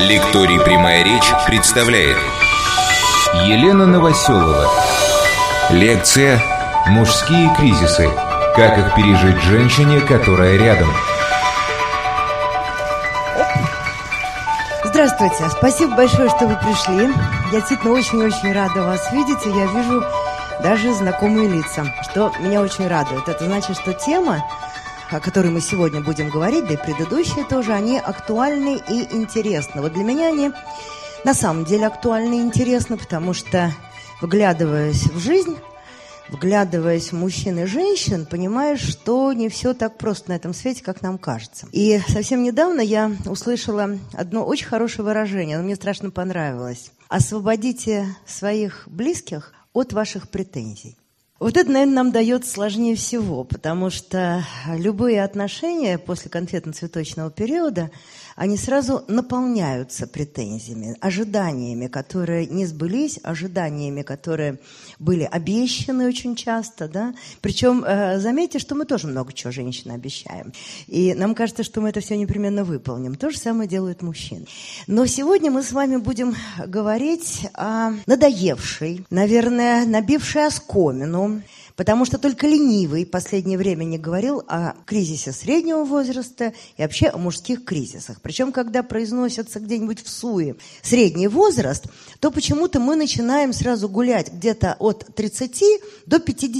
Лекторий «Прямая речь» представляет Елена Новоселова. Лекция «Мужские кризисы. Как их пережить женщине, которая рядом». Здравствуйте, спасибо большое, что вы пришли. Я действительно очень-очень рада вас видеть, и я вижу даже знакомые лица, что меня очень радует. Это значит, что тема, о которой мы сегодня будем говорить, да и предыдущие тоже, они актуальны и интересны. Вот для меня они на самом деле актуальны и интересны, потому что, вглядываясь в жизнь, вглядываясь в мужчин и женщин, понимаешь, что не все так просто на этом свете, как нам кажется. И совсем недавно я услышала одно очень хорошее выражение, оно мне страшно понравилось. «Освободите своих близких от ваших претензий». Вот это, наверное, нам дается сложнее всего, потому что любые отношения после конфетно-цветочного периода, они сразу наполняются претензиями, ожиданиями, которые не сбылись, ожиданиями, которые были обещаны очень часто, да. Причем заметьте, что мы тоже много чего женщины обещаем. И нам кажется, что мы это все непременно выполним. То же самое делают мужчины. Но сегодня мы с вами будем говорить о надоевшей, наверное, набившей оскомину, потому что только ленивый в последнее время не говорил о кризисе среднего возраста и вообще о мужских кризисах. Причем, когда произносится где-нибудь в суе средний возраст, то почему-то мы начинаем сразу гулять где-то от 30 до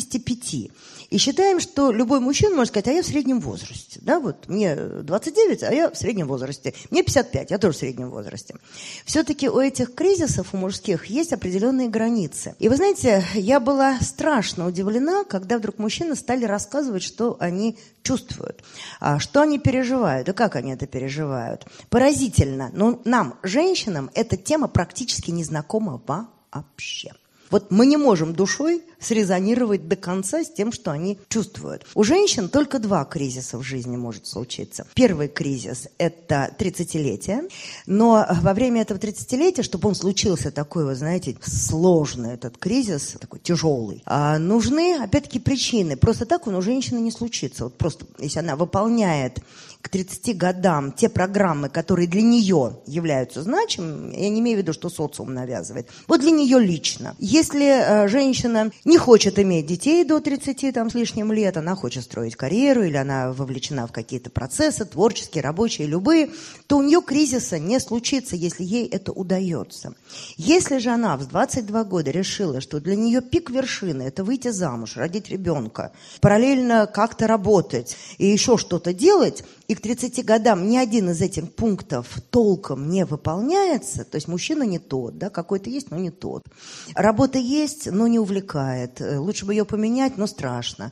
55. И считаем, что любой мужчина может сказать, а я в среднем возрасте. Да, вот мне 29, а я в среднем возрасте. Мне 55, я тоже в среднем возрасте. Все-таки у этих кризисов, у мужских, есть определенные границы. И вы знаете, я была страшно удивлена, когда вдруг мужчины стали рассказывать, что они чувствуют, что они переживают и как они это переживают. Поразительно, но нам, женщинам, эта тема практически не знакома вообще. Вот мы не можем душой срезонировать до конца с тем, что они чувствуют. У женщин только два кризиса в жизни может случиться. Первый кризис – это 30-летие, но во время этого 30-летия, чтобы он случился такой, вы знаете, сложный этот кризис, такой тяжелый, нужны, опять-таки, причины. Просто так он у женщины не случится. Вот просто, если она выполняет к 30 годам те программы, которые для нее являются значимыми, я не имею в виду, что социум навязывает, вот для нее лично. Если женщина не хочет иметь детей до 30 там, с лишним лет, она хочет строить карьеру, или она вовлечена в какие-то процессы, творческие, рабочие, любые, то у нее кризиса не случится, если ей это удается. Если же она в 22 года решила, что для нее пик вершины – это выйти замуж, родить ребенка, параллельно как-то работать и еще что-то делать, и к 30 годам ни один из этих пунктов толком не выполняется, то есть мужчина не тот, да, какой-то есть, но не тот. Работа есть, но не увлекает. Лучше бы ее поменять, но страшно.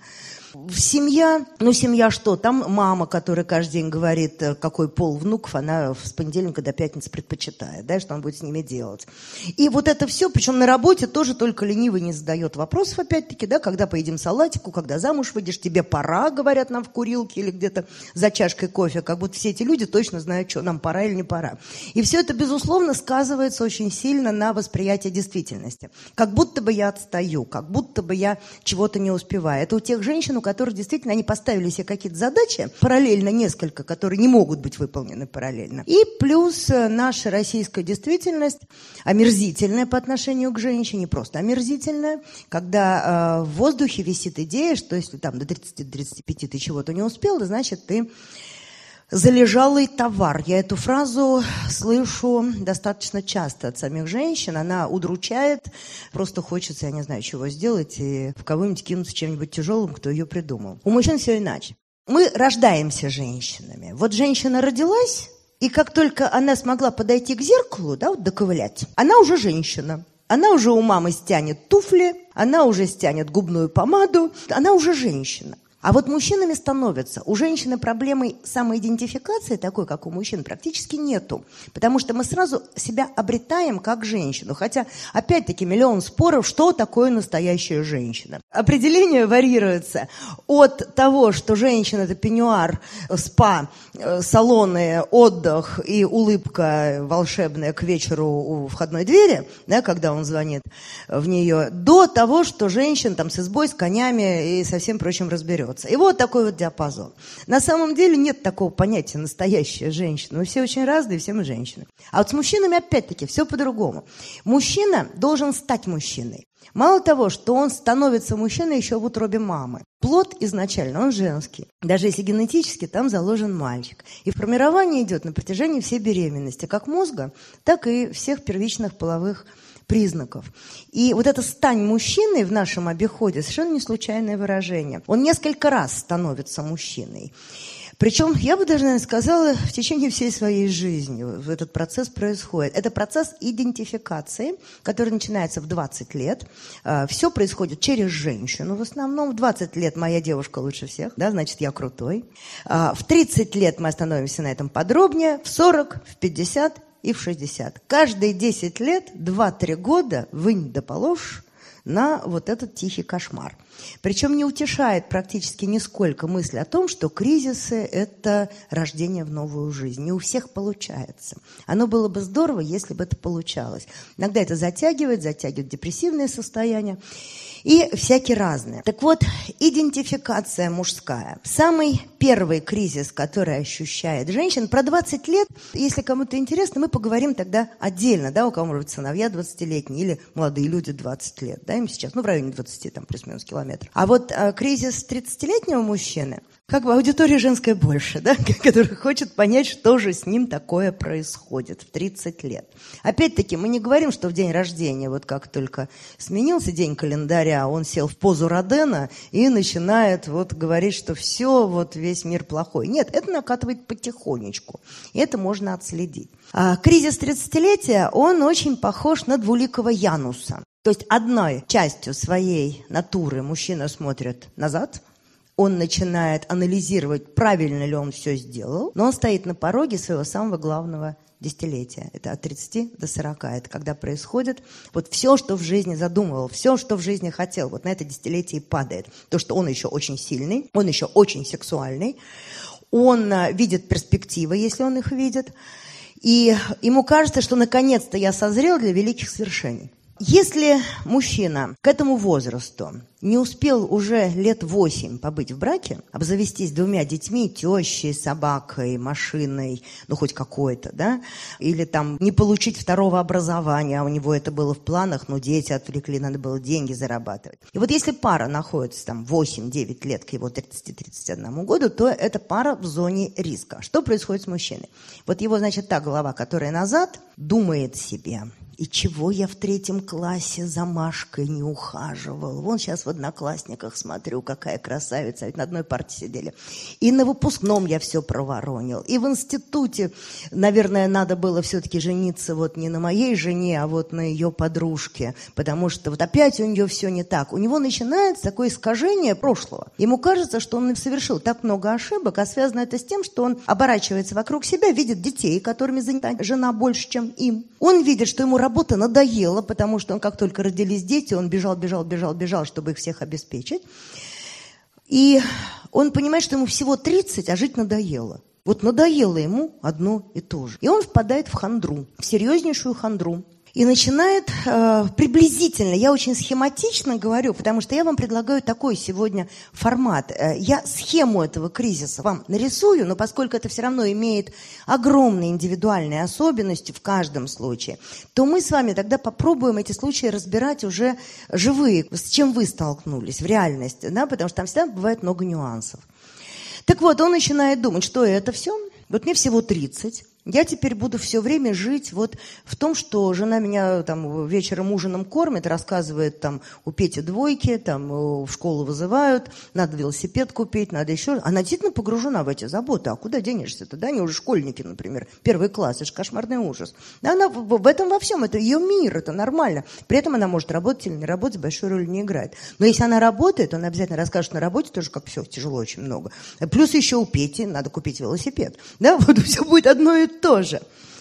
Семья, семья что? Там мама, которая каждый день говорит, какой пол внуков она с понедельника до пятницы предпочитает, да, что он будет с ними делать. И вот это все, причем на работе тоже только ленивый не задает вопросов, опять-таки, да, когда поедим салатику, когда замуж выйдешь, тебе пора, говорят нам в курилке или где-то за чашкой кофе, как будто все эти люди точно знают, что нам пора или не пора. И все это, безусловно, сказывается очень сильно на восприятии действительности. Как будто бы я отстаю, как будто бы я чего-то не успеваю. Это у тех женщин, у которых действительно они поставили себе какие-то задачи, параллельно несколько, которые не могут быть выполнены параллельно. И плюс наша российская действительность омерзительная по отношению к женщине, просто омерзительная, когда в воздухе висит идея, что если там до 30-35 ты чего-то не успел, значит ты залежалый товар. Я эту фразу слышу достаточно часто от самих женщин. Она удручает. Просто хочется, я не знаю, чего сделать и в кого-нибудь кинуться чем-нибудь тяжелым, кто ее придумал. У мужчин все иначе. Мы рождаемся женщинами. Вот женщина родилась, и как только она смогла подойти к зеркалу, да, вот доковылять, она уже женщина. Она уже у мамы стянет туфли, она уже стянет губную помаду, она уже женщина. А вот мужчинами становятся. У женщины проблемы самоидентификации, такой, как у мужчин, практически нету. Потому что мы сразу себя обретаем как женщину. Хотя, опять-таки, миллион споров, что такое настоящая женщина. Определения варьируются от того, что женщина – это пеньюар, спа, салоны, отдых и улыбка волшебная к вечеру у входной двери, да, когда он звонит в нее, до того, что женщина там с избой, с конями и со всем прочим разберется. И вот такой вот диапазон. На самом деле нет такого понятия «настоящая женщина». Мы все очень разные, все мы женщины. А вот с мужчинами опять-таки все по-другому. Мужчина должен стать мужчиной. Мало того, что он становится мужчиной еще в утробе мамы. Плод изначально, он женский. Даже если генетически, там заложен мальчик. И формирование идет на протяжении всей беременности, как мозга, так и всех первичных половых признаков. И вот это «стань мужчиной» в нашем обиходе совершенно не случайное выражение. Он несколько раз становится мужчиной. Причем, я бы даже, наверное, сказала, в течение всей своей жизни этот процесс происходит. Это процесс идентификации, который начинается в 20 лет. Все происходит через женщину. В основном в 20 лет моя девушка лучше всех, да, значит, я крутой. В 30 лет мы остановимся на этом подробнее, в 40, в 50 и в 60. Каждые 10 лет, 2-3 года вынь да положь на вот этот тихий кошмар. Причем не утешает практически нисколько мысль о том, что кризисы – это рождение в новую жизнь. Не у всех получается. Оно было бы здорово, если бы это получалось. Иногда это затягивает депрессивные состояния и всякие разные. Так вот, идентификация мужская. Самый первый кризис, который ощущает женщина, про 20 лет, если кому-то интересно, мы поговорим тогда отдельно, да, у кого, может быть, сыновья 20-летние или молодые люди 20 лет, да, им сейчас, в районе 20, там, плюс-минус километров. А вот кризис 30-летнего мужчины, как бы аудитория женская больше, да, который хочет понять, что же с ним такое происходит в 30 лет. Опять-таки, мы не говорим, что в день рождения, вот как только сменился день календаря, он сел в позу Родена и начинает вот говорить, что все, вот весь мир плохой. Нет, это накатывает потихонечку, и это можно отследить. Кризис 30-летия, он очень похож на двуликого Януса. То есть одной частью своей натуры мужчина смотрит назад, он начинает анализировать, правильно ли он все сделал, но он стоит на пороге своего самого главного десятилетия. Это от 30 до 40. Это когда происходит вот все, что в жизни задумывал, все, что в жизни хотел, вот на это десятилетие и падает. То, что он еще очень сильный, он еще очень сексуальный, он видит перспективы, если он их видит, и ему кажется, что наконец-то я созрел для великих свершений. Если мужчина к этому возрасту не успел уже лет 8 побыть в браке, обзавестись 2 детьми, тещей, собакой, машиной, ну хоть какой-то, да, или там не получить второго образования, а у него это было в планах, но дети отвлекли, надо было деньги зарабатывать. И вот если пара находится там 8-9 лет к его 30-31 году, то это пара в зоне риска. Что происходит с мужчиной? Вот его, значит, та голова, которая назад, думает себе: и чего я в 3 классе за Машкой не ухаживал? Вон сейчас в одноклассниках смотрю, какая красавица, ведь на одной парте сидели. И на выпускном я все проворонил. И в институте, наверное, надо было все-таки жениться вот не на моей жене, а вот на ее подружке, потому что вот опять у нее все не так. У него начинается такое искажение прошлого. Ему кажется, что он совершил так много ошибок, а связано это с тем, что он оборачивается вокруг себя, видит детей, которыми занята жена больше, чем им. Он видит, что ему работа надоела, потому что он, как только родились дети, он бежал, чтобы их всех обеспечить. И он понимает, что ему всего 30, а жить надоело. Вот надоело ему одно и то же. И он впадает в хандру, в серьезнейшую хандру. И начинает приблизительно, я очень схематично говорю, потому что я вам предлагаю такой сегодня формат. Я схему этого кризиса вам нарисую, но поскольку это все равно имеет огромные индивидуальные особенности в каждом случае, то мы с вами тогда попробуем эти случаи разбирать уже живые, с чем вы столкнулись в реальности, да, потому что там всегда бывает много нюансов. Так вот, он начинает думать, что это все, вот мне всего 30, я теперь буду все время жить вот в том, что жена меня там вечером ужином кормит, рассказывает там у Пети двойки, там в школу вызывают, надо велосипед купить, надо еще. Она действительно погружена в эти заботы. А куда денешься-то? Да, они уже школьники, например, 1 класс, это же кошмарный ужас. Она в этом во всем, это ее мир, это нормально. При этом она может работать или не работать, большой роли не играет. Но если она работает, она обязательно расскажет, что на работе тоже как все тяжело очень много. Плюс еще у Пети надо купить велосипед. Да, вот все будет одно и то же.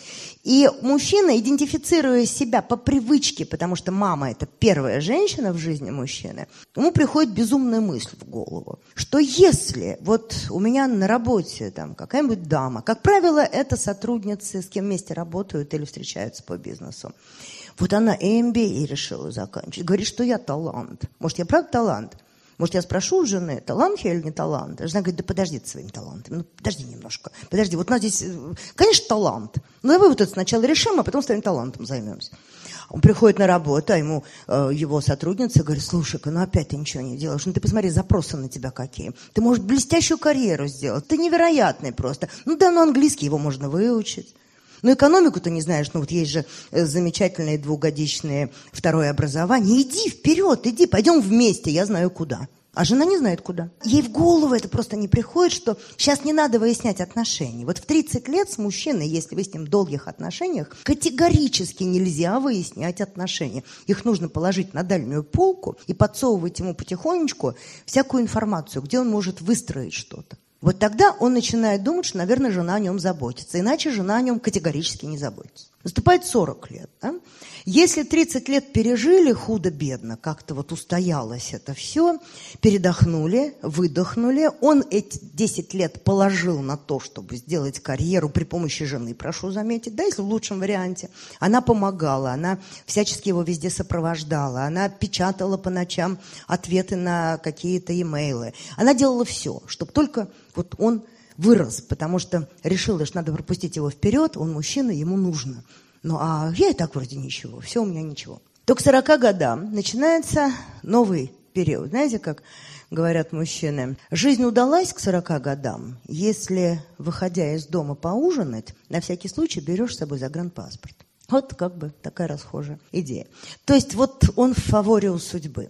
И мужчина, идентифицируя себя по привычке, потому что мама – это первая женщина в жизни мужчины, ему приходит безумная мысль в голову, что если вот у меня на работе там какая-нибудь дама, как правило, это сотрудницы, с кем вместе работают или встречаются по бизнесу, вот она MBA решила заканчивать, говорит, что я талант. Может, я правда талант? Может, я спрошу у жены, талант я или не талант? Жена говорит, да подожди ты своими талантами. Ну, подожди немножко. Подожди, вот у нас здесь, конечно, талант. Но давай вот это сначала решим, а потом с твоим талантом займемся. Он приходит на работу, а ему его сотрудница говорит, слушай-ка, ну опять ты ничего не делаешь. Ну ты посмотри, запросы на тебя какие. Ты можешь блестящую карьеру сделать. Ты невероятный просто. Ну да, ну английский его можно выучить. Ну, экономику ты не знаешь, ну, вот есть же замечательные двухгодичные второе образование. Иди вперед, иди, пойдем вместе, я знаю куда. А жена не знает куда. Ей в голову это просто не приходит, что сейчас не надо выяснять отношения. Вот в 30 лет с мужчиной, если вы с ним в долгих отношениях, категорически нельзя выяснять отношения. Их нужно положить на дальнюю полку и подсовывать ему потихонечку всякую информацию, где он может выстроить что-то. Вот тогда он начинает думать, что, наверное, жена о нем заботится. Иначе жена о нем категорически не заботится. Наступает 40 лет. Да? Если 30 лет пережили худо-бедно, как-то вот устоялось это все, передохнули, выдохнули, он эти 10 лет положил на то, чтобы сделать карьеру при помощи жены, прошу заметить, да, если в лучшем варианте. Она помогала, она всячески его везде сопровождала, она печатала по ночам ответы на какие-то имейлы. Она делала все, чтобы только вот он вырос, потому что решила, что надо пропустить его вперед, он мужчина, ему нужно. Ну, а я и так вроде ничего, все у меня ничего. То к 40 годам начинается новый период. Знаете, как говорят мужчины, жизнь удалась к 40 годам, если, выходя из дома поужинать, на всякий случай берешь с собой загранпаспорт. Вот как бы такая расхожая идея. То есть вот он в фаворе у судьбы.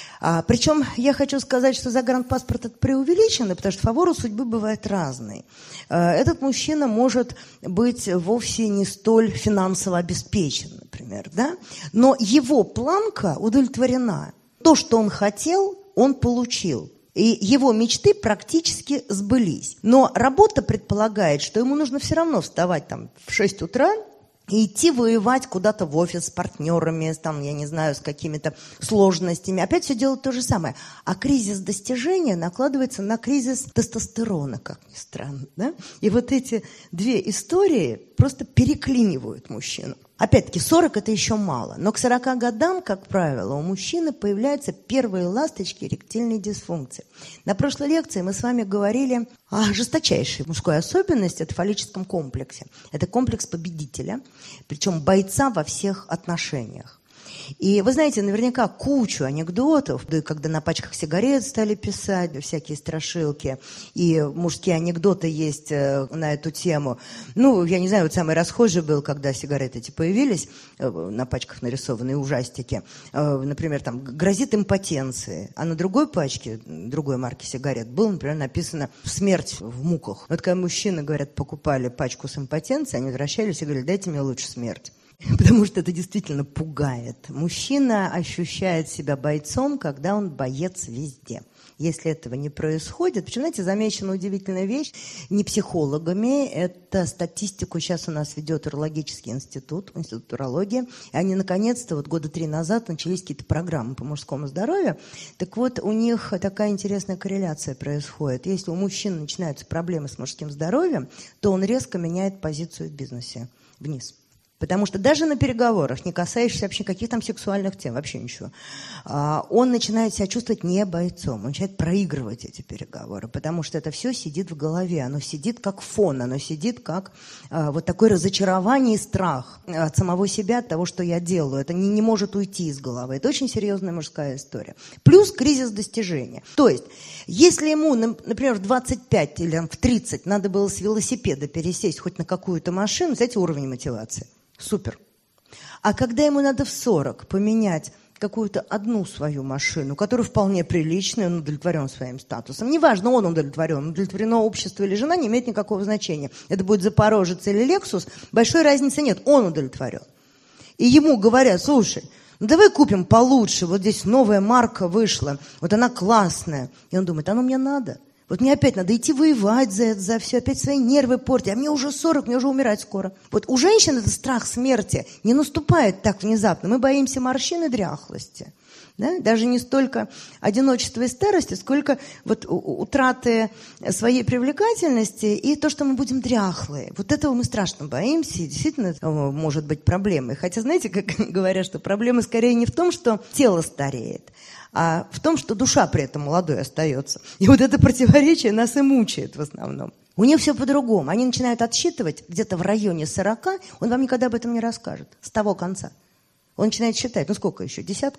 Причем я хочу сказать, что загранпаспорт это преувеличено, потому что фавор у судьбы бывает разный. Этот мужчина может быть вовсе не столь финансово обеспечен, например, да? Но его планка удовлетворена. То, что он хотел, он получил. И его мечты практически сбылись. Но работа предполагает, что ему нужно все равно вставать там в 6 утра, и идти воевать куда-то в офис с партнерами, там, я не знаю, с какими-то сложностями. Опять все делать то же самое. А кризис достижения накладывается на кризис тестостерона, как ни странно. Да? И вот эти две истории просто переклинивают мужчину. Опять-таки, 40 – это еще мало. Но к 40 годам, как правило, у мужчины появляются первые ласточки эректильной дисфункции. На прошлой лекции мы с вами говорили о жесточайшей мужской особенности – это фаллическом комплексе. Это комплекс победителя, причем бойца во всех отношениях. И вы знаете, наверняка кучу анекдотов, да и когда на пачках сигарет стали писать, всякие страшилки, и мужские анекдоты есть на эту тему. Ну, я не знаю, вот самый расхожий был, когда сигареты эти появились, на пачках нарисованные ужастики. Например, там грозит импотенцией, а на другой пачке, другой марки сигарет, было, например, написано «Смерть в муках». Вот когда мужчины, говорят, покупали пачку с импотенцией, они возвращались и говорили, дайте мне лучше смерть. Потому что это действительно пугает. Мужчина ощущает себя бойцом, когда он боец везде. Если этого не происходит, причем, знаете, замечена удивительная вещь, не психологами, это статистику сейчас у нас ведет Урологический институт, институт урологии, и они наконец-то, вот года 3 назад начались какие-то программы по мужскому здоровью, так вот у них такая интересная корреляция происходит. Если у мужчин начинаются проблемы с мужским здоровьем, то он резко меняет позицию в бизнесе вниз. Потому что даже на переговорах, не касаешься вообще каких там сексуальных тем, вообще ничего, он начинает себя чувствовать не бойцом, он начинает проигрывать эти переговоры, потому что это все сидит в голове, оно сидит как фон, оно сидит как вот такое разочарование и страх от самого себя, от того, что я делаю. Это не может уйти из головы. Это очень серьезная мужская история. Плюс кризис достижения. То есть, если ему, например, в 25 или в 30 надо было с велосипеда пересесть хоть на какую-то машину, знаете, уровень мотивации. Супер. А когда ему надо в 40 поменять какую-то одну свою машину, которая вполне приличная, он удовлетворен своим статусом. Неважно, он удовлетворено общество или жена, не имеет никакого значения. Это будет Запорожец или Лексус, большой разницы нет, он удовлетворен. И ему говорят, слушай, ну давай купим получше, вот здесь новая марка вышла, вот она классная. И он думает, оно мне надо. Вот мне опять надо идти воевать за все, опять свои нервы портить. А мне уже 40, мне уже умирать скоро. Вот у женщин этот страх смерти не наступает так внезапно. Мы боимся морщин и дряхлости. Да? Даже не столько одиночества и старости, сколько вот утраты своей привлекательности и то, что мы будем дряхлые. Вот этого мы страшно боимся, и действительно это может быть проблемой. Хотя, знаете, как говорят, что проблема скорее не в том, что тело стареет, а в том, что душа при этом молодой остается. И вот это противоречие нас и мучает в основном. У них все по-другому. Они начинают отсчитывать где-то в районе 40, он вам никогда об этом не расскажет, с того конца. Он начинает считать, ну сколько еще, 10?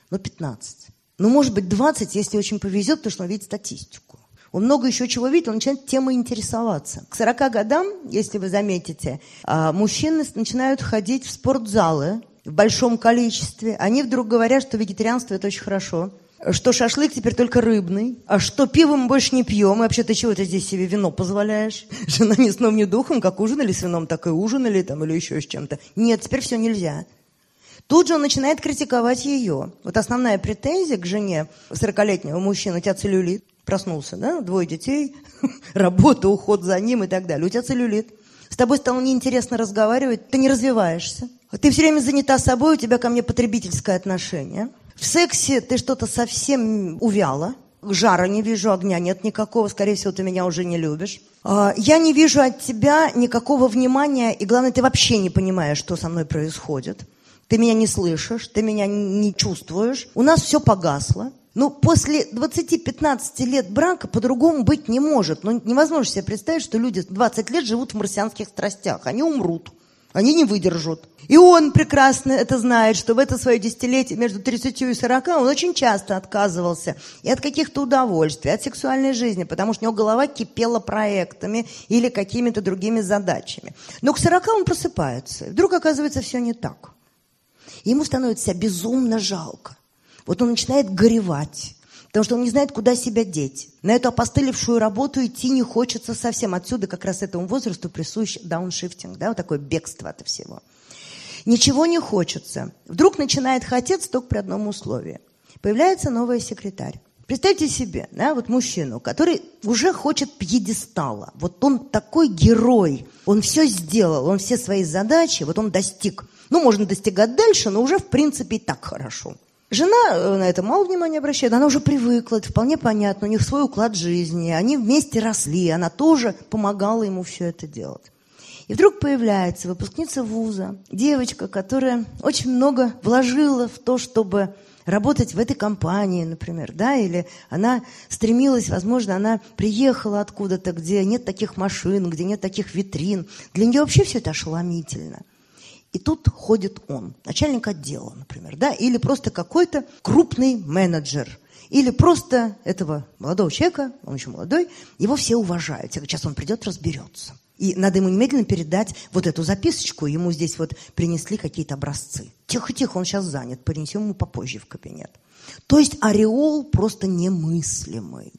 15. Может быть, 20, если очень повезет, потому что он видит статистику. Он много еще чего видит, он начинает темой интересоваться. К 40 годам, если вы заметите, мужчины начинают ходить в спортзалы в большом количестве. Они вдруг говорят, что вегетарианство – это очень хорошо, что шашлык теперь только рыбный, а что пиво мы больше не пьем. И вообще, ты чего ты здесь себе вино позволяешь? Жена ни сном, ни духом, как ужинали с вином, так и ужинали, там, или еще с чем-то. Нет, теперь все нельзя. Тут же он начинает критиковать ее. Вот основная претензия к жене 40-летнего мужчины: у тебя целлюлит, проснулся, да, 2 детей, работа, уход за ним и так далее. У тебя целлюлит. С тобой стало неинтересно разговаривать, ты не развиваешься. Ты все время занята собой, у тебя ко мне потребительское отношение. В сексе ты что-то совсем увяла. Жара не вижу, огня нет никакого, скорее всего, ты меня уже не любишь. Я не вижу от тебя никакого внимания, и главное, ты вообще не понимаешь, что со мной происходит. Ты меня не слышишь, ты меня не чувствуешь. У нас все погасло. После 20-15 лет брака по-другому быть не может. Невозможно себе представить, что люди 20 лет живут в марсианских страстях. Они умрут, они не выдержат. И он прекрасно это знает, что в это свое десятилетие между 30 и 40 он очень часто отказывался и от каких-то удовольствий, от сексуальной жизни, потому что у него голова кипела проектами или какими-то другими задачами. Но к 40 он просыпается. И вдруг оказывается все не так. Ему становится себя безумно жалко. Вот он начинает горевать, потому что он не знает, куда себя деть. На эту опостылевшую работу идти не хочется совсем. Отсюда как раз этому возрасту присущ дауншифтинг, да, вот такое бегство от всего. Ничего не хочется. Вдруг начинает хотеться только при одном условии. Появляется новая секретарь. Представьте себе, да, вот мужчину, который уже хочет пьедестала. Вот он такой герой. Он все сделал, он все свои задачи, вот он достиг. Можно достигать дальше, но уже, в принципе, и так хорошо. Жена на это мало внимания обращает, она уже привыкла, это вполне понятно, у них свой уклад жизни, они вместе росли, она тоже помогала ему все это делать. И вдруг появляется выпускница вуза, девочка, которая очень много вложила в то, чтобы работать в этой компании, например, да, или она стремилась, возможно, она приехала откуда-то, где нет таких машин, где нет таких витрин. Для нее вообще все это ошеломительно. И тут ходит он, начальник отдела, например, да, или просто какой-то крупный менеджер, или просто этого молодого человека, он еще молодой, его все уважают. Сейчас он придет, разберется. И надо ему немедленно передать вот эту записочку, ему здесь вот принесли какие-то образцы. Тихо-тихо, он сейчас занят, принесем ему попозже в кабинет. То есть ореол просто немыслимый.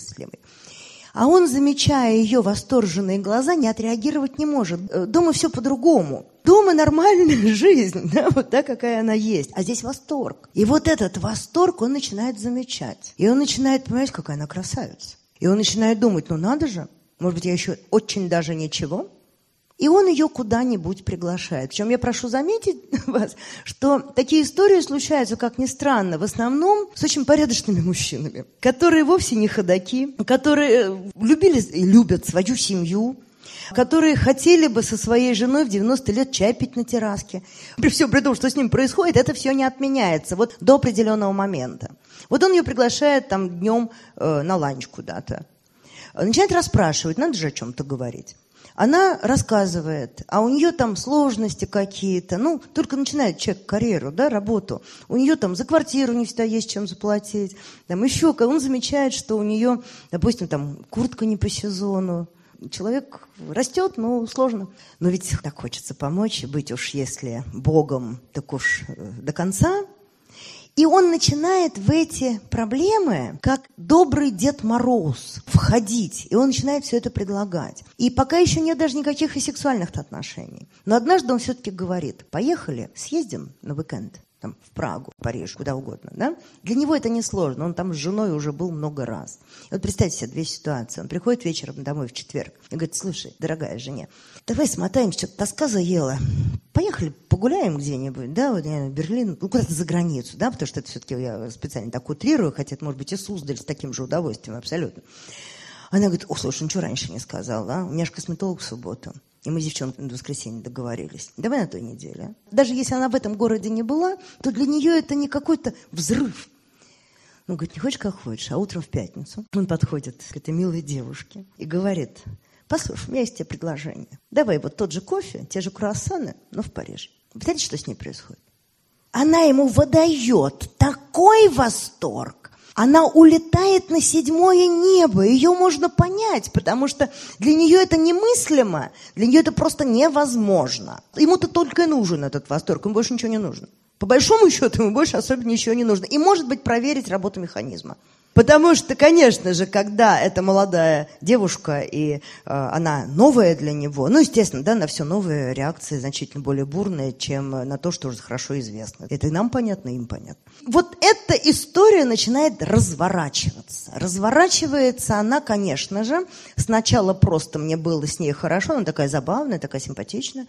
А он, замечая ее восторженные глаза, не отреагировать не может. Дома все по-другому. Дома нормальная жизнь, да, вот так, какая она есть. А здесь восторг. И вот этот восторг он начинает замечать. И он начинает понимать, какая она красавица. И он начинает думать, надо же, может быть, я еще очень даже ничего. И он ее куда-нибудь приглашает. Причем я прошу заметить вас, что такие истории случаются, как ни странно, в основном с очень порядочными мужчинами, которые вовсе не ходаки, которые любили и любят свою семью, которые хотели бы со своей женой в 90 лет чай пить на терраске. При всем при том, что с ним происходит, это все не отменяется вот до определенного момента. Вот он ее приглашает там днем на ланч куда-то. Начинает расспрашивать, надо же о чем-то говорить. Она рассказывает, а у нее там сложности какие-то. Только начинает человек карьеру, да, работу. У нее там за квартиру не всегда есть чем заплатить. Там еще, он замечает, что у нее, допустим, там куртка не по сезону. Человек растет, сложно. Но ведь так хочется помочь, и быть уж, если Богом, так уж до конца. И он начинает в эти проблемы, как добрый Дед Мороз, входить. И он начинает все это предлагать. И пока еще нет даже никаких и сексуальных отношений. Но однажды он все-таки говорит: поехали, съездим на уикенд. там, в Прагу, в Париж, куда угодно, да? Для него это несложно, он там с женой уже был много раз. И вот представьте себе две ситуации. Он приходит вечером домой в четверг и говорит: слушай, дорогая жене, давай смотаемся, что-то тоска заела. Поехали погуляем где-нибудь, да, вот я в Берлин, ну, куда-то за границу, да, потому что это все-таки я специально так утрирую, хотя это может быть и Суздаль с таким же удовольствием, абсолютно. Она говорит: о, слушай, ничего раньше не сказал, а? У меня же косметолог в субботу. И мы с девчонками до воскресенья договорились. Давай на той неделе. Даже если она в этом городе не была, то для нее это не какой-то взрыв. Он говорит: не хочешь, как хочешь. А утром в пятницу он подходит к этой милой девушке и говорит: послушай, у меня есть тебе предложение. Давай вот тот же кофе, те же круассаны, но в Париже. Представляете, что с ней происходит? Она ему выдает такой восторг. Она улетает на 7-е небо. Ее можно понять, потому что для нее это немыслимо, для нее это просто невозможно. Ему-то только и нужен этот восторг, ему больше ничего не нужно. По большому счету ему больше особенно ничего не нужно. И, может быть, проверить работу механизма. Потому что, конечно же, когда эта молодая девушка, и она новая для него, ну, естественно, да, на все новые реакции значительно более бурные, чем на то, что уже хорошо известно. Это и нам понятно, и им понятно. Вот эта история начинает разворачиваться. Разворачивается она, конечно же, сначала просто мне было с ней хорошо, она такая забавная, такая симпатичная.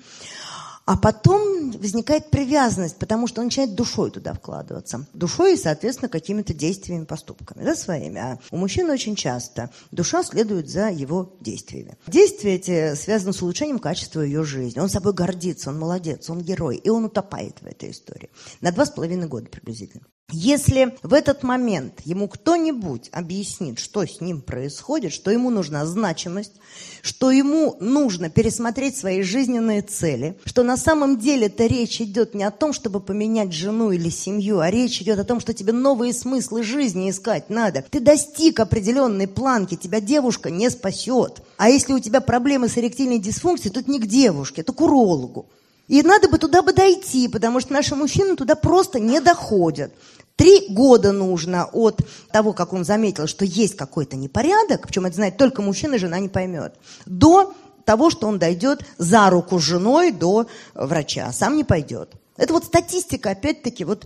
А потом возникает привязанность, потому что он начинает душой туда вкладываться. Душой и, соответственно, какими-то действиями, поступками, да, своими. А у мужчин очень часто душа следует за его действиями. Действия эти связаны с улучшением качества ее жизни. Он собой гордится, он молодец, он герой. И он утопает в этой истории. На 2,5 года приблизительно. Если в этот момент ему кто-нибудь объяснит, что с ним происходит, что ему нужна значимость, что ему нужно пересмотреть свои жизненные цели, что на самом деле-то речь идет не о том, чтобы поменять жену или семью, а речь идет о том, что тебе новые смыслы жизни искать надо. Ты достиг определенной планки, тебя девушка не спасет. А если у тебя проблемы с эректильной дисфункцией, то это не к девушке, это к урологу. И надо бы туда бы дойти, потому что наши мужчины туда просто не доходят. 3 года нужно от того, как он заметил, что есть какой-то непорядок, причем это знает только мужчина, жена не поймет, до того, что он дойдет за руку с женой до врача, а сам не пойдет. Это вот статистика, опять-таки, вот,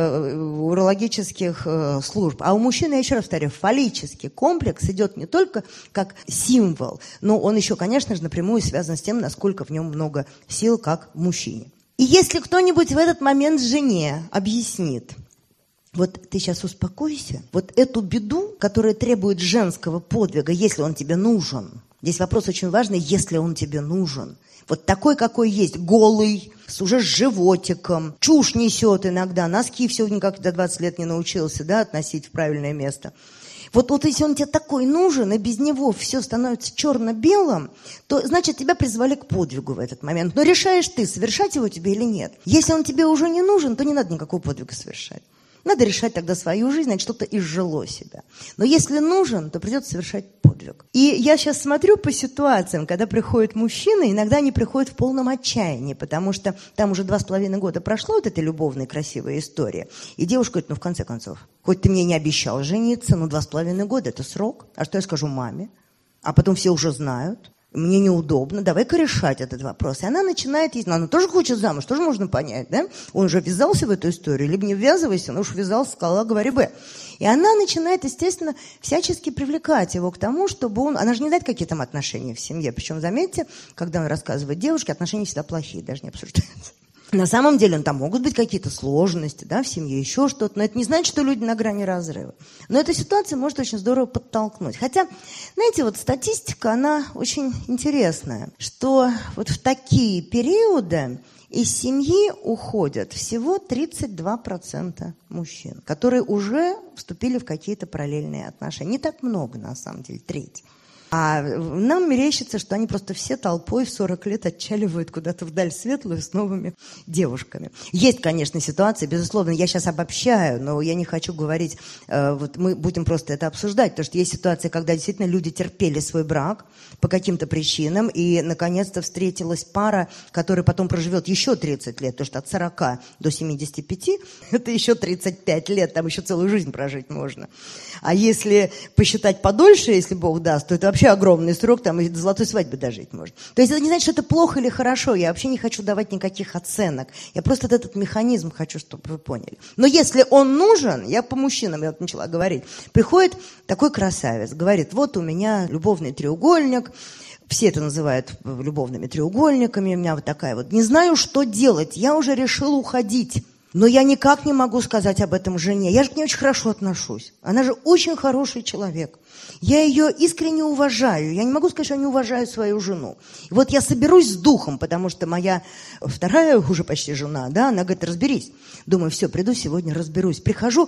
урологических служб. А у мужчины, я еще раз повторяю, фаллический комплекс идет не только как символ, но он еще, конечно же, напрямую связан с тем, насколько в нем много сил, как в мужчине. И если кто-нибудь в этот момент жене объяснит: вот ты сейчас успокойся, вот эту беду, которая требует женского подвига, если он тебе нужен. Здесь вопрос очень важный: если он тебе нужен. Вот такой, какой есть, голый, уже с животиком, чушь несет иногда, носки все никак до 20 лет не научился, да, относить в правильное место. Вот если он тебе такой нужен, и без него все становится черно-белым, то, значит, тебя призвали к подвигу в этот момент. Но решаешь ты, совершать его тебе или нет. Если он тебе уже не нужен, то не надо никакого подвига совершать. Надо решать тогда свою жизнь, значит, что-то изжило себя. Но если нужен, то придется совершать подвиг. И я сейчас смотрю по ситуациям, когда приходят мужчины, иногда они приходят в полном отчаянии, потому что там уже 2,5 года прошло вот эта любовная красивая история. И девушка говорит: ну, в конце концов, хоть ты мне не обещал жениться, но 2,5 года – это срок. А что я скажу маме? А потом все уже знают. Мне неудобно, давай-ка решать этот вопрос. И она начинает есть. Но она тоже хочет замуж, тоже можно понять, да? Он же ввязался в эту историю, либо не ввязывайся, но уж ввязался, сказала, говори «Б». И она начинает, естественно, всячески привлекать его к тому, чтобы он... Она же не знает, какие там отношения в семье. Причем, заметьте, когда он рассказывает девушке, отношения всегда плохие, даже не обсуждаются. На самом деле, там могут быть какие-то сложности, да, в семье, еще что-то, но это не значит, что люди на грани разрыва. Но эта ситуация может очень здорово подтолкнуть. Хотя, знаете, вот статистика, она очень интересная, что вот в такие периоды из семьи уходят всего 32% мужчин, которые уже вступили в какие-то параллельные отношения. Не так много, на самом деле, треть. А нам мерещится, что они просто все толпой в 40 лет отчаливают куда-то вдаль светлую с новыми девушками. Есть, конечно, ситуации, безусловно, я сейчас обобщаю, но я не хочу говорить, вот мы будем просто это обсуждать, потому что есть ситуации, когда действительно люди терпели свой брак по каким-то причинам, и, наконец-то, встретилась пара, которая потом проживет еще 30 лет, потому что от 40 до 75 – это еще 35 лет, там еще целую жизнь прожить можно. А если посчитать подольше, если Бог даст, то это вообще вообще огромный срок, там и до золотой свадьбы дожить можно. То есть это не значит, что это плохо или хорошо. Я вообще не хочу давать никаких оценок. Я просто этот механизм хочу, чтобы вы поняли. Но если он нужен, я по мужчинам я вот начала говорить, приходит такой красавец, говорит, вот у меня любовный треугольник, все это называют любовными треугольниками, у меня вот такая вот, не знаю, что делать, я уже решила уходить. Но я никак не могу сказать об этом жене. Я же к ней очень хорошо отношусь. Она же очень хороший человек. Я ее искренне уважаю. Я не могу сказать, что я не уважаю свою жену. И вот я соберусь с духом, потому что моя вторая уже почти жена, да, она говорит, разберись. Думаю, все, приду сегодня, разберусь. Прихожу,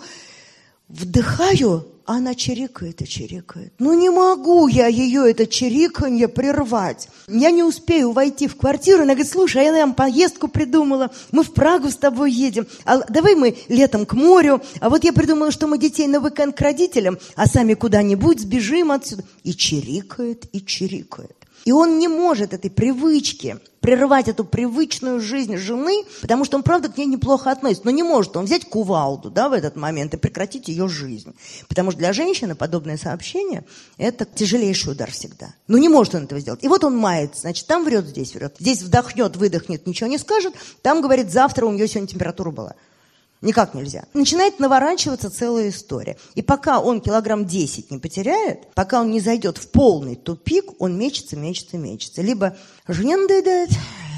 вдыхаю, а она чирикает и чирикает. Ну не могу я ее, это чириканье, прервать. Я не успею войти в квартиру. Она говорит, слушай, а я нам поездку придумала. Мы в Прагу с тобой едем. А давай мы летом к морю. А вот я придумала, что мы детей на уикенд к родителям, а сами куда-нибудь сбежим отсюда. И чирикает, и чирикает. И он не может этой привычки прервать эту привычную жизнь жены, потому что он, правда, к ней неплохо относится. Но не может он взять кувалду, да, в этот момент и прекратить ее жизнь. Потому что для женщины подобное сообщение – это тяжелейший удар всегда. Но не может он этого сделать. И вот он мается, значит, там врет, здесь врет. Здесь вдохнет, выдохнет, ничего не скажет. Там говорит, завтра у нее сегодня температура была. Никак нельзя. Начинает наворачиваться целая история. И пока он килограмм 10 не потеряет, пока он не зайдет в полный тупик, он мечется, мечется, мечется. Либо жене надоедает,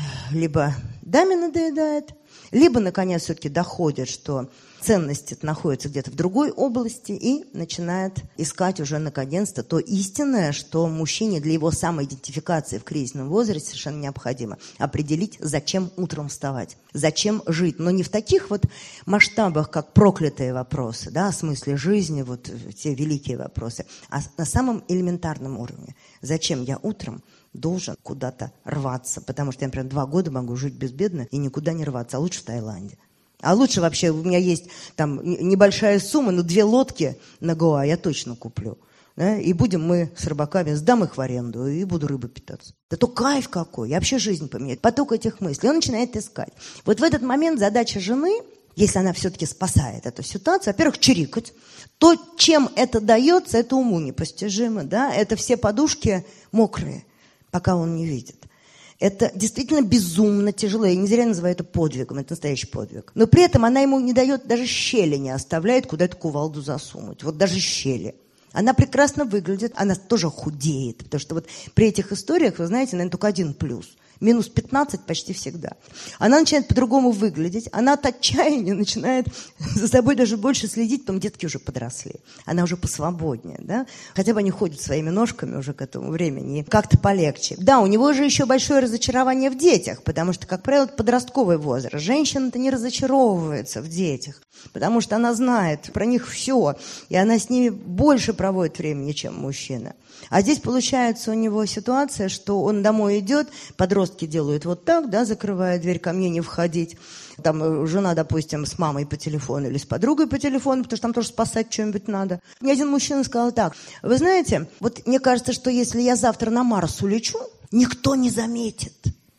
либо даме надоедает, либо, наконец, все-таки доходит, что ценность находится где-то в другой области и начинает искать уже, наконец-то, то истинное, что мужчине для его самоидентификации в кризисном возрасте совершенно необходимо. Определить, зачем утром вставать, зачем жить. Но не в таких вот масштабах, как проклятые вопросы, да, о смысле жизни, вот те великие вопросы, а на самом элементарном уровне. Зачем я утром должен куда-то рваться? Потому что я, например, 2 года могу жить безбедно и никуда не рваться, а лучше в Таиланде. А лучше вообще, у меня есть там небольшая сумма, но 2 лодки на Гоа я точно куплю. Да? И будем мы с рыбаками, сдам их в аренду и буду рыбой питаться. Да то кайф какой, я вообще жизнь поменяю. Поток этих мыслей, он начинает искать. Вот в этот момент задача жены, если она все-таки спасает эту ситуацию, во-первых, чирикать. То, чем это дается, это уму непостижимо. Да? Это все подушки мокрые, пока он не видит. Это действительно безумно тяжело. Я не зря называю это подвигом, это настоящий подвиг. Но при этом она ему не дает, даже щели не оставляет, куда эту кувалду засунуть. Вот даже щели. Она прекрасно выглядит, она тоже худеет. Потому что вот при этих историях, вы знаете, наверное, только один плюс. Минус 15 почти всегда. Она начинает по-другому выглядеть. Она от отчаяния начинает за собой даже больше следить, потом детки уже подросли. Она уже посвободнее, да? Хотя бы они ходят своими ножками уже к этому времени. Как-то полегче. Да, у него же еще большое разочарование в детях, потому что, как правило, это подростковый возраст. Женщина-то не разочаровывается в детях, потому что она знает про них все, и она с ними больше проводит времени, чем мужчина. А здесь получается у него ситуация, что он домой идет, подростки делают вот так, да, закрывая дверь, ко мне не входить. Там жена, допустим, с мамой по телефону или с подругой по телефону, потому что там тоже спасать что-нибудь надо. Мне один мужчина сказал так, вы знаете, вот мне кажется, что если я завтра на Марс улечу, никто не заметит.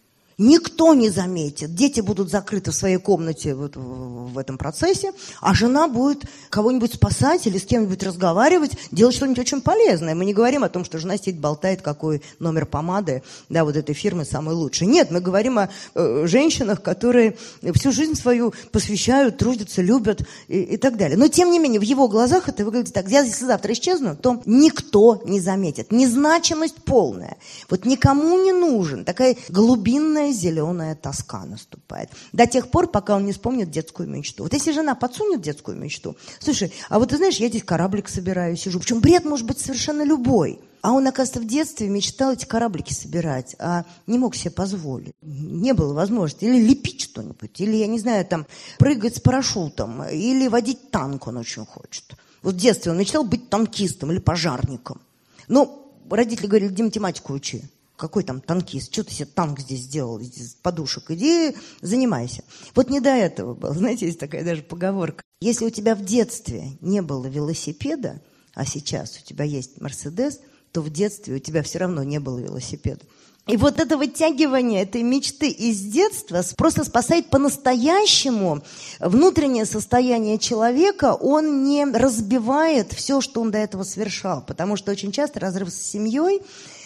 Никто не заметит. Дети будут закрыты в своей комнате вот в этом процессе, а жена будет кого-нибудь спасать или с кем-нибудь разговаривать, делать что-нибудь очень полезное. Мы не говорим о том, что жена сидит, болтает, какой номер помады, да, вот этой фирмы самый лучший. Нет, мы говорим о женщинах, которые всю жизнь свою посвящают, трудятся, любят и так далее. Но, тем не менее, в его глазах это выглядит так. Я, если завтра исчезну, то никто не заметит. Незначимость полная. Вот никому не нужен. Такая глубинная зеленая тоска наступает. До тех пор, пока он не вспомнит детскую мечту. Вот если жена подсунет детскую мечту, слушай, а вот ты знаешь, я здесь кораблик собираю, сижу. Причем бред может быть совершенно любой. А он, оказывается, в детстве мечтал эти кораблики собирать, а не мог себе позволить. Не было возможности. Или лепить что-нибудь, или, я не знаю, там, прыгать с парашютом, или водить танк он очень хочет. Вот в детстве он мечтал быть танкистом или пожарником. Но родители говорили, иди математику учи. Какой там танкист? Что ты себе танк здесь сделал из подушек? Иди занимайся. Вот не до этого было. Знаете, есть такая даже поговорка. Если у тебя в детстве не было велосипеда, а сейчас у тебя есть Мерседес, то в детстве у тебя все равно не было велосипеда. И вот это вытягивание этой мечты из детства просто спасает по-настоящему внутреннее состояние человека. Он не разбивает все, что он до этого совершал. Потому что очень часто разрыв с семьей,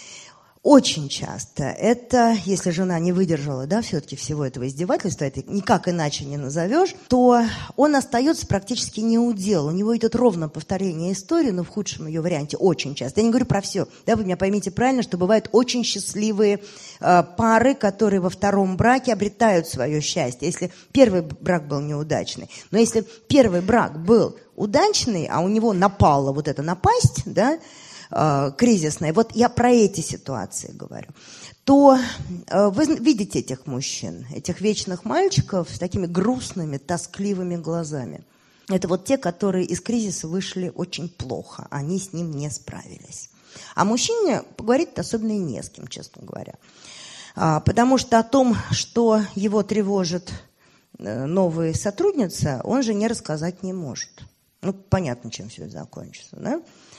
очень часто, это, если жена не выдержала, да, все-таки всего этого издевательства, это никак иначе не назовешь, то он остается практически неудел. У него идет ровно повторение истории, но в худшем ее варианте очень часто. Я не говорю про все, да, вы меня поймите правильно, что бывают очень счастливые пары, которые во втором браке обретают свое счастье, если первый брак был неудачный. Но если первый брак был удачный, а у него напала вот эта напасть, да, кризисная, вот я про эти ситуации говорю, то вы видите этих мужчин, этих вечных мальчиков с такими грустными, тоскливыми глазами. Это вот те, которые из кризиса вышли очень плохо, они с ним не справились. А мужчине поговорить особенно и не с кем, честно говоря. Потому что о том, что его тревожит новая сотрудница, он же не рассказать не может. Ну, понятно, чем все это закончится, да?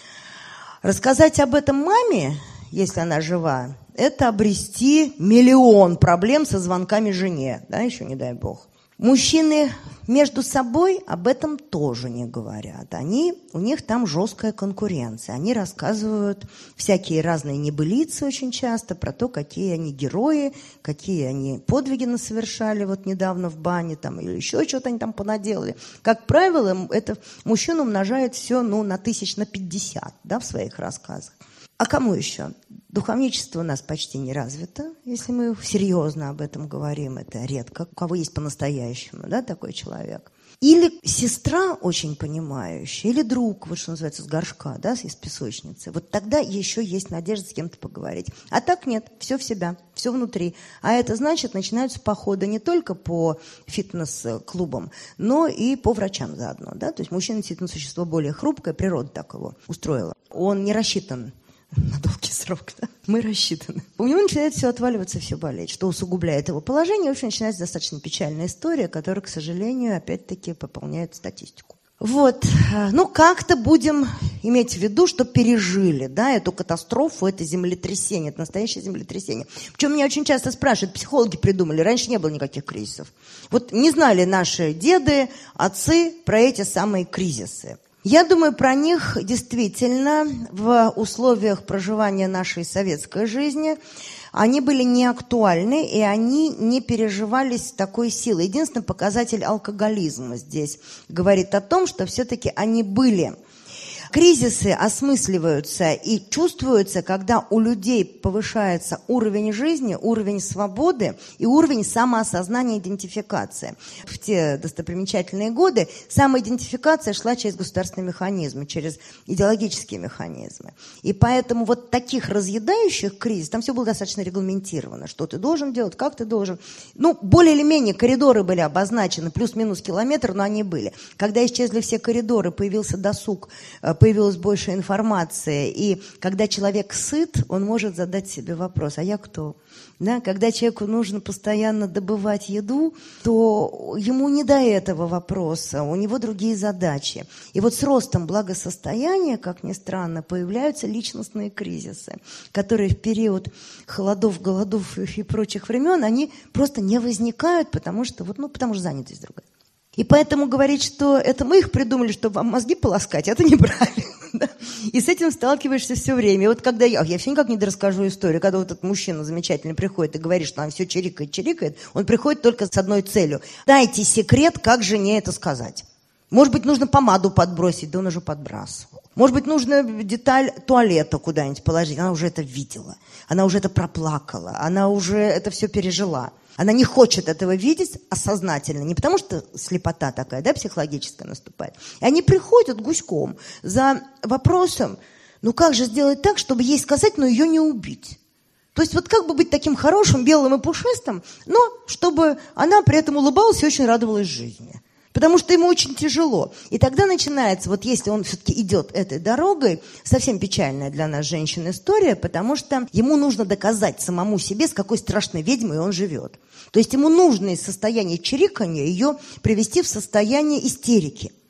Рассказать об этом маме, если она жива, это обрести миллион проблем со звонками жене, да, еще не дай бог. Мужчины между собой об этом тоже не говорят. У них там жесткая конкуренция. Они рассказывают всякие разные небылицы очень часто про то, какие они герои, какие они подвиги насовершали вот недавно в бане там, или еще что-то они там понаделали. Как правило, это мужчина умножает все на 1050, да, в своих рассказах. А кому еще? Духовничество у нас почти не развито, если мы серьезно об этом говорим, это редко. У кого есть по-настоящему, да, такой человек. Или сестра очень понимающая, или друг, вот что называется, с горшка, да, из песочницы. Вот тогда еще есть надежда с кем-то поговорить. А так нет, все в себя, все внутри. А это значит, начинаются походы не только по фитнес-клубам, но и по врачам заодно, да. То есть мужчина действительно существо более хрупкое, природа так его устроила. Он не рассчитан на долгий срок, да? Мы рассчитаны. У него начинает все отваливаться, все болеть, что усугубляет его положение. В общем, начинается достаточно печальная история, которая, к сожалению, опять-таки пополняет статистику. Вот, как-то будем иметь в виду, что пережили, да, эту катастрофу, это землетрясение, это настоящее землетрясение. Причем меня очень часто спрашивают, психологи придумали, раньше не было никаких кризисов. Вот не знали наши деды, отцы про эти самые кризисы. Я думаю, про них действительно в условиях проживания нашей советской жизни они были не актуальны, и они не переживались с такой силой. Единственный показатель алкоголизма здесь говорит о том, что все-таки они были. Кризисы осмысливаются и чувствуются, когда у людей повышается уровень жизни, уровень свободы и уровень самоосознания и идентификации. В те достопримечательные годы самоидентификация шла через государственные механизмы, через идеологические механизмы. И поэтому вот таких разъедающих кризисов, там все было достаточно регламентировано, что ты должен делать, как ты должен. Более или менее коридоры были обозначены, плюс-минус километр, но они были. Когда исчезли все коридоры, появился досуг, появилась больше информации, и когда человек сыт, он может задать себе вопрос, а я кто? Да? Когда человеку нужно постоянно добывать еду, то ему не до этого вопроса, у него другие задачи. И вот с ростом благосостояния, как ни странно, появляются личностные кризисы, которые в период холодов, голодов и прочих времен, они просто не возникают, потому что занятость другая. И поэтому говорить, что это мы их придумали, чтобы вам мозги полоскать, это неправильно. Да? И с этим сталкиваешься все время. И вот когда я все никак не дорасскажу историю, когда вот этот мужчина замечательный приходит и говорит, что нам все чирикает, он приходит только с одной целью. Дайте секрет, как жене это сказать. Может быть, нужно помаду подбросить, да он уже подбрасывал. Может быть, нужно деталь туалета куда-нибудь положить. Она уже это видела, она уже это проплакала, она уже это все пережила. Она не хочет этого видеть осознательно, не потому что слепота такая, да, психологическая наступает. И они приходят гуськом за вопросом, как же сделать так, чтобы ей сказать, но ее не убить. То есть вот как бы быть таким хорошим, белым и пушистым, но чтобы она при этом улыбалась и очень радовалась жизни. Потому что ему очень тяжело. И тогда начинается, вот если он все-таки идет этой дорогой, совсем печальная для нас женщин история, потому что ему нужно доказать самому себе, с какой страшной ведьмой он живет. То есть ему нужно из состояния чириканья ее привести в состояние истерики.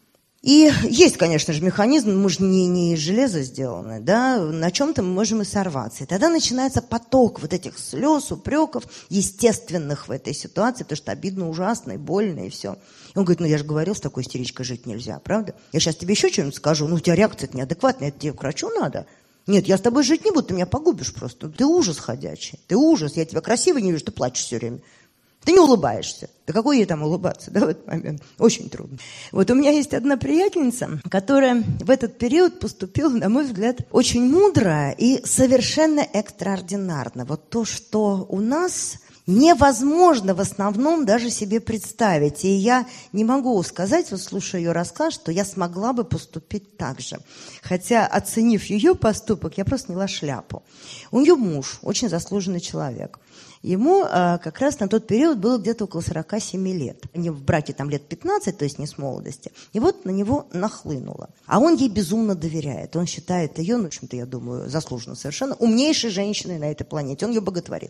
И есть, конечно же, механизм, мы же не из железа сделаны, да, на чем-то мы можем и сорваться. И тогда начинается поток вот этих слез, упреков, естественных в этой ситуации, потому что обидно, ужасно и больно, и все. И он говорит, я же говорил, с такой истеричкой жить нельзя, правда? Я сейчас тебе еще что-нибудь скажу, у тебя реакция-то неадекватная, это тебе к врачу надо. Нет, я с тобой жить не буду, ты меня погубишь просто. Ты ужас ходячий, ты ужас, я тебя красиво не вижу, ты плачешь все время. Ты не улыбаешься. Да какой ей там улыбаться, да, в этот момент? Очень трудно. Вот у меня есть одна приятельница, которая в этот период поступила, на мой взгляд, очень мудро и совершенно экстраординарно. Вот то, что у нас невозможно в основном даже себе представить. И я не могу сказать, вот слушая ее рассказ, что я смогла бы поступить так же. Хотя, оценив ее поступок, я просто сняла шляпу. У нее муж, очень заслуженный человек. Ему как раз на тот период было где-то около 47 лет. Они в браке там лет 15, то есть не с молодости. И вот на него нахлынуло. А он ей безумно доверяет. Он считает ее, в общем-то, я думаю, заслуженно совершенно, умнейшей женщиной на этой планете. Он ее боготворит.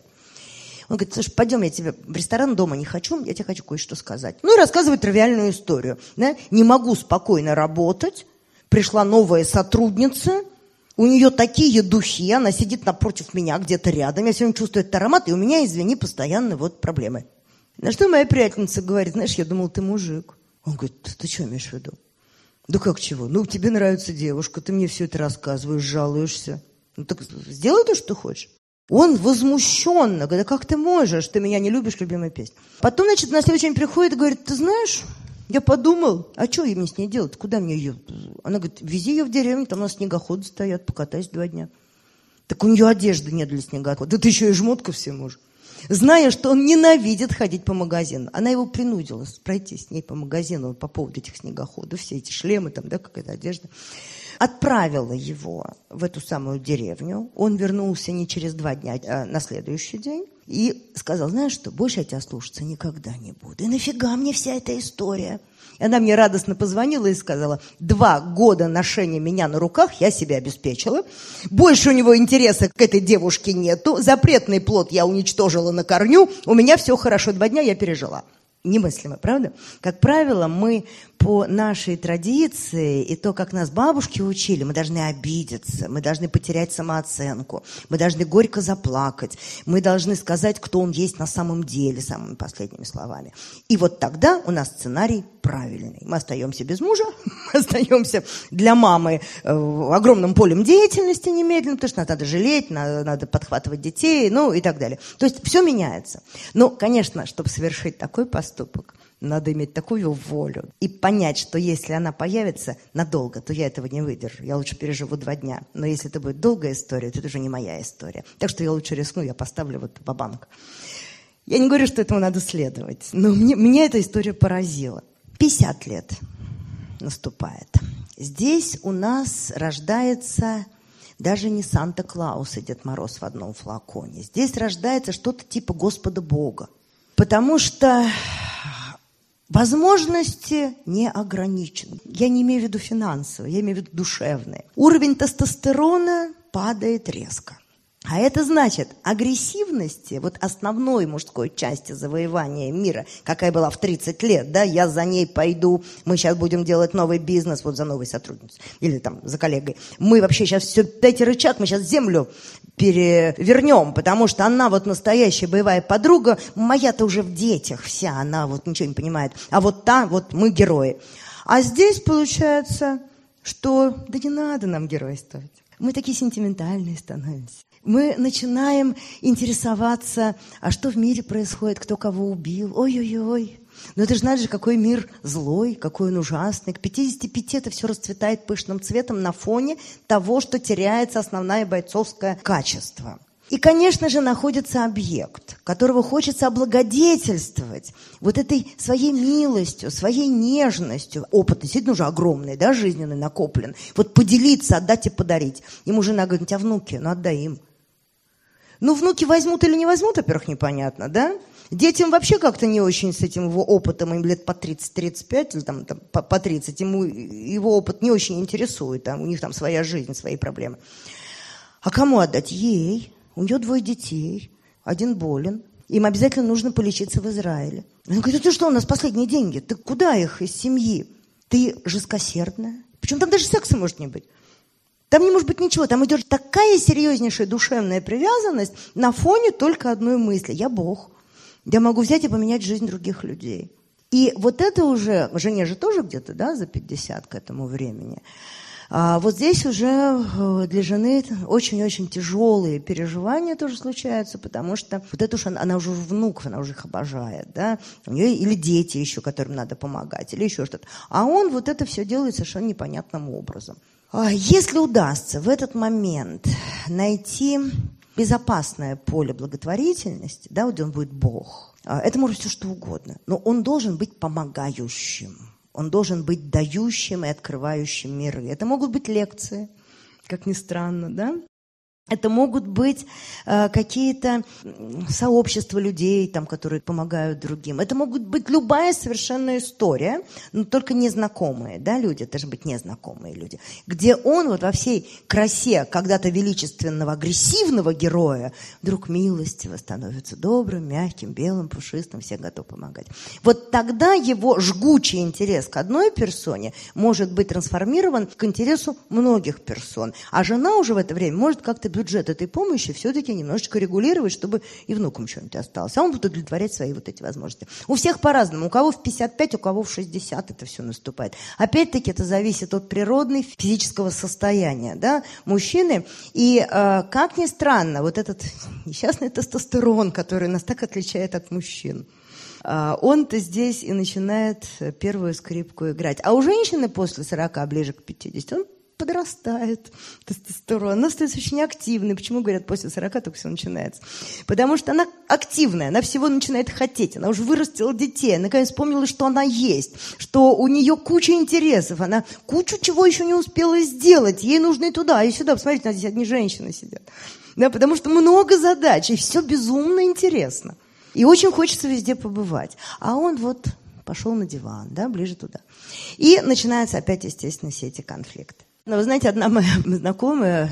Он говорит, слушай, пойдем, я тебе в ресторан дома не хочу, я тебе хочу кое-что сказать. Ну и рассказывает тривиальную историю. Да? Не могу спокойно работать, пришла новая сотрудница, у нее такие духи, она сидит напротив меня где-то рядом, я все время чувствую этот аромат, и у меня, извини, постоянно вот проблемы. На что моя приятельница говорит, знаешь, я думала, ты мужик. Он говорит, ты что имеешь в виду? Да как чего? Ну, тебе нравится девушка, ты мне все это рассказываешь, жалуешься. Ну так сделай то, что ты хочешь. Он возмущенно говорит, да как ты можешь, ты меня не любишь, любимая песня. Потом, значит, на следующий день приходит и говорит, ты знаешь, я подумал, а что мне с ней делать, куда мне ее? Она говорит, вези ее в деревню, там у нас снегоходы стоят, покатайся 2 дня. Так у нее одежды нет для снегохода, да ты еще и жмотка всем можешь. Зная, что он ненавидит ходить по магазину, она его принудила пройти с ней по магазину по поводу этих снегоходов, все эти шлемы, там, да, какая-то одежда. Отправила его в эту самую деревню. Он вернулся не через 2 дня, а на следующий день. И сказал, знаешь что, больше я тебя слушаться никогда не буду. И нафига мне вся эта история? И она мне радостно позвонила и сказала, 2 года ношения меня на руках я себя обеспечила. Больше у него интереса к этой девушке нету. Запретный плод я уничтожила на корню. У меня все хорошо, 2 дня я пережила. Немыслимо, правда? Как правило, мы по нашей традиции и то, как нас бабушки учили, мы должны обидеться, мы должны потерять самооценку, мы должны горько заплакать, мы должны сказать, кто он есть на самом деле, самыми последними словами. И вот тогда у нас сценарий правильный. Мы остаемся без мужа, мы остаемся для мамы огромным полем деятельности немедленно, потому что нас надо жалеть, надо подхватывать детей, ну и так далее. То есть все меняется. Но, конечно, чтобы совершить такой поступок, надо иметь такую волю и понять, что если она появится надолго, то я этого не выдержу. Я лучше переживу 2 дня. Но если это будет долгая история, то это уже не моя история. Так что я лучше рискну, я поставлю вот ва-банк. Я не говорю, что этому надо следовать, но меня эта история поразила. 50 лет наступает. Здесь у нас рождается даже не Санта-Клаус и Дед Мороз в одном флаконе. Здесь рождается что-то типа Господа Бога. Потому что возможности не ограничены. Я не имею в виду финансовые, я имею в виду душевные. Уровень тестостерона падает резко. А это значит, агрессивности, вот основной мужской части завоевания мира, какая была в 30 лет, да, я за ней пойду, мы сейчас будем делать новый бизнес, вот за новой сотрудницей, или там за коллегой. Мы вообще сейчас все, дайте рычаг, мы сейчас землю перевернем, потому что она вот настоящая боевая подруга, моя-то уже в детях вся, она вот ничего не понимает, а вот та, вот мы герои. А здесь получается, что да не надо нам геройствовать. Мы такие сентиментальные становимся. Мы начинаем интересоваться, а что в мире происходит, кто кого убил. Ой-ой-ой. Но это же надо же, какой мир злой, какой он ужасный. К 55 это все расцветает пышным цветом на фоне того, что теряется основное бойцовское качество. И, конечно же, находится объект, которого хочется облагодетельствовать вот этой своей милостью, своей нежностью. Опыт действительно уже огромный, да, жизненный накоплен. Вот поделиться, отдать и подарить. Ему жена говорит, у тебя внуки, ну отдай им. Ну, внуки возьмут или не возьмут, во-первых, непонятно, да? Детям вообще как-то не очень с этим его опытом, им лет по 30-35, или там по 30, ему его опыт не очень интересует, там, у них там своя жизнь, свои проблемы. А кому отдать? Ей. У нее 2 детей, 1 болен. Им обязательно нужно полечиться в Израиле. Он говорит, ты что, у нас последние деньги, ты куда их из семьи? Ты жесткосердная. Причем там даже секса может не быть. Там не может быть ничего. Там идет такая серьезнейшая душевная привязанность на фоне только одной мысли. Я Бог. Я могу взять и поменять жизнь других людей. И вот это уже, жене же тоже где-то, да, за 50 к этому времени. А вот здесь уже для жены очень-очень тяжелые переживания тоже случаются, потому что вот это уж она уже внуков, она уже их обожает, да, у нее или дети еще, которым надо помогать, или еще что-то. А он вот это все делает совершенно непонятным образом. Если удастся в этот момент найти безопасное поле благотворительности, да, вот он будет Бог, это может все что угодно, но он должен быть помогающим. Он должен быть дающим и открывающим миры. Это могут быть лекции, как ни странно, да? Это могут быть какие-то сообщества людей, там, которые помогают другим. Это могут быть любая совершенно история, но только незнакомые, да, люди, должны быть незнакомые люди, где он вот во всей красе когда-то величественного, агрессивного героя вдруг милостиво становится добрым, мягким, белым, пушистым, все готовы помогать. Вот тогда его жгучий интерес к одной персоне может быть трансформирован к интересу многих персон. А жена уже в это время может как-то бюджет этой помощи все-таки немножечко регулировать, чтобы и внукам что-нибудь осталось. А он будет удовлетворять свои вот эти возможности. У всех по-разному. У кого в 55, у кого в 60 это все наступает. Опять-таки это зависит от природной физического состояния, да, мужчины. И, как ни странно, вот этот несчастный тестостерон, который нас так отличает от мужчин, он-то здесь и начинает первую скрипку играть. А у женщины после 40, ближе к 50, он подрастает, тестостерон. Она становится очень активной. Почему говорят, после 40 только все начинается? Потому что она активная, она всего начинает хотеть. Она уже вырастила детей, она наконец вспомнила, что она есть, что у нее куча интересов, она кучу чего еще не успела сделать. Ей нужно и туда, и сюда. Посмотрите, здесь одни женщины сидят. Да, потому что много задач, и все безумно интересно. И очень хочется везде побывать. А он вот пошел на диван, да, ближе туда. И начинаются опять, естественно, все эти конфликты. Но вы знаете, одна моя знакомая,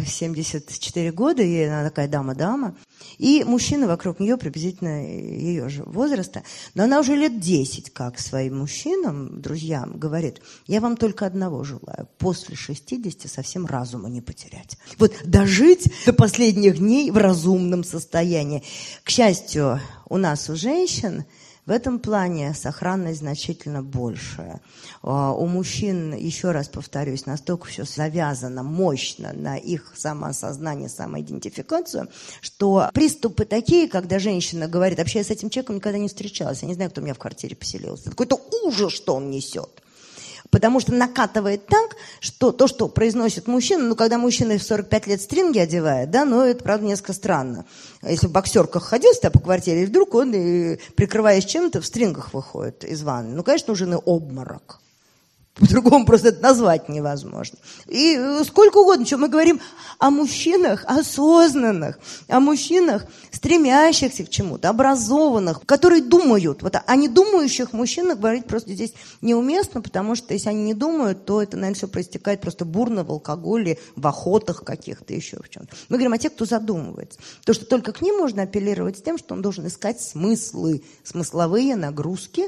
74 года, ей она такая дама-дама, и мужчины вокруг нее приблизительно ее же возраста, но она уже лет 10, как своим мужчинам, друзьям, говорит: я вам только одного желаю, после 60 совсем разума не потерять. Вот дожить до последних дней в разумном состоянии. К счастью, у нас, у женщин, в этом плане сохранность значительно большая. У мужчин, еще раз повторюсь, настолько все завязано мощно на их самоосознание, самоидентификацию, что приступы такие, когда женщина говорит: вообще я с этим человеком никогда не встречалась, я не знаю, кто у меня в квартире поселился. Это какой-то ужас, что он несет. Потому что накатывает так, что то, что произносит мужчина, ну, когда мужчина в 45 лет стринги одевает, да, но это, правда, несколько странно. Если в боксерках ходил по квартире, и вдруг он, прикрываясь чем-то, в стрингах выходит из ванны. Ну, конечно, у жены обморок. По-другому просто это назвать невозможно. И сколько угодно, что мы говорим о мужчинах осознанных, о мужчинах, стремящихся к чему-то, образованных, которые думают. Вот о недумающих мужчинах говорить просто здесь неуместно, потому что если они не думают, то это, наверное, все проистекает просто бурно в алкоголе, в охотах каких-то, еще в чем-то. Мы говорим о тех, кто задумывается. То, что только к ним можно апеллировать с тем, что он должен искать смыслы, смысловые нагрузки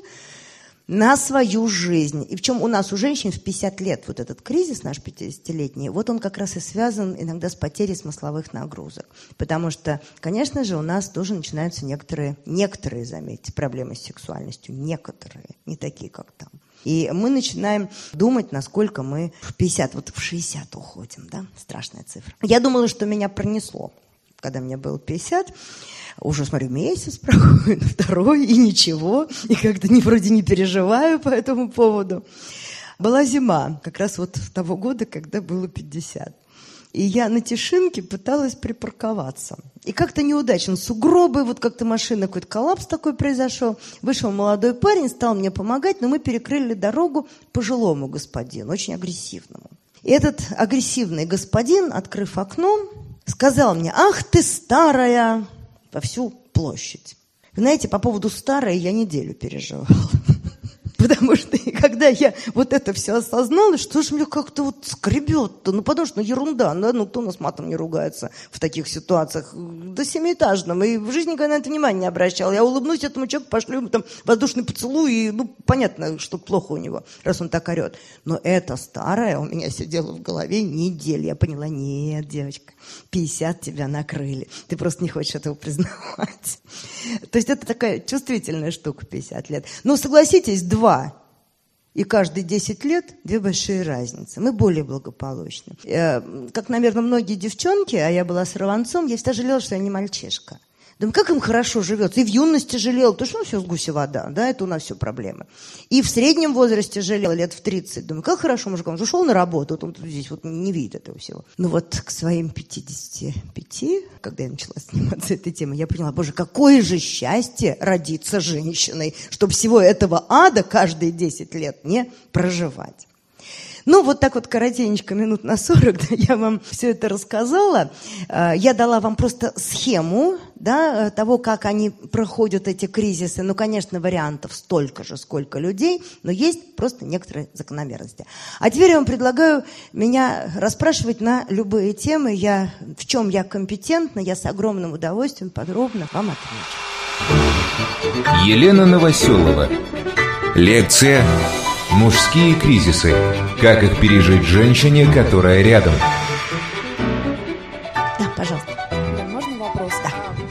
на свою жизнь. И причем у нас, у женщин в 50 лет, вот этот кризис наш 50-летний, вот он как раз и связан иногда с потерей смысловых нагрузок. Потому что, конечно же, у нас тоже начинаются некоторые, заметьте, проблемы с сексуальностью. Некоторые, не такие, как там. И мы начинаем думать, насколько мы в 50, вот в 60 уходим, да? Страшная цифра. Я думала, что меня пронесло, когда мне было 50. Уже, смотрю, месяц проходит, второй, и ничего, и как-то вроде не переживаю по этому поводу. Была зима, как раз вот того года, когда было 50. И я на Тишинке пыталась припарковаться. И как-то неудачно, сугробы, вот как-то машина, какой-то коллапс такой произошел. Вышел молодой парень, стал мне помогать, но мы перекрыли дорогу пожилому господину, очень агрессивному. И этот агрессивный господин, открыв окно, сказал мне: ах ты старая, во всю площадь. Вы знаете, по поводу старой я неделю переживала. Потому что когда я вот это все осознала, что же меня как-то вот скребет-то, потому что ерунда, кто у нас матом не ругается в таких ситуациях, до 7-этажном, и в жизни никогда на это внимания не обращала. Я улыбнусь этому человеку, пошлю ему там воздушный поцелуй, и, понятно, что плохо у него, раз он так орет. Но это старое у меня сидело в голове неделю. Я поняла, нет, девочка, 50 тебя накрыли. Ты просто не хочешь этого признавать. То есть это такая чувствительная штука, 50 лет. Но согласитесь, 2 и каждые 10 лет 2 большие разницы. Мы более благополучны. Как, наверное, многие девчонки, а я была сорванцом, я всегда жалела, что я не мальчишка. Думаю, как им хорошо живется. И в юности жалела, потому что все с гуся вода, да, это у нас все проблемы. И в среднем возрасте жалела, лет в 30. Думаю, как хорошо мужикам. Ушел на работу, вот он здесь вот не видит этого всего. Ну вот к своим 55, когда я начала заниматься этой темой, я поняла, боже, какое же счастье родиться женщиной, чтобы всего этого ада каждые 10 лет не проживать. Ну, вот так вот коротенечко, минут на 40, да, я вам все это рассказала. Я дала вам просто схему, да, того, как они проходят эти кризисы. Ну, конечно, вариантов столько же, сколько людей, но есть просто некоторые закономерности. А теперь я вам предлагаю меня расспрашивать на любые темы. В чем я компетентна, я с огромным удовольствием подробно вам отвечу. Елена Новоселова. Лекция «Мужские кризисы. Как их пережить женщине, которая рядом». Да, пожалуйста. Можно вопрос? Да.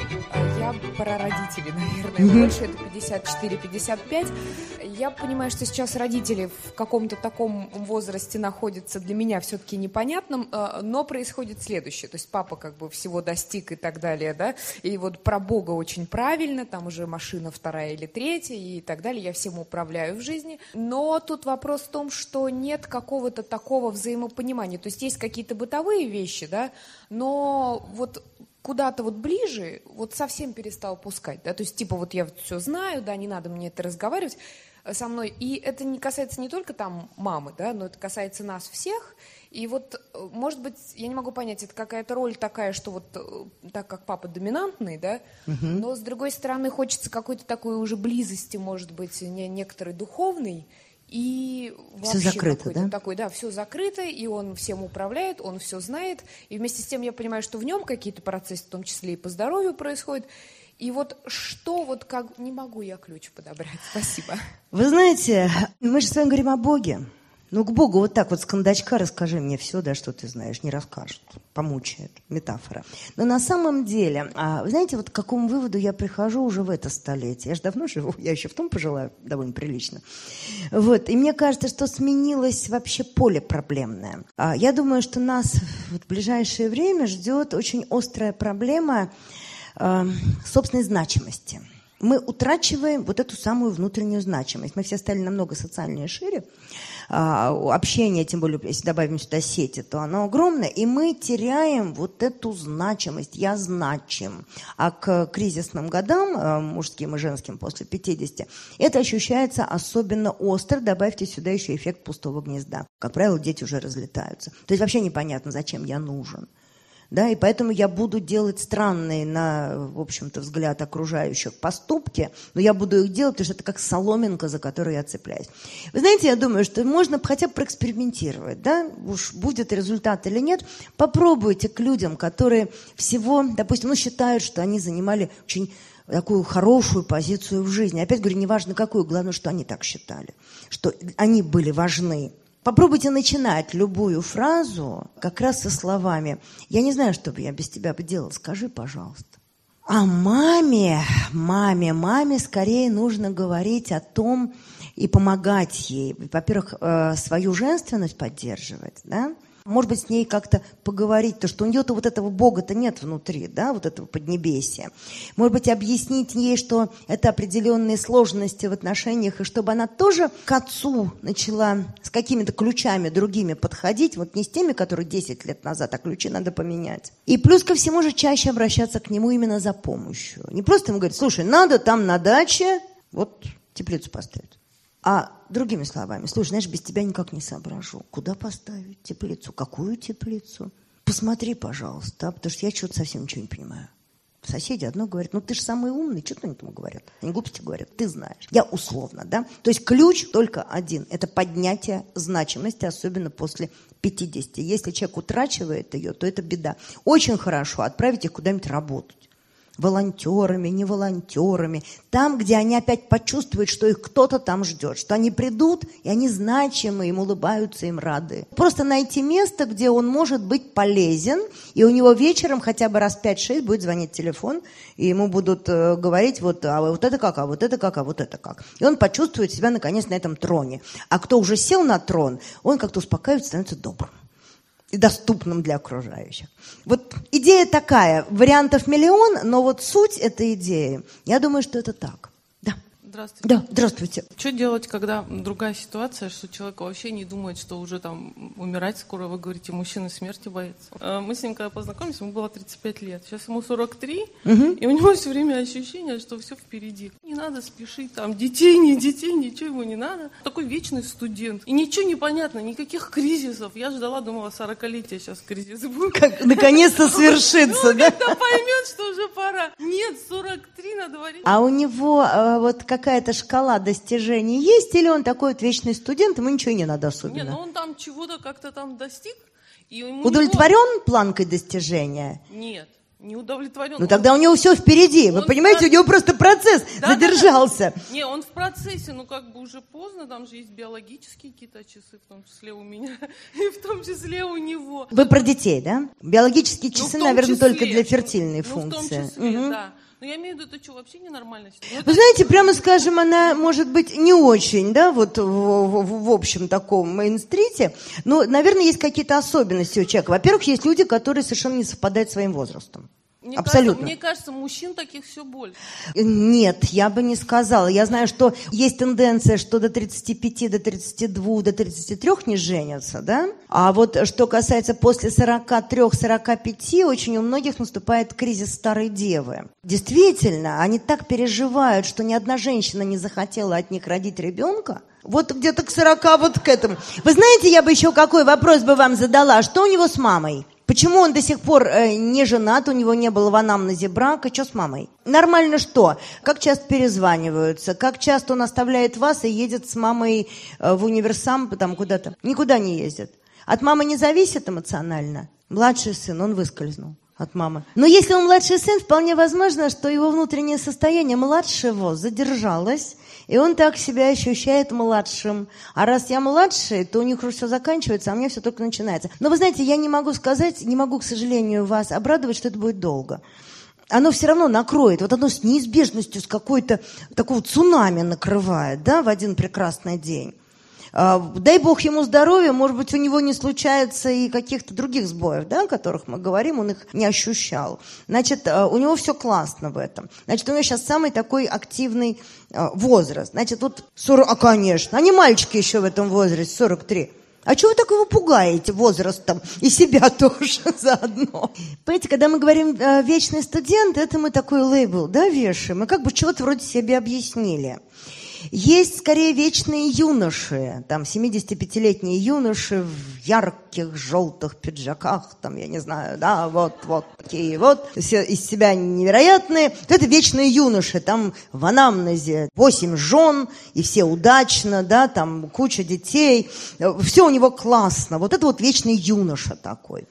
Я про родителей, наверное. Больше это 54-55. Я понимаю, что сейчас родители в каком-то таком возрасте находятся для меня все-таки непонятным, но происходит следующее. То есть папа как бы всего достиг и так далее, да, и вот про Бога очень правильно, там уже машина 2-я или 3-я и так далее, я всем управляю в жизни. Но тут вопрос в том, что нет какого-то такого взаимопонимания. То есть есть какие-то бытовые вещи, да, но вот куда-то вот ближе, вот совсем перестал пускать, да, то есть типа вот я вот все знаю, да, не надо мне это разговаривать со мной, и это не касается не только там мамы, да, но это касается нас всех, и вот, может быть, я не могу понять, это какая-то роль такая, что вот так как папа доминантный, да, но с другой стороны хочется какой-то такой уже близости, может быть, некоторой духовной, и вообще все закрыто, да? Такой, да, все закрыто, и он всем управляет, он все знает, и вместе с тем я понимаю, что в нем какие-то процессы, в том числе и по здоровью, происходят. И вот что, вот как, не могу я ключ подобрать. Спасибо. Вы знаете, мы же с вами говорим о Боге. Ну, к Богу вот так вот с кондачка расскажи мне все, да, что ты знаешь, не расскажет, помучает, метафора. Но на самом деле, вы знаете, вот к какому выводу я прихожу уже в это столетие. Я же давно живу, я еще в том пожила довольно прилично. Вот, и мне кажется, что сменилось вообще поле проблемное. Я думаю, что нас в ближайшее время ждет очень острая проблема собственной значимости. Мы утрачиваем вот эту самую внутреннюю значимость. Мы все стали намного социальнее шире. Общение, тем более, если добавим сюда сети, то оно огромное. И мы теряем вот эту значимость. Я значим. А к кризисным годам, мужским и женским, после 50, это ощущается особенно остро. Добавьте сюда еще эффект пустого гнезда. Как правило, дети уже разлетаются. То есть вообще непонятно, зачем я нужен. Да, и поэтому я буду делать странные, на, в общем-то, взгляд окружающих поступки, но я буду их делать, потому что это как соломинка, за которую я цепляюсь. Вы знаете, я думаю, что можно хотя бы проэкспериментировать, да, уж будет результат или нет, попробуйте к людям, которые всего, допустим, считают, что они занимали очень такую хорошую позицию в жизни. Опять говорю, неважно какую, главное, что они так считали, что они были важны. Попробуйте начинать любую фразу как раз со словами «Я не знаю, что бы я без тебя бы делал, скажи, пожалуйста». А маме скорее нужно говорить о том и помогать ей. Во-первых, свою женственность поддерживать, да? Может быть, с ней как-то поговорить, то что у нее-то вот этого Бога-то нет внутри, да, вот этого поднебесия. Может быть, объяснить ей, что это определенные сложности в отношениях, и чтобы она тоже к отцу начала с какими-то ключами другими подходить, вот не с теми, которые 10 лет назад, а ключи надо поменять. И плюс ко всему же чаще обращаться к нему именно за помощью. Не просто ему говорить, слушай, надо там на даче вот теплицу поставить. А другими словами, слушай, знаешь, без тебя никак не соображу. Куда поставить теплицу? Какую теплицу? Посмотри, пожалуйста, потому что я что-то совсем ничего не понимаю. Соседи одно говорят, ну ты же самый умный, что они ему говорят? Они глупости говорят, ты знаешь. Я условно, да? То есть ключ только один, это поднятие значимости, особенно после 50. Если человек утрачивает ее, то это беда. Очень хорошо отправить их куда-нибудь работать. Волонтерами, не волонтерами, там, где они опять почувствуют, что их кто-то там ждет, что они придут, и они значимы, им улыбаются, им рады. Просто найти место, где он может быть полезен, и у него вечером хотя бы раз 5-6 будет звонить телефон, и ему будут говорить, вот, а вот это как, а вот это как, а вот это как. И он почувствует себя, наконец, на этом троне. А кто уже сел на трон, он как-то успокаивается, становится добрым и доступным для окружающих. Вот идея такая, вариантов миллион, но вот суть этой идеи, я думаю, что это так. Да. Здравствуйте. Да, здравствуйте. Что делать, когда другая ситуация, что человек вообще не думает, что уже там умирать скоро, вы говорите, мужчина смерти боится. Мы с ним когда познакомились, ему было 35 лет, сейчас ему 43, и у него все время ощущение, что все впереди. Не надо спешить, там, детей, ничего ему не надо. Такой вечный студент. И ничего не понятно, никаких кризисов. Я ждала, думала, 40-летие сейчас кризис будет. Как наконец-то свершится, да? Когда поймет, что уже пора. Нет, 43 на дворе. А у него вот какая-то шкала достижений есть, или он такой вот вечный студент, ему ничего не надо особенно? Нет, ну он там чего-то как-то там достиг. И ему удовлетворен планкой достижения? Нет. Не удовлетворен. Ну тогда у него все впереди. Вы понимаете, у него просто процесс задержался. Да. Не, он в процессе, ну как бы уже поздно, там же есть биологические какие-то часы, в том числе у меня, и в том числе у него. Вы про детей, да? Биологические часы, наверное, только для фертильной функции. В том числе, да. Но я имею в виду, это что, вообще ненормально? Вы знаете, прямо скажем, она может быть не очень, да, вот в общем таком мейнстрите, но, наверное, есть какие-то особенности у человека. Во-первых, есть люди, которые совершенно не совпадают с своим возрастом. Абсолютно. Мне кажется, мужчин таких все больше. Нет, я бы не сказала. Я знаю, что есть тенденция, что до 35, до 32, до 33 не женятся, да? А вот что касается после 43-45, очень у многих наступает кризис старой девы. Действительно, они так переживают, что ни одна женщина не захотела от них родить ребенка. Вот где-то к 40, вот к этому. Вы знаете, я бы еще какой вопрос бы вам задала? Что у него с мамой? Почему он до сих пор не женат, у него не было в анамнезе брака, что с мамой? Нормально что? Как часто перезваниваются? Как часто он оставляет вас и едет с мамой в универсам там куда-то? Никуда не ездит. От мамы не зависит эмоционально? Младший сын, он выскользнул от мамы. Но если он младший сын, вполне возможно, что его внутреннее состояние младшего задержалось, и он так себя ощущает младшим. А раз я младший, то у них уже все заканчивается, а у меня все только начинается. Но вы знаете, я не могу сказать, не могу, к сожалению, вас обрадовать, что это будет долго. Оно все равно накроет. Вот оно с неизбежностью, с какой-то такого цунами накрывает, да, в один прекрасный день. Дай бог ему здоровья, может быть, у него не случается и каких-то других сбоев, да, о которых мы говорим, он их не ощущал. Значит, у него все классно в этом. Значит, у него сейчас самый такой активный возраст. Значит, вот 40, конечно, они мальчики еще в этом возрасте, 43. А чего вы так его пугаете возрастом? И себя тоже заодно. Понимаете, когда мы говорим «вечный студент», это мы такой лейбл, да, вешаем. Мы как бы чего-то вроде себе объяснили. Есть, скорее, вечные юноши, там, 75-летние юноши в ярких желтых пиджаках, там, я не знаю, да, вот такие вот, все из себя невероятные. Это вечные юноши, там в анамнезе 8 жен, и все удачно, да, там куча детей, все у него классно. Вот это вот вечный юноша такой.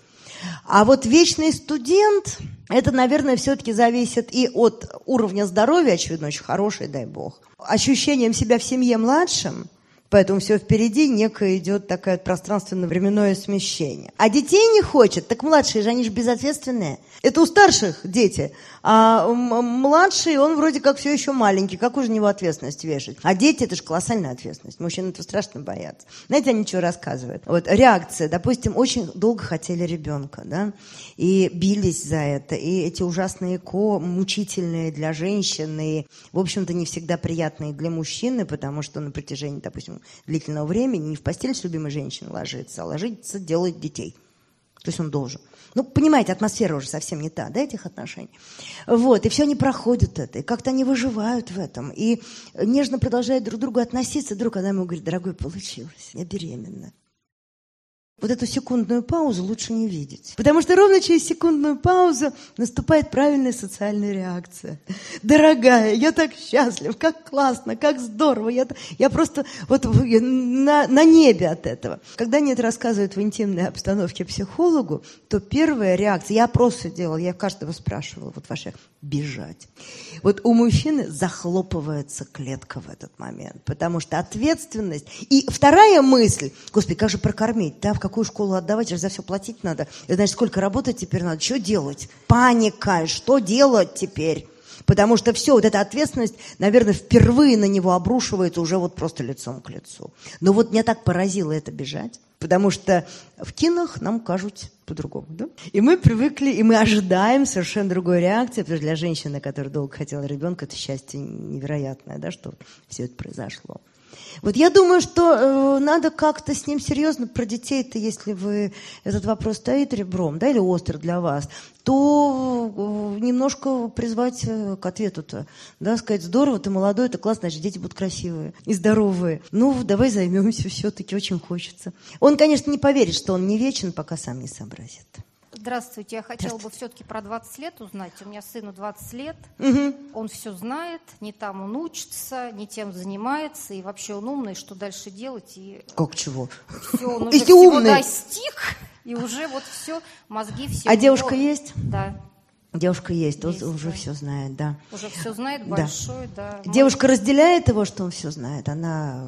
А вот вечный студент, это, наверное, все-таки зависит и от уровня здоровья, очевидно, очень хороший, дай бог, ощущением себя в семье младшим, поэтому все впереди, некое идет такое пространственно-временное смещение. А детей не хочет, так младшие же, они же безответственные. Это у старших дети, а младший, он вроде как все еще маленький, как уже на него ответственность вешать? А дети, это же колоссальная ответственность, мужчины этого страшно боятся. Знаете, они что рассказывают? Вот реакция, допустим, очень долго хотели ребенка, да, и бились за это, и эти ужасные ЭКО, мучительные для женщин, и, в общем-то, не всегда приятные для мужчины, потому что на протяжении, допустим, длительного времени не в постель с любимой женщиной ложится, а ложится делать детей. То есть он должен. Ну, понимаете, атмосфера уже совсем не та, да, этих отношений. Вот, и все они проходят это, и как-то они выживают в этом, и нежно продолжают друг к другу относиться. Вдруг она ему говорит: дорогой, получилось, я беременна. вот эту секундную паузу лучше не видеть. Потому что ровно через секундную паузу наступает правильная социальная реакция. Дорогая, я так счастлив, как классно, как здорово. Я просто вот на небе от этого. Когда мне это рассказывают в интимной обстановке психологу, то первая реакция, я опросы делала, я каждого спрашивала, вот ваша, бежать. Вот у мужчины захлопывается клетка в этот момент, потому что ответственность. И вторая мысль, господи, как же прокормить, да, в какую школу отдавать, же за все платить надо. И, значит, сколько работать теперь надо, что делать? Паника, что делать теперь? Потому что все, вот эта ответственность, наверное, впервые на него обрушивается уже вот просто лицом к лицу. Но вот меня так поразило это бежать, потому что в кинах нам кажутся по-другому, да? И мы привыкли, и мы ожидаем совершенно другой реакции, потому что для женщины, которая долго хотела ребенка, это счастье невероятное, да, что все это произошло. Вот я думаю, что надо как-то с ним серьезно про детей-то, если вы этот вопрос стоит ребром, да, или остро для вас, то немножко призвать к ответу-то, да, сказать, здорово, ты молодой, это классно, значит, дети будут красивые и здоровые. Ну, давай займемся, все-таки очень хочется. Он, конечно, не поверит, что он не вечен, пока сам не сообразит. Здравствуйте, я хотела бы все-таки про 20 лет узнать. У меня сыну 20 лет, он все знает, не там он учится, не тем занимается, и вообще он умный, что дальше делать. И как чего? Все, он уже всего достиг, и уже вот все, мозги все. А девушка есть? Да. Девушка есть, он уже все знает, да. Уже все знает, большой, да. Девушка разделяет его, что он все знает? Она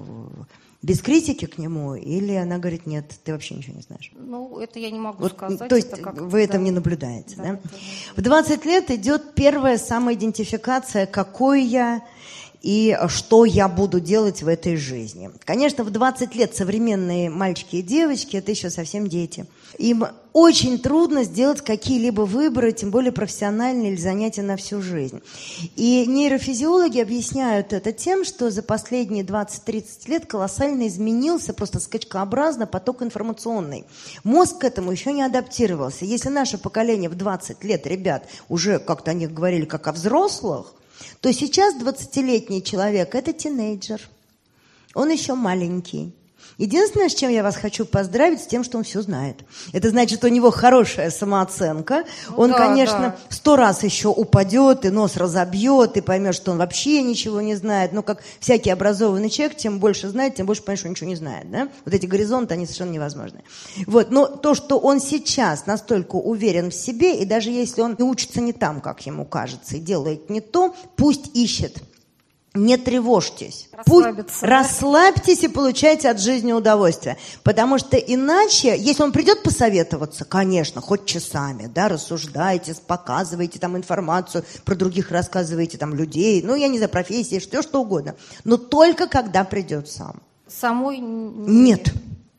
без критики к нему, или она говорит, нет, ты вообще ничего не знаешь? Ну, это я не могу сказать. То есть вы этого не наблюдаете, да? В 20 лет идет первая самоидентификация, какой я и что я буду делать в этой жизни. Конечно, в 20 лет современные мальчики и девочки – это еще совсем дети. Им очень трудно сделать какие-либо выборы, тем более профессиональные или занятия на всю жизнь. И нейрофизиологи объясняют это тем, что за последние 20-30 лет колоссально изменился, просто скачкообразно, поток информационный. Мозг к этому еще не адаптировался. Если наше поколение в 20 лет, ребят, уже как-то о них говорили как о взрослых, то сейчас 20-летний человек – это тинейджер. Он еще маленький. Единственное, с чем я вас хочу поздравить, с тем, что он все знает. Это значит, у него хорошая самооценка. Он, конечно, 100 раз еще упадет, и нос разобьет, и поймет, что он вообще ничего не знает. Но как всякий образованный человек, чем больше знает, тем больше понимает, что ничего не знает. Да? Вот эти горизонты, они совершенно невозможны. Вот. Но то, что он сейчас настолько уверен в себе, и даже если он учится не там, как ему кажется, и делает не то, пусть ищет. Не тревожьтесь. Расслабьтесь и получайте от жизни удовольствие. Потому что иначе, если он придет посоветоваться, конечно, хоть часами, да, рассуждайте, показывайте там информацию, про других рассказывайте там людей, ну, я не знаю, профессии, что угодно. Но только когда придет сам. Самой нет.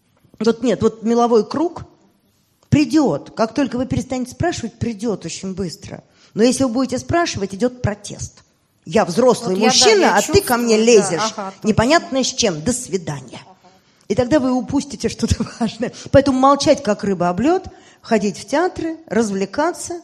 Вот меловой круг придет. Как только вы перестанете спрашивать, придет очень быстро. Но если вы будете спрашивать, идет протест. Я взрослый мужчина, а ты ко мне лезешь. Непонятно с чем. До свидания. И тогда вы упустите что-то важное. Поэтому молчать, как рыба об лед, ходить в театры, развлекаться,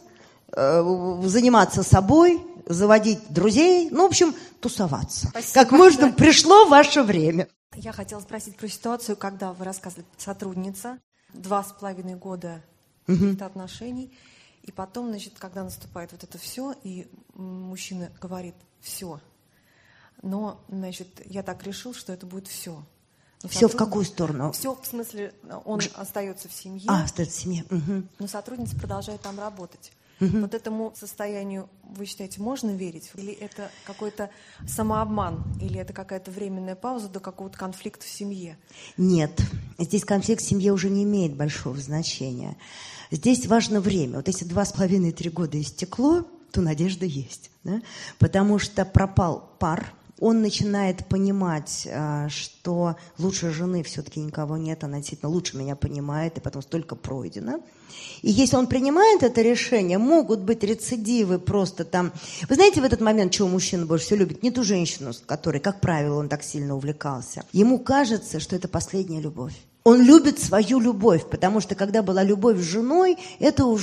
заниматься собой, заводить друзей, ну, в общем, тусоваться. Спасибо. Как можно, пришло ваше время. Я хотела спросить про ситуацию, когда вы рассказывали, сотрудница, 2,5 года каких-то отношений, и потом, значит, когда наступает вот это все, и мужчина говорит «все», но, значит, я так решил, что это будет все. Все в какую сторону? Все, в смысле, он остается в семье. Остается в семье. Но сотрудница продолжает там работать. Вот этому состоянию, вы считаете, можно верить? Или это какой-то самообман? Или это какая-то временная пауза до какого-то конфликта в семье? Нет. Здесь конфликт в семье уже не имеет большого значения. Здесь важно время. Вот если 2,5-3 года истекло, то надежда есть. Да? Потому что пропал пар. Он начинает понимать, что лучше жены все-таки никого нет, она действительно лучше меня понимает, и потом столько пройдено. И если он принимает это решение, могут быть рецидивы просто там. Вы знаете, в этот момент, чего мужчина больше всего любит? Не ту женщину, с которой, как правило, он так сильно увлекался. Ему кажется, что это последняя любовь. Он любит свою любовь, потому что когда была любовь с женой, это уже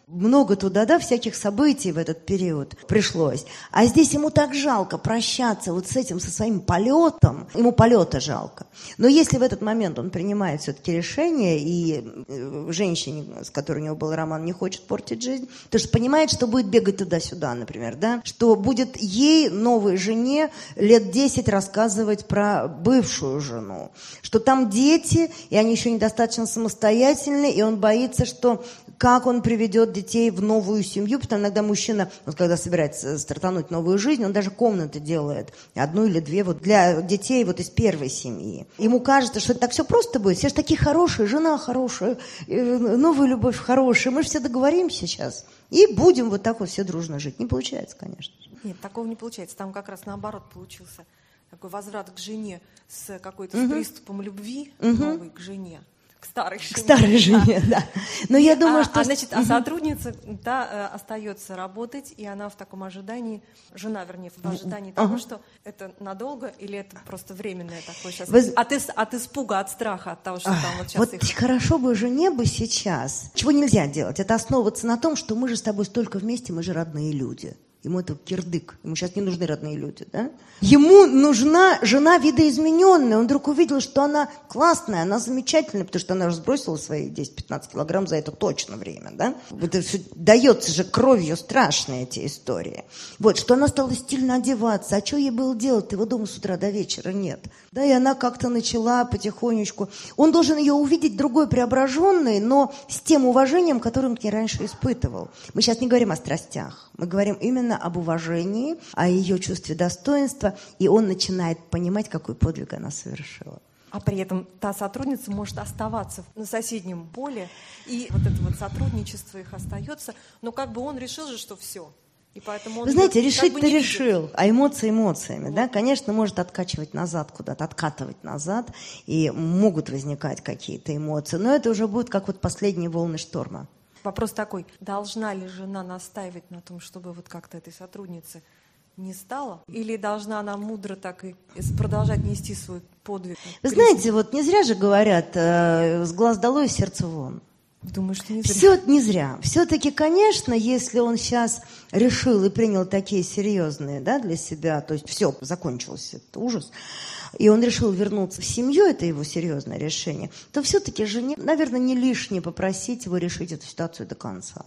много туда, да, всяких событий в этот период пришлось. А здесь ему так жалко прощаться вот с этим, со своим полетом. Ему полета жалко. Но если в этот момент он принимает все-таки решение, и женщине, с которой у него был роман, не хочет портить жизнь, то что понимает, что будет бегать туда-сюда, например, да, что будет ей, новой жене, лет 10 рассказывать про бывшую жену, что там дети, и они еще недостаточно самостоятельны, и он боится, что как он приведет детей в новую семью, потому что иногда мужчина, вот когда собирается стартануть новую жизнь, он даже комнаты делает, одну или две, вот для детей вот из первой семьи. Ему кажется, что так все просто будет, все же такие хорошие, жена хорошая, новая любовь хорошая, мы же все договоримся сейчас, и будем вот так вот все дружно жить. Не получается, конечно. Нет, такого не получается, там как раз наоборот получился такой возврат к жене с какой-то с приступом любви новой к жене. К старой жене. К старой жене, да. Но я думаю, что... А сотрудница, да, остается работать, и она в таком ожидании, жена, вернее, в ожидании того, что это надолго или это просто временное такое сейчас. От испуга, от страха, от того, что там вот сейчас вот хорошо бы жене бы сейчас. Чего нельзя делать? Это основываться на том, что мы же с тобой столько вместе, мы же родные люди. Ему это кирдык. Ему сейчас не нужны родные люди, да? Ему нужна жена видоизмененная. Он вдруг увидел, что она классная, она замечательная, потому что она уже сбросила свои 10-15 килограмм за это точно время, да? Это все дается же кровью страшные эти истории. Вот, что она стала стильно одеваться. А что ей было делать? Его дома с утра до вечера нет. Да, и она как-то начала потихонечку. Он должен ее увидеть другой, преображенной, но с тем уважением, которое он к ней раньше испытывал. Мы сейчас не говорим о страстях. Мы говорим именно об уважении, о ее чувстве достоинства, и он начинает понимать, какой подвиг она совершила. А при этом та сотрудница может оставаться на соседнем поле, и вот это вот сотрудничество их остается, но как бы он решил же, что все. И поэтому он, вы знаете, решить-то как бы решил, а эмоции эмоциями, вот. Да, конечно, может откачивать назад куда-то, откатывать назад, и могут возникать какие-то эмоции, но это уже будет как вот последние волны шторма. Вопрос такой, должна ли жена настаивать на том, чтобы вот как-то этой сотруднице не стало? Или должна она мудро так и продолжать нести свой подвиг? Вы знаете, вот не зря же говорят, с глаз долой, сердце вон. Думаю, что не зря. Все не зря. Все-таки, конечно, если он сейчас решил и принял такие серьезные, да, для себя, то есть все, закончилось, это ужас, и он решил вернуться в семью, это его серьезное решение, то все-таки жене, наверное, не лишнее попросить его решить эту ситуацию до конца,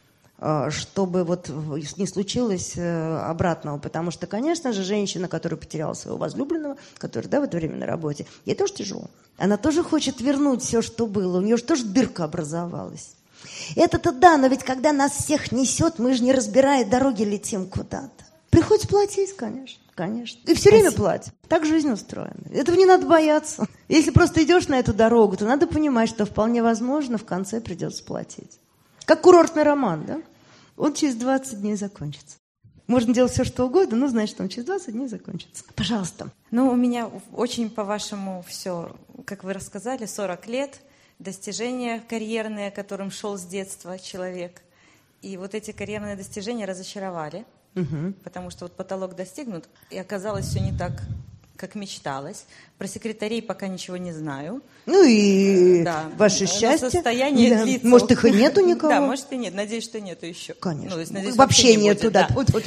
чтобы вот не случилось обратного, потому что, конечно же, женщина, которая потеряла своего возлюбленного, который, да, в это время на работе, ей тоже тяжело. Она тоже хочет вернуть все, что было, у нее же тоже дырка образовалась. Это-то да, но ведь когда нас всех несет, мы же не разбирая дороги летим куда-то. Приходится платить, конечно. Конечно. И все время платим. Так жизнь устроена. Этого не надо бояться. Если просто идешь на эту дорогу, то надо понимать, что вполне возможно в конце придется платить. Как курортный роман, да? Он через 20 дней закончится. Можно делать все, что угодно, но значит, он через 20 дней закончится. Пожалуйста. Ну, у меня очень, по-вашему, все, как вы рассказали, 40 лет, достижения карьерные, которым шел с детства человек. И вот эти карьерные достижения разочаровали. Потому что вот потолок достигнут, и оказалось все не так, как мечталось. Про секретарей пока ничего не знаю. Ну и да. Ваше счастье. Состояние да. длится. Может, их и нету никого? Да, может и нет. Надеюсь, что нету еще. Конечно. Ну, есть, надеюсь, вообще не нету, да. Вот.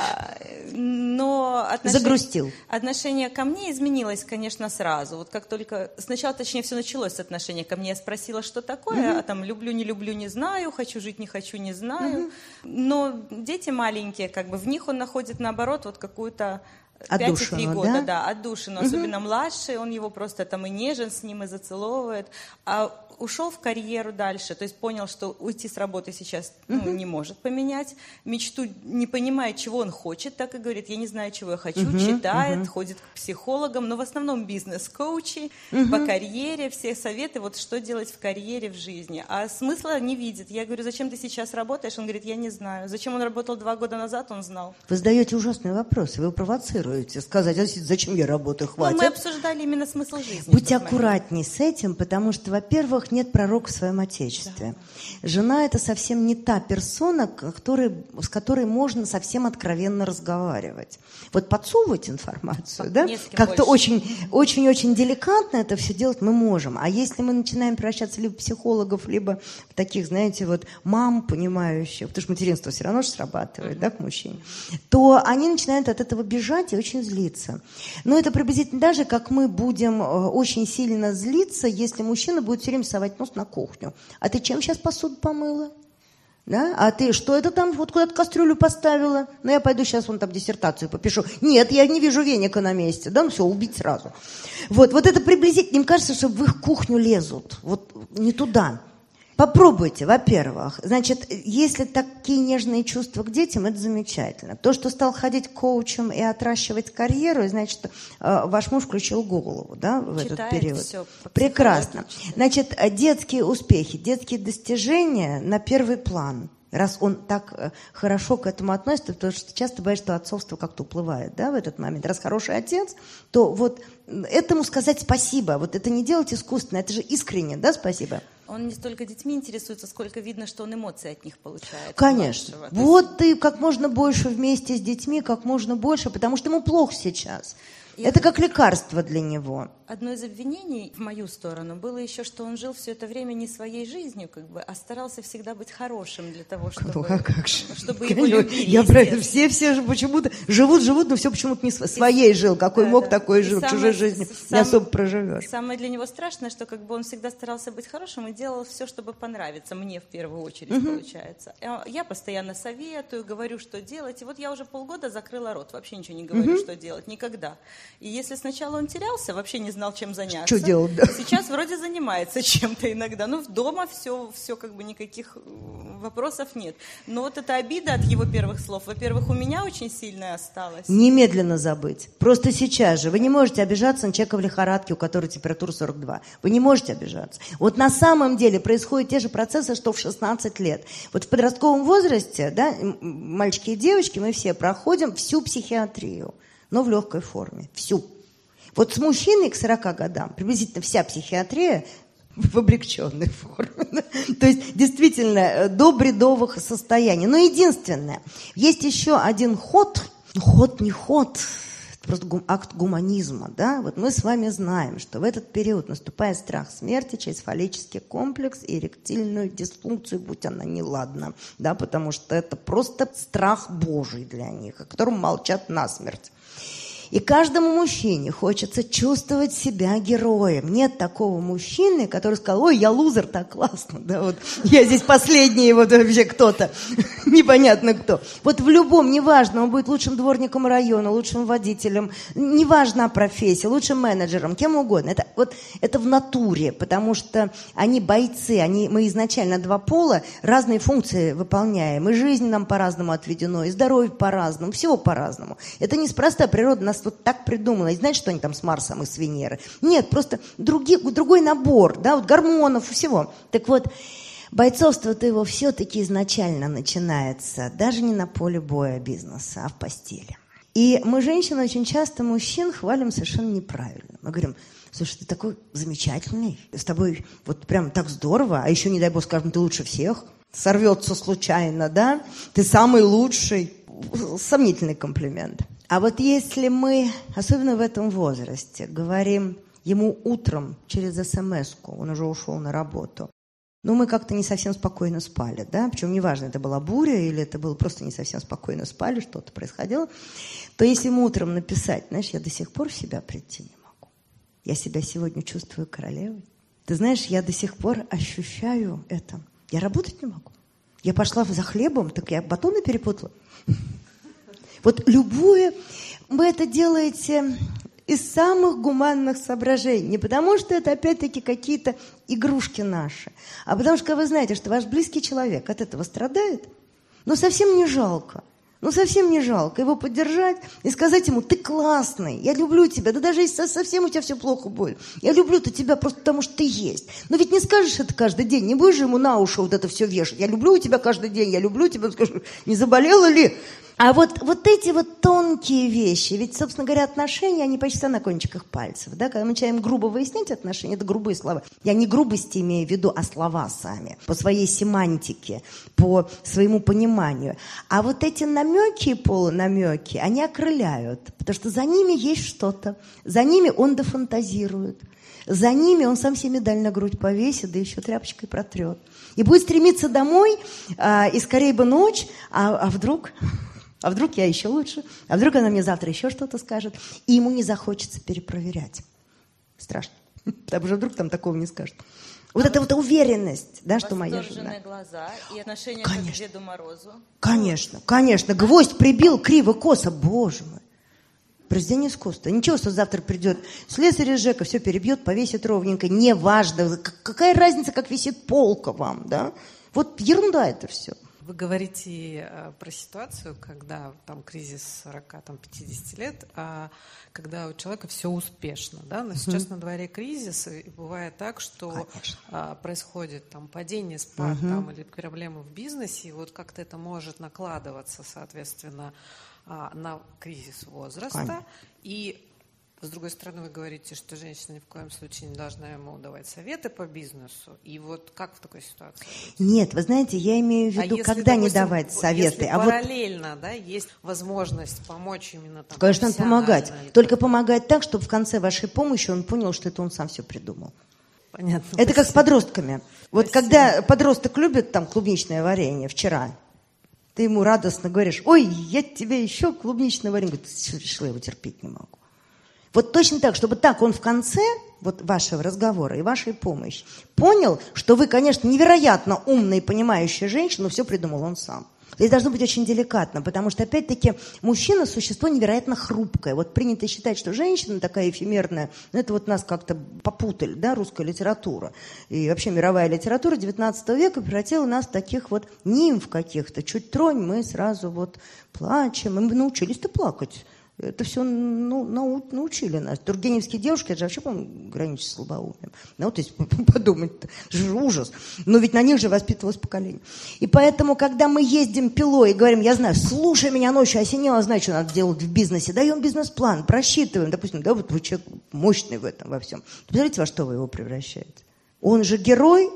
Но загрустил. Отношение ко мне изменилось, конечно, сразу. Вот как только... Сначала, точнее, все началось с отношения ко мне. Я спросила, что такое, а там люблю, не знаю, хочу жить, не хочу, не знаю. Но дети маленькие, как бы в них он находит, наоборот, вот какую-то... 5,3 года, да, отдушину. Особенно младший, он его просто там и нежен с ним, и зацеловывает. А ушел в карьеру дальше, то есть понял, что уйти с работы сейчас не может поменять. Мечту не понимает, чего он хочет, так и говорит, я не знаю, чего я хочу, читает, ходит к психологам, но в основном бизнес-коучи по карьере, все советы, вот что делать в карьере, в жизни. А смысла не видит. Я говорю, зачем ты сейчас работаешь? Он говорит, я не знаю. Зачем он работал 2 года назад, он знал. Вы задаете ужасные вопросы, вы его провоцируете. планируете сказать, а зачем я работаю, хватит? Но мы обсуждали именно смысл жизни. Будьте аккуратней с этим, потому что, во-первых, нет пророка в своем Отечестве. Да. Жена – это совсем не та персона, с которой можно совсем откровенно разговаривать. Вот подсовывать информацию, да? Как-то очень-очень деликатно это все делать мы можем. А если мы начинаем превращаться либо в психологов, либо в таких, знаете, вот мам, понимающих, потому что материнство все равно же срабатывает, да, к мужчине, то они начинают от этого бежать и очень злиться. Но это приблизительно даже, как мы будем очень сильно злиться, если мужчина будет все время совать нос на кухню. А ты чем сейчас посуду помыла? Да? А ты что это там, вот куда-то кастрюлю поставила? Ну, я пойду сейчас вон там диссертацию попишу. Нет, я не вижу веника на месте. Да, ну все, убить сразу. Вот это приблизительно, им кажется, что в их кухню лезут. Вот не туда. Попробуйте, во-первых. Значит, если такие нежные чувства к детям, это замечательно. То, что стал ходить коучем и отращивать карьеру, значит, ваш муж включил голову, да, в этот период. Все прекрасно. Значит, детские успехи, детские достижения на первый план. Раз он так хорошо к этому относится, потому что часто бывает, что отцовство как-то уплывает, да, в этот момент. Раз хороший отец, то вот этому сказать спасибо. Вот это не делать искусственно, это же искренне, да, спасибо. Он не столько детьми интересуется, сколько видно, что он эмоции от них получает. Конечно. Вот ты как можно больше вместе с детьми, как можно больше, потому что ему плохо сейчас. Это как лекарство для него. Одно из обвинений в мою сторону было еще, что он жил все это время не своей жизнью, как бы, а старался всегда быть хорошим для того, чтобы, чтобы его любили. Я про это все же почему-то живут, но все почему-то не своей жил. Какой мог, такой жил. В чужой жизни не особо проживешь. Самое для него страшное, что как бы он всегда старался быть хорошим и делал все, чтобы понравиться. Мне в первую очередь, получается. Я постоянно советую, говорю, что делать. И вот я уже полгода закрыла рот. Вообще ничего не говорю, что делать. Никогда. И если сначала он терялся, вообще не знал, чем заняться. Что делать, да? Сейчас вроде занимается чем-то иногда. Ну, дома все как бы никаких вопросов нет. Но вот эта обида от его первых слов, во-первых, у меня очень сильная осталась. Немедленно забыть. Просто сейчас же. Вы не можете обижаться на человека в лихорадке, у которого температура 42. Вы не можете обижаться. Вот на самом деле происходят те же процессы, что в 16 лет. Вот в подростковом возрасте, да, мальчики и девочки, мы все проходим всю психиатрию, но в легкой форме. Всю. Вот с мужчиной к 40 годам приблизительно вся психиатрия в облегченной форме. То есть, действительно, до бредовых состояний. Но единственное, есть еще один ход, не ход, это просто акт гуманизма. Да? Вот мы с вами знаем, что в этот период наступает страх смерти через фаллический комплекс и эректильную дисфункцию, будь она неладна. Да? Потому что это просто страх Божий для них, о котором молчат насмерть. И каждому мужчине хочется чувствовать себя героем. Нет такого мужчины, который сказал: ой, я лузер, так классно, да, вот я здесь последний, вот вообще кто-то, непонятно кто. Вот в любом, неважно, он будет лучшим дворником района, лучшим водителем, неважно профессия, лучшим менеджером, кем угодно. Это в натуре, потому что они бойцы, мы изначально два пола, разные функции выполняем, и жизнь нам по-разному отведено, и здоровье по-разному, всего по-разному. Это неспроста, природа нас вот так придумала. И знаете, что они там с Марсом и с Венеры? Нет, просто другой набор, да, вот гормонов и всего. Так вот, бойцовство-то его все-таки изначально начинается даже не на поле боя бизнеса, а в постели. И мы, женщины, очень часто мужчин хвалим совершенно неправильно. Мы говорим: слушай, ты такой замечательный, с тобой вот прям так здорово, а еще, не дай бог, скажем, ты лучше всех, сорвется случайно, да, ты самый лучший. Сомнительный комплимент. А вот если мы, особенно в этом возрасте, говорим ему утром через СМС-ку, он уже ушел на работу, но мы как-то не совсем спокойно спали, да, причем неважно, это была буря или это было просто не совсем спокойно спали, что-то происходило, то если ему утром написать: знаешь, я до сих пор в себя прийти не могу, я себя сегодня чувствую королевой, ты знаешь, я до сих пор ощущаю это, я работать не могу, я пошла за хлебом, так я батоны перепутала. Вот любое, вы это делаете из самых гуманных соображений. Не потому, что это опять-таки какие-то игрушки наши, а потому что вы знаете, что ваш близкий человек от этого страдает, но совсем не жалко. Ну, совсем не жалко его поддержать и сказать ему: ты классный, я люблю тебя, да даже если совсем у тебя все плохо будет, я люблю-то тебя просто потому, что ты есть. Но ведь не скажешь это каждый день, не будешь же ему на уши вот это все вешать. Я люблю тебя каждый день, я люблю тебя, скажу, не заболела ли? А вот эти вот тонкие вещи, ведь, собственно говоря, отношения, они почти на кончиках пальцев, да, когда мы начинаем грубо выяснять отношения, это грубые слова. Я не грубости имею в виду, а слова сами, по своей семантике, по своему пониманию. А вот эти намеки и полунамеки, они окрыляют, потому что за ними есть что-то, за ними он дофантазирует. За ними он сам себе медаль на грудь повесит, да еще тряпочкой протрет. И будет стремиться домой, и скорее бы ночь, а вдруг я еще лучше, а вдруг она мне завтра еще что-то скажет, и ему не захочется перепроверять. Страшно. Потому что вдруг там такого не скажет. Вот эта вот уверенность, да, что моя жена. Восторженные глаза и отношение к Деду Морозу. Конечно, конечно. Гвоздь прибил криво-косо, боже мой. Произведение искусства. Ничего, что завтра придет слесарь из ЖЭКа, все перебьет, повесит ровненько. Неважно. Какая разница, как висит полка вам, да? Вот ерунда это все. Вы говорите про ситуацию, когда там кризис 40-50 лет, когда у человека все успешно, да? Но сейчас на дворе кризис, и бывает так, что происходит там падение, спад там, или проблемы в бизнесе, и вот как-то это может накладываться, соответственно, на кризис возраста. Конечно. И с другой стороны, вы говорите, что женщина ни в коем случае не должна ему давать советы по бизнесу. И вот как в такой ситуации быть? Нет, вы знаете, я имею в виду, если, когда допустим, не давать советы. Если параллельно, да, есть возможность помочь именно там. Конечно, надо помогать. Только помогать так, чтобы в конце вашей помощи он понял, что это он сам все придумал. Понятно. Это спасибо. Как с подростками. Вот когда подросток любит там клубничное варенье вчера, ты ему радостно говоришь: ой, я тебе еще клубничное варенье. Говорит, решила, я его терпеть не могу. Вот точно так, чтобы так он в конце вот вашего разговора и вашей помощи понял, что вы, конечно, невероятно умная и понимающая женщина, но все придумал он сам. Здесь должно быть очень деликатно, потому что, опять-таки, мужчина – существо невероятно хрупкое. Вот принято считать, что женщина такая эфемерная, ну, это вот нас как-то попутали, да, русская литература. И вообще мировая литература XIX века превратила нас в таких вот нимф каких-то. Чуть тронь, мы сразу вот плачем, и мы научились-то плакать. Это все научили нас. Тургеневские девушки, это же вообще, по-моему, граничит с слабоумием. Ну, вот если подумать, это же ужас. Но ведь на них же воспитывалось поколение. И поэтому, когда мы ездим пилой и говорим: я знаю, слушай меня ночью, осенило, знаю, что надо делать в бизнесе, даем бизнес-план, просчитываем, допустим, да, вот вы человек мощный в этом, во всем. Посмотрите, во что вы его превращаете. Он же герой,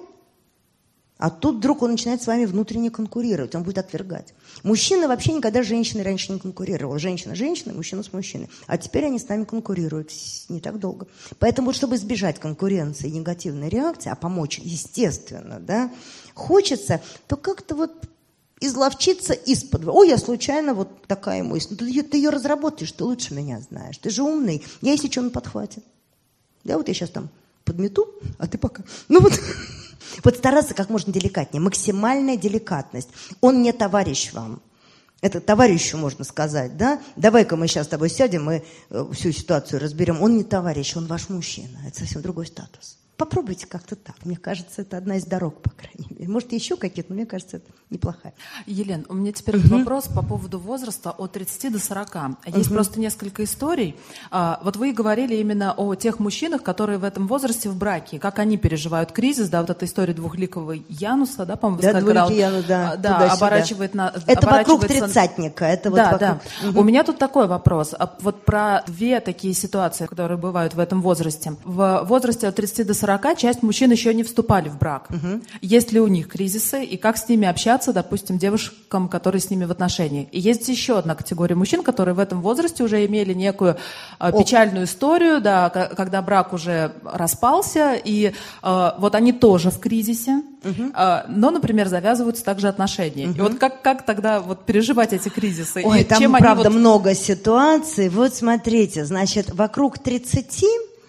а тут вдруг он начинает с вами внутренне конкурировать, он будет отвергать. Мужчина вообще никогда с женщиной раньше не конкурировал. Женщина с женщиной, мужчина с мужчиной. А теперь они с нами конкурируют не так долго. Поэтому вот, чтобы избежать конкуренции и негативной реакции, а помочь, естественно, да, хочется, то как-то вот изловчиться из-под. Ой, я случайно вот такая мысль. Ты ее разработаешь, ты лучше меня знаешь. Ты же умный. Я, если что, на подхвате. Да, вот я сейчас там подмету, а ты пока. Ну вот... Вот стараться как можно деликатнее, максимальная деликатность. Он не товарищ вам. Это товарищу можно сказать, да? Давай-ка мы сейчас с тобой сядем и всю ситуацию разберем. Он не товарищ, он ваш мужчина. Это совсем другой статус. Попробуйте как-то так. Мне кажется, это одна из дорог, по крайней мере. Может, еще какие-то, но мне кажется, это неплохая. Елена, у меня теперь вопрос по поводу возраста от 30 до 40. Есть просто несколько историй. Вот вы говорили именно о тех мужчинах, которые в этом возрасте в браке, как они переживают кризис, да, вот эта история двухликого Януса, да, по-моему, вы сказали, двуликий Янус, да, да, оборачивает на... Это вокруг тридцатника. Это вот да, вокруг... да. У меня тут такой вопрос. Вот про две такие ситуации, которые бывают в этом возрасте. В возрасте от 30 до 40 часть мужчин еще не вступали в брак. Есть ли у них кризисы, и как с ними общаться, допустим, девушкам, которые с ними в отношениях? И есть еще одна категория мужчин, которые в этом возрасте уже имели некую печальную историю, да, когда брак уже распался, и вот они тоже в кризисе, но, например, завязываются также отношения. И вот как тогда вот переживать эти кризисы? Ой, и там, чем правда, они много ситуаций. Вот смотрите, значит, вокруг 30...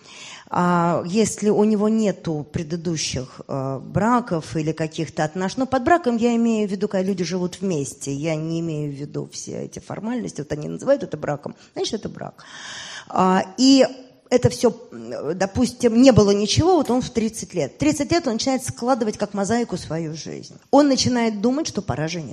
если у него нету предыдущих браков или каких-то отношений, но под браком я имею в виду, когда люди живут вместе, я не имею в виду все эти формальности, вот они называют это браком, значит, это брак. И это все, допустим, не было ничего, вот он в 30 лет. В 30 лет он начинает складывать как мозаику свою жизнь. Он начинает думать, что пора жениться.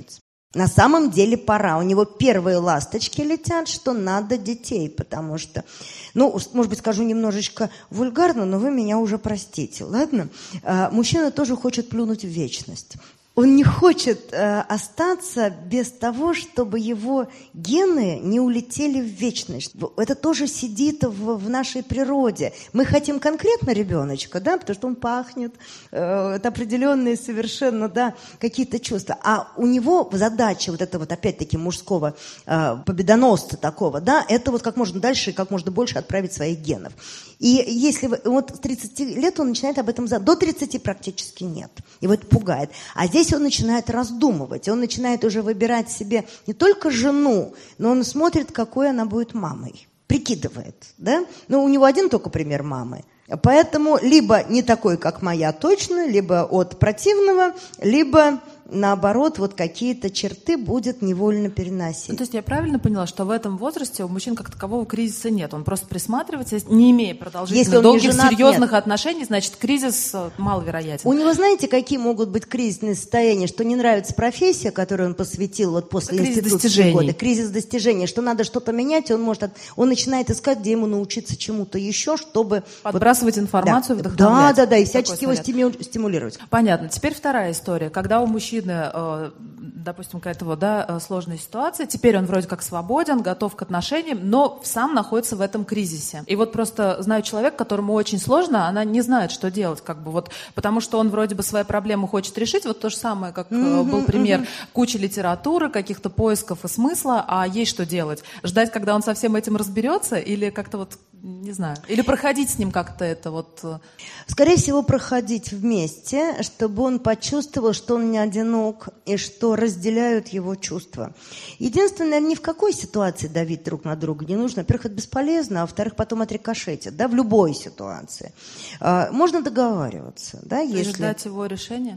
На самом деле пора. У него первые ласточки летят, что надо детей, потому что, может быть, скажу немножечко вульгарно, но вы меня уже простите, ладно? Мужчина тоже хочет плюнуть в вечность. Он не хочет остаться без того, чтобы его гены не улетели в вечность. Это тоже сидит в нашей природе. Мы хотим конкретно ребеночка, да, потому что он пахнет, это определенные совершенно, да, какие-то чувства. А у него задача вот этого вот опять-таки мужского победоносца такого, да, это вот как можно дальше и как можно больше отправить своих генов. И если вот с 30 лет он начинает об этом до 30 практически нет. Его это пугает. А здесь он начинает раздумывать. Он начинает уже выбирать себе не только жену, но он смотрит, какой она будет мамой. Прикидывает, да? У него один только пример мамы. Поэтому либо не такой, как моя, точно, либо от противного, либо наоборот, вот какие-то черты будет невольно переносить. То есть я правильно поняла, что в этом возрасте у мужчин как такового кризиса нет? Он просто присматривается, не имея продолжительных, долгих, серьезных отношений, значит, кризис маловероятен. У него, знаете, какие могут быть кризисные состояния? Что не нравится профессия, которую он посвятил вот после институтского года. Кризис достижений. Что надо что-то менять, он начинает искать, где ему научиться чему-то еще, чтобы... Подбрасывать информацию, вдохновлять. Да, и всячески его стимулировать. Понятно. Теперь вторая история. Когда у мужчины, допустим, какая-то сложная ситуация, теперь он вроде как свободен, готов к отношениям, но сам находится в этом кризисе. И вот просто знаю человека, которому очень сложно, она не знает, что делать, потому что он вроде бы свои проблемы хочет решить, вот то же самое, как был пример, куча литературы, каких-то поисков и смысла, а есть что делать? Ждать, когда он со всем этим разберется, или как-то не знаю, или проходить с ним как-то это Скорее всего, проходить вместе, чтобы он почувствовал, что он не одинок и что разделяют его чувства. Единственное, ни в какой ситуации давить друг на друга не нужно. Во-первых, это бесполезно, а во-вторых, потом отрикошетит, да, в любой ситуации. Можно договариваться, да, если... Ждать его решения?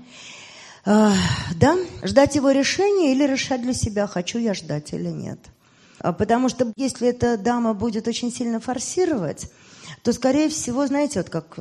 Да, ждать его решения или решать для себя, хочу я ждать или нет. Потому что если эта дама будет очень сильно форсировать, то, скорее всего, знаете,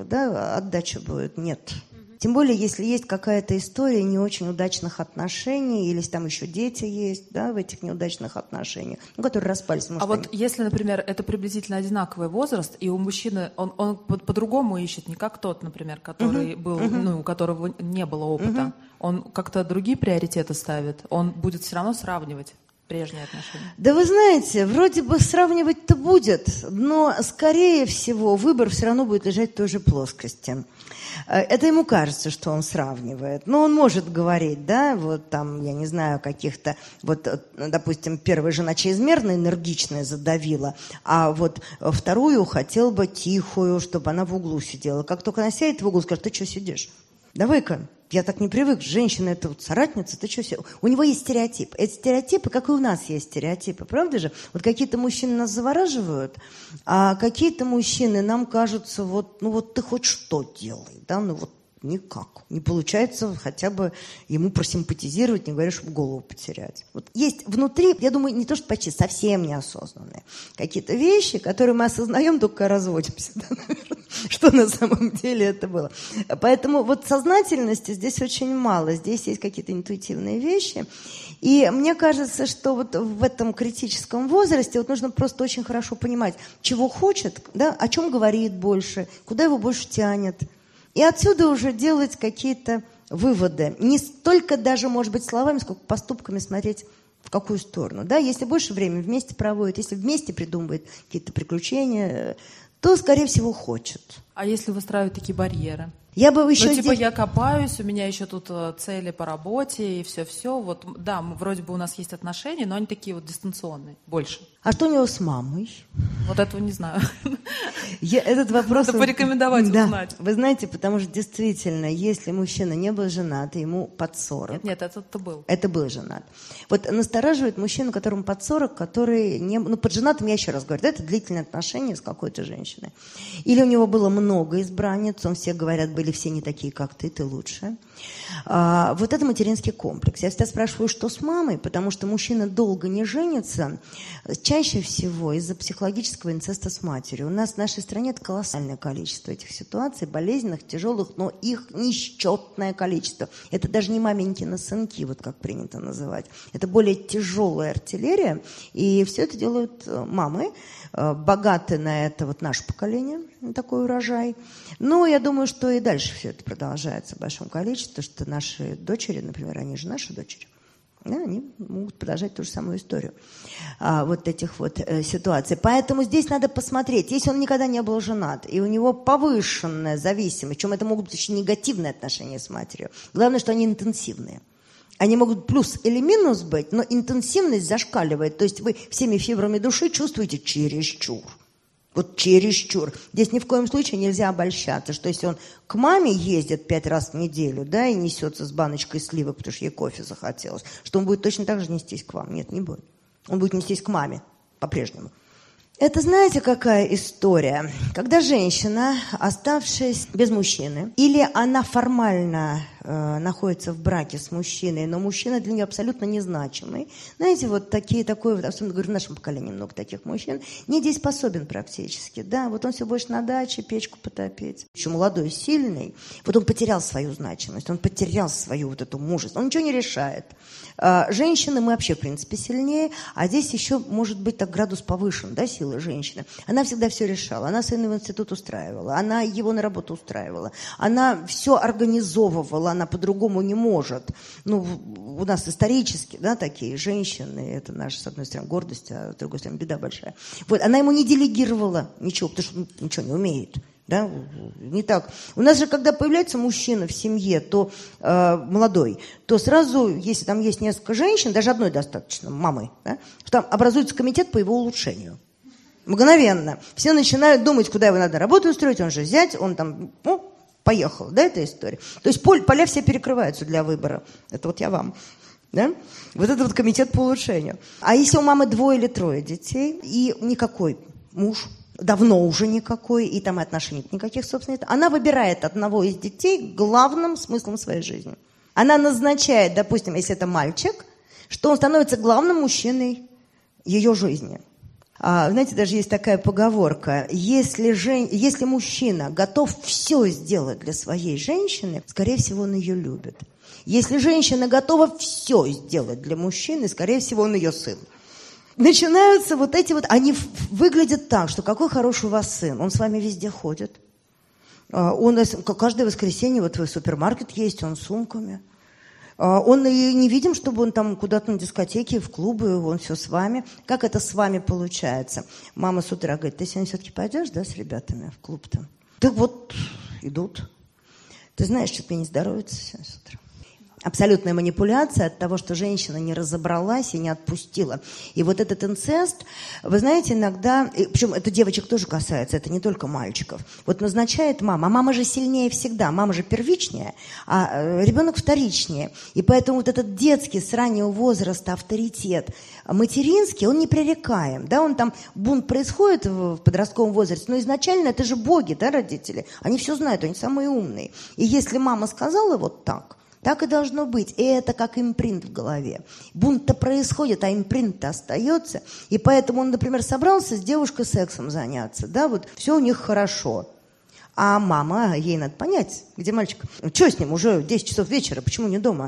отдача будет. Нет. Тем более, если есть какая-то история не очень удачных отношений, или там еще дети есть, да, в этих неудачных отношениях, которые распались. А вот если, например, это приблизительно одинаковый возраст, и у мужчины он по-другому ищет, не как тот, например, который был, у которого не было опыта, он как-то другие приоритеты ставит, он будет все равно сравнивать прежние отношения? Да вы знаете, вроде бы сравнивать-то будет, но, скорее всего, выбор все равно будет лежать в той же плоскости. Это ему кажется, что он сравнивает. Но он может говорить, да, я не знаю, каких-то, допустим, первая жена чрезмерно энергичная задавила, а вторую хотел бы тихую, чтобы она в углу сидела. Как только она сядет в угол, скажет: ты что сидишь? Давай-ка. Я так не привык. Женщина – это соратница, ты что? У него есть стереотип. Эти стереотипы, как и у нас есть стереотипы, правда же? Какие-то мужчины нас завораживают, а какие-то мужчины нам кажутся, ты хоть что делай, да, никак. Не получается хотя бы ему просимпатизировать, не говоря, чтобы голову потерять. Есть внутри, я думаю, не то что почти, совсем неосознанные какие-то вещи, которые мы осознаем, только когда разводимся, да, наверное, что на самом деле это было. Поэтому сознательности здесь очень мало. Здесь есть какие-то интуитивные вещи. И мне кажется, что в этом критическом возрасте нужно просто очень хорошо понимать, чего хочет, да, о чем говорит больше, куда его больше тянет. И отсюда уже делать какие-то выводы. Не столько даже, может быть, словами, сколько поступками смотреть, в какую сторону. Да? Если больше времени вместе проводит, если вместе придумывает какие-то приключения, то, скорее всего, хочет. А если выстраивать такие барьеры? Я бы еще я копаюсь, у меня еще тут цели по работе и все-все. Да, вроде бы у нас есть отношения, но они такие дистанционные, больше. А что у него с мамой? Этого не знаю. Этот вопрос... Надо порекомендовать узнать. Вы знаете, потому что действительно, если мужчина не был женат, ему под 40... Нет, это был. Это был женат. Настораживает мужчину, которому под 40, который не... под женатым, я еще раз говорю, это длительные отношения с какой-то женщиной. Или у него было много избранниц, все говорят, были все не такие, как ты лучше. Вот это материнский комплекс. Я всегда спрашиваю, что с мамой, потому что мужчина долго не женится, чаще всего из-за психологического инцеста с матерью. У нас в нашей стране это колоссальное количество этих ситуаций, болезненных, тяжелых, но их несчетное количество. Это даже не маменькины сынки, вот как принято называть. Это более тяжелая артиллерия, и все это делают мамы, богаты на это вот наше поколение, такой урожай. Но я думаю, что и дальше все это продолжается в большом количестве, что наши дочери, например, они же наши дочери, да, они могут продолжать ту же самую историю вот этих вот ситуаций. Поэтому здесь надо посмотреть, если он никогда не был женат, и у него повышенная зависимость, причем это могут быть очень негативные отношения с матерью, главное, что они интенсивные. Они могут плюс или минус быть, но интенсивность зашкаливает. То есть вы всеми фибрами души чувствуете чересчур. Вот чересчур. Здесь ни в коем случае нельзя обольщаться, что если он к маме ездит 5 раз в неделю, да, и несется с баночкой сливок, потому что ей кофе захотелось, что он будет точно так же нестись к вам. Нет, не будет. Он будет нестись к маме по-прежнему. Это знаете, какая история? Когда женщина, оставшись без мужчины, или она формально находится в браке с мужчиной, но мужчина для нее абсолютно незначимый. Знаете, вот такой, вот, особенно, говорю, в нашем поколении много таких мужчин, недееспособен практически, да, вот он все больше на даче, печку потопить. Еще молодой, сильный, вот он потерял свою значимость, он потерял свою вот эту мужество, он ничего не решает. Женщины мы вообще, в принципе, сильнее, а здесь еще может быть так градус повышен, да, силы женщины. Она всегда все решала, она сына в институт устраивала, она его на работу устраивала, она все организовывала, она по-другому не может. Ну, у нас исторически, да, такие женщины, это наша, с одной стороны, гордость, а с другой стороны, беда большая. Вот, она ему не делегировала ничего, потому что ничего не умеет. Да? Не так. У нас же, когда появляется мужчина в семье, то молодой, то сразу, если там есть несколько женщин, даже одной достаточно, мамы, да, там образуется комитет по его улучшению. Мгновенно. Все начинают думать, куда его надо работу устроить, он же зять, он там, ну, поехал, да, эта история. То есть поля все перекрываются для выбора. Это вот я вам. Да? Вот это вот комитет по улучшению. А если у мамы 2 или 3 детей, и никакой муж, давно уже никакой, и там отношений никаких, собственно, нет, она выбирает одного из детей главным смыслом своей жизни. Она назначает, допустим, если это мальчик, что он становится главным мужчиной ее жизни. Знаете, даже есть такая поговорка: если мужчина готов все сделать для своей женщины, скорее всего, он ее любит. Если женщина готова все сделать для мужчины, скорее всего, он ее сын. Начинаются вот эти вот, они выглядят так, что какой хороший у вас сын, он с вами везде ходит. Он каждое воскресенье вот в супермаркет есть, он с сумками. Он и не видим, чтобы он там куда-то на дискотеке, в клубы, он все с вами. Как это с вами получается? Мама с утра говорит: ты сегодня все-таки пойдешь, да, с ребятами в клуб-то? Так вот, идут. Ты знаешь, что-то мне не здоровится сегодня с утра. Абсолютная манипуляция от того, что женщина не разобралась и не отпустила. И вот этот инцест, вы знаете, иногда, причем это девочек тоже касается, это не только мальчиков, вот назначает мама, а мама же сильнее всегда, мама же первичнее, а ребенок вторичнее. И поэтому вот этот детский с раннего возраста авторитет материнский, он непререкаем, да, он там, бунт происходит в подростковом возрасте, но изначально это же боги, да, родители, они все знают, они самые умные. И если мама сказала вот так и должно быть. И это как импринт в голове. Бунт-то происходит, а импринт-то остается. И поэтому он, например, собрался с девушкой сексом заняться. Да, вот все у них хорошо. А мама, ей надо понять, где мальчик. Что с ним? Уже 10 часов вечера, почему не дома?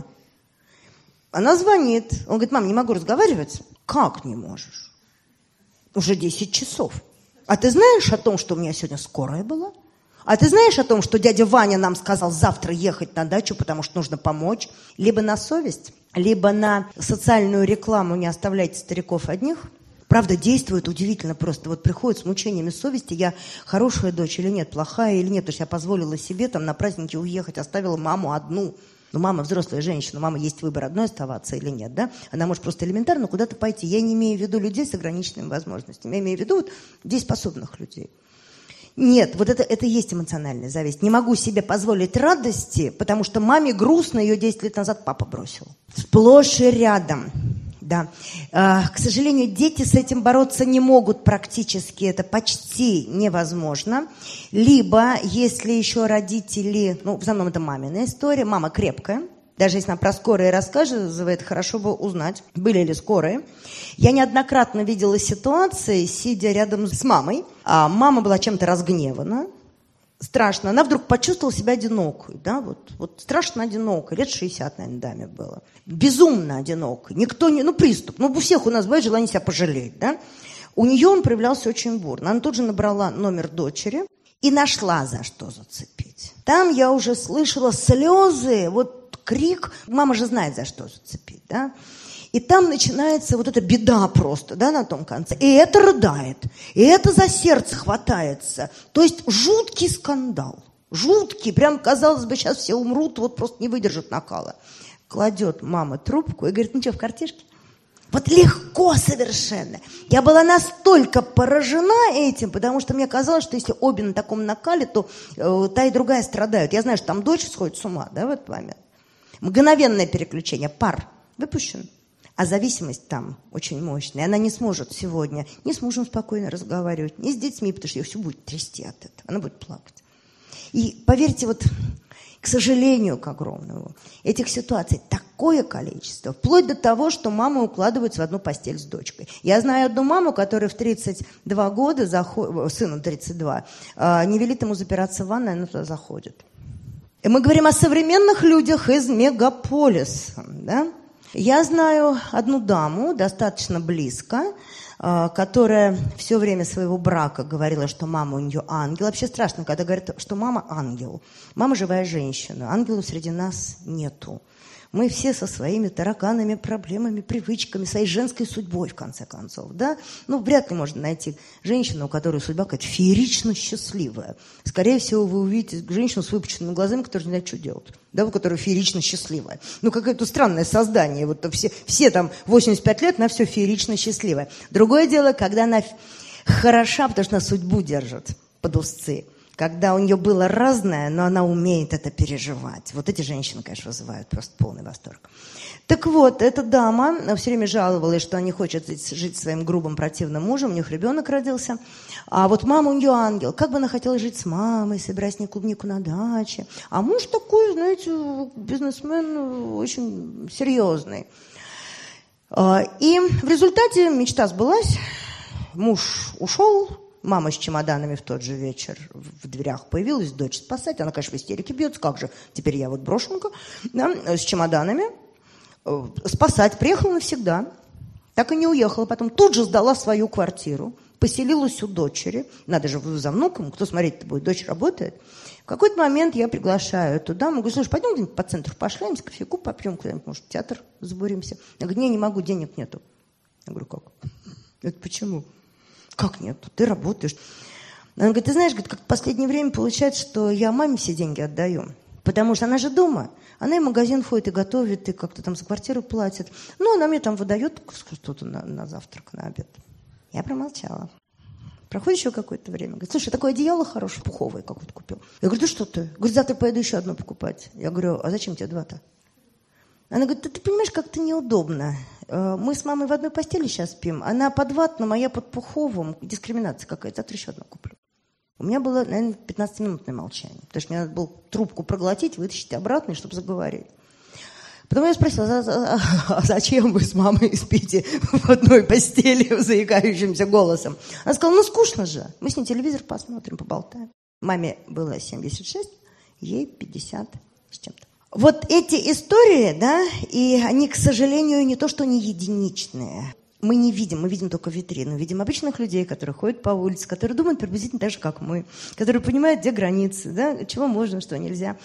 Она звонит. Он говорит: мам, не могу разговаривать. Как не можешь? Уже 10 часов. А ты знаешь о том, что у меня сегодня скорая была? А ты знаешь о том, что дядя Ваня нам сказал завтра ехать на дачу, потому что нужно помочь? Либо на совесть, либо на социальную рекламу «не оставляйте стариков одних». Правда, действует удивительно просто. Вот приходит с мучениями совести: я хорошая дочь или нет, плохая или нет. То есть я позволила себе там на праздники уехать, оставила маму одну. Ну, мама взрослая женщина, мама есть выбор одной оставаться или нет, да? Она может просто элементарно куда-то пойти. Я не имею в виду людей с ограниченными возможностями. Я имею в виду вот дееспособных людей. Нет, вот это и есть эмоциональная зависть. Не могу себе позволить радости, потому что маме грустно, ее 10 лет назад папа бросил. Сплошь и рядом Да. К сожалению, дети с этим бороться не могут практически, это почти невозможно. Либо, если еще родители, в основном это мамина история, мама крепкая, даже если она про скорые рассказывает, хорошо бы узнать, были ли скорые. Я неоднократно видела ситуации, сидя рядом с мамой, а мама была чем-то разгневана, страшно, она вдруг почувствовала себя одинокой, да, вот страшно одинокой, лет 60, наверное, даме было, безумно одинокой, никто не, приступ, у всех у нас бывает желание себя пожалеть, да, у нее он проявлялся очень бурно, она тут же набрала номер дочери и нашла, за что зацепить. Там я уже слышала слезы, крик, мама же знает, за что зацепить, да, и там начинается вот эта беда просто, да, на том конце. И это рыдает, и это за сердце хватается. То есть жуткий скандал, жуткий, прям казалось бы, сейчас все умрут, просто не выдержат накала. Кладет мама трубку и говорит, ну что, в картишке? Легко совершенно. Я была настолько поражена этим, потому что мне казалось, что если обе на таком накале, то та и другая страдают. Я знаю, что там дочь сходит с ума, да, в этот момент. Мгновенное переключение, пар выпущен. А зависимость там очень мощная. Она не сможет сегодня ни с мужем спокойно разговаривать, ни с детьми, потому что ее все будет трясти от этого. Она будет плакать. И поверьте, к сожалению, к огромному, этих ситуаций такое количество, вплоть до того, что мамы укладываются в одну постель с дочкой. Я знаю одну маму, которая в 32 года, сыну 32, не велит ему запираться в ванной, она туда заходит. И мы говорим о современных людях из мегаполиса, да? Я знаю одну даму, достаточно близко, которая все время своего брака говорила, что мама у нее ангел. Вообще страшно, когда говорят, что мама ангел. Мама живая женщина. Ангелов среди нас нету. Мы все со своими тараканами, проблемами, привычками, своей женской судьбой, в конце концов. Да? Вряд ли можно найти женщину, у которой судьба какая-то феерично счастливая. Скорее всего, вы увидите женщину с выпученными глазами, которая не знает, что делать. Да, которая феерично счастливая. Какое-то странное создание. Все там 85 лет, она все феерично счастливая. Другое дело, когда она хороша, потому что она судьбу держит под узцы. Когда у нее было разное, но она умеет это переживать. Эти женщины, конечно, вызывают просто полный восторг. Так вот, эта дама все время жаловалась, что она не хочет жить своим грубым, противным мужем, у них ребенок родился. А мама у нее ангел. Как бы она хотела жить с мамой, собирать с ней клубнику на даче. А муж такой, знаете, бизнесмен очень серьезный. И в результате мечта сбылась. Муж ушел. Мама с чемоданами в тот же вечер в дверях появилась, дочь спасать. Она, конечно, в истерике бьется. Как же, теперь я брошенка, да, с чемоданами. Спасать. Приехала навсегда. Так и не уехала. Потом тут же сдала свою квартиру. Поселилась у дочери. Надо же за внуком. Кто смотреть-то будет? Дочь работает. В какой-то момент я приглашаю эту даму. Говорю, слушай, пойдем где-нибудь по центру пошляемся, кофейку попьем куда-нибудь, может, в театр забуримся. Я говорю, не могу, денег нету. Я говорю, как? Это почему? Как нет? Ты работаешь. Она говорит, ты знаешь, как в последнее время получается, что я маме все деньги отдаю. Потому что она же дома. Она и в магазин ходит, и готовит, и как-то там за квартиру платит. Она мне там выдает что-то на завтрак, на обед. Я промолчала. Проходит еще какое-то время. Говорит, слушай, такое одеяло хорошее, пуховое какое-то купил. Я говорю, да что ты? Говорит, завтра поеду еще одно покупать. Я говорю, а зачем тебе два-то? Она говорит, да ты понимаешь, как-то неудобно. Мы с мамой в одной постели сейчас спим. Она под ватным, а я под пуховым. Дискриминация какая-то. Завтра еще одну куплю. У меня было, наверное, 15-минутное молчание. Потому что мне надо было трубку проглотить, вытащить обратно, чтобы заговорить. Потом я спросила, а зачем вы с мамой спите в одной постели заикающимся голосом? Она сказала, скучно же. Мы с ней телевизор посмотрим, поболтаем. Маме было 76, ей 50 с чем-то. Эти истории, да, и они, к сожалению, не то, что они единичные. Мы не видим, мы видим только витрину. Видим обычных людей, которые ходят по улице, которые думают приблизительно так же, как мы, которые понимают, где границы, да, чего можно, что нельзя.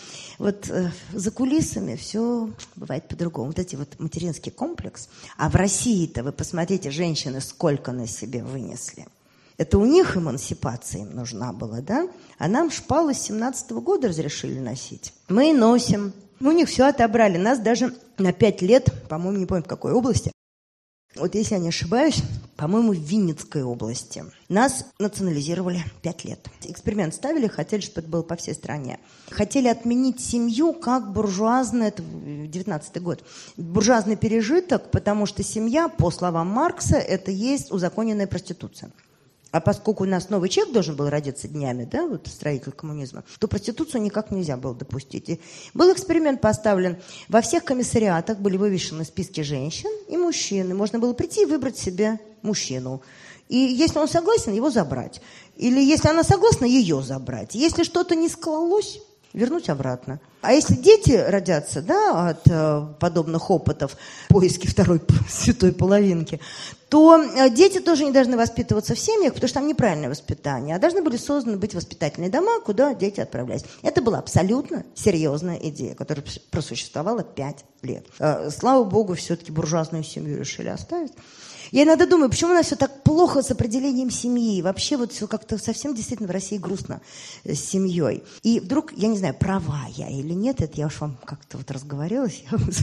За кулисами все бывает по-другому. Эти материнский комплекс. А в России-то, вы посмотрите, женщины сколько на себе вынесли. Это у них эмансипация им нужна была, да? А нам шпалы с 17-го года разрешили носить. Мы носим. У них все отобрали. Нас даже на 5 лет, по-моему, не помню в какой области, Вот если я не ошибаюсь, по-моему, в Винницкой области. Нас национализировали 5 лет. Эксперимент ставили, хотели, чтобы это было по всей стране. Хотели отменить семью как буржуазный, это 19-й год, буржуазный пережиток, потому что семья, по словам Маркса, это есть узаконенная проституция. А поскольку у нас новый человек должен был родиться днями, да, вот строитель коммунизма, то проституцию никак нельзя было допустить. И был эксперимент поставлен. Во всех комиссариатах были вывешены списки женщин и мужчин. И можно было прийти и выбрать себе мужчину. И если он согласен, его забрать. Или если она согласна, ее забрать. Если что-то не склалось, вернуть обратно. А если дети родятся, да, от подобных опытов, поиски второй святой половинки, то дети тоже не должны воспитываться в семьях, потому что там неправильное воспитание, а должны были созданы быть воспитательные дома, куда дети отправлялись. Это была абсолютно серьезная идея, которая просуществовала 5 лет. Слава богу, все-таки буржуазную семью решили оставить. Я иногда думаю, почему у нас все так плохо с определением семьи? Вообще вот все как-то совсем действительно в России грустно с семьей. И вдруг, я не знаю, права я или нет, это я уж вам как-то вот разговорилась, я вам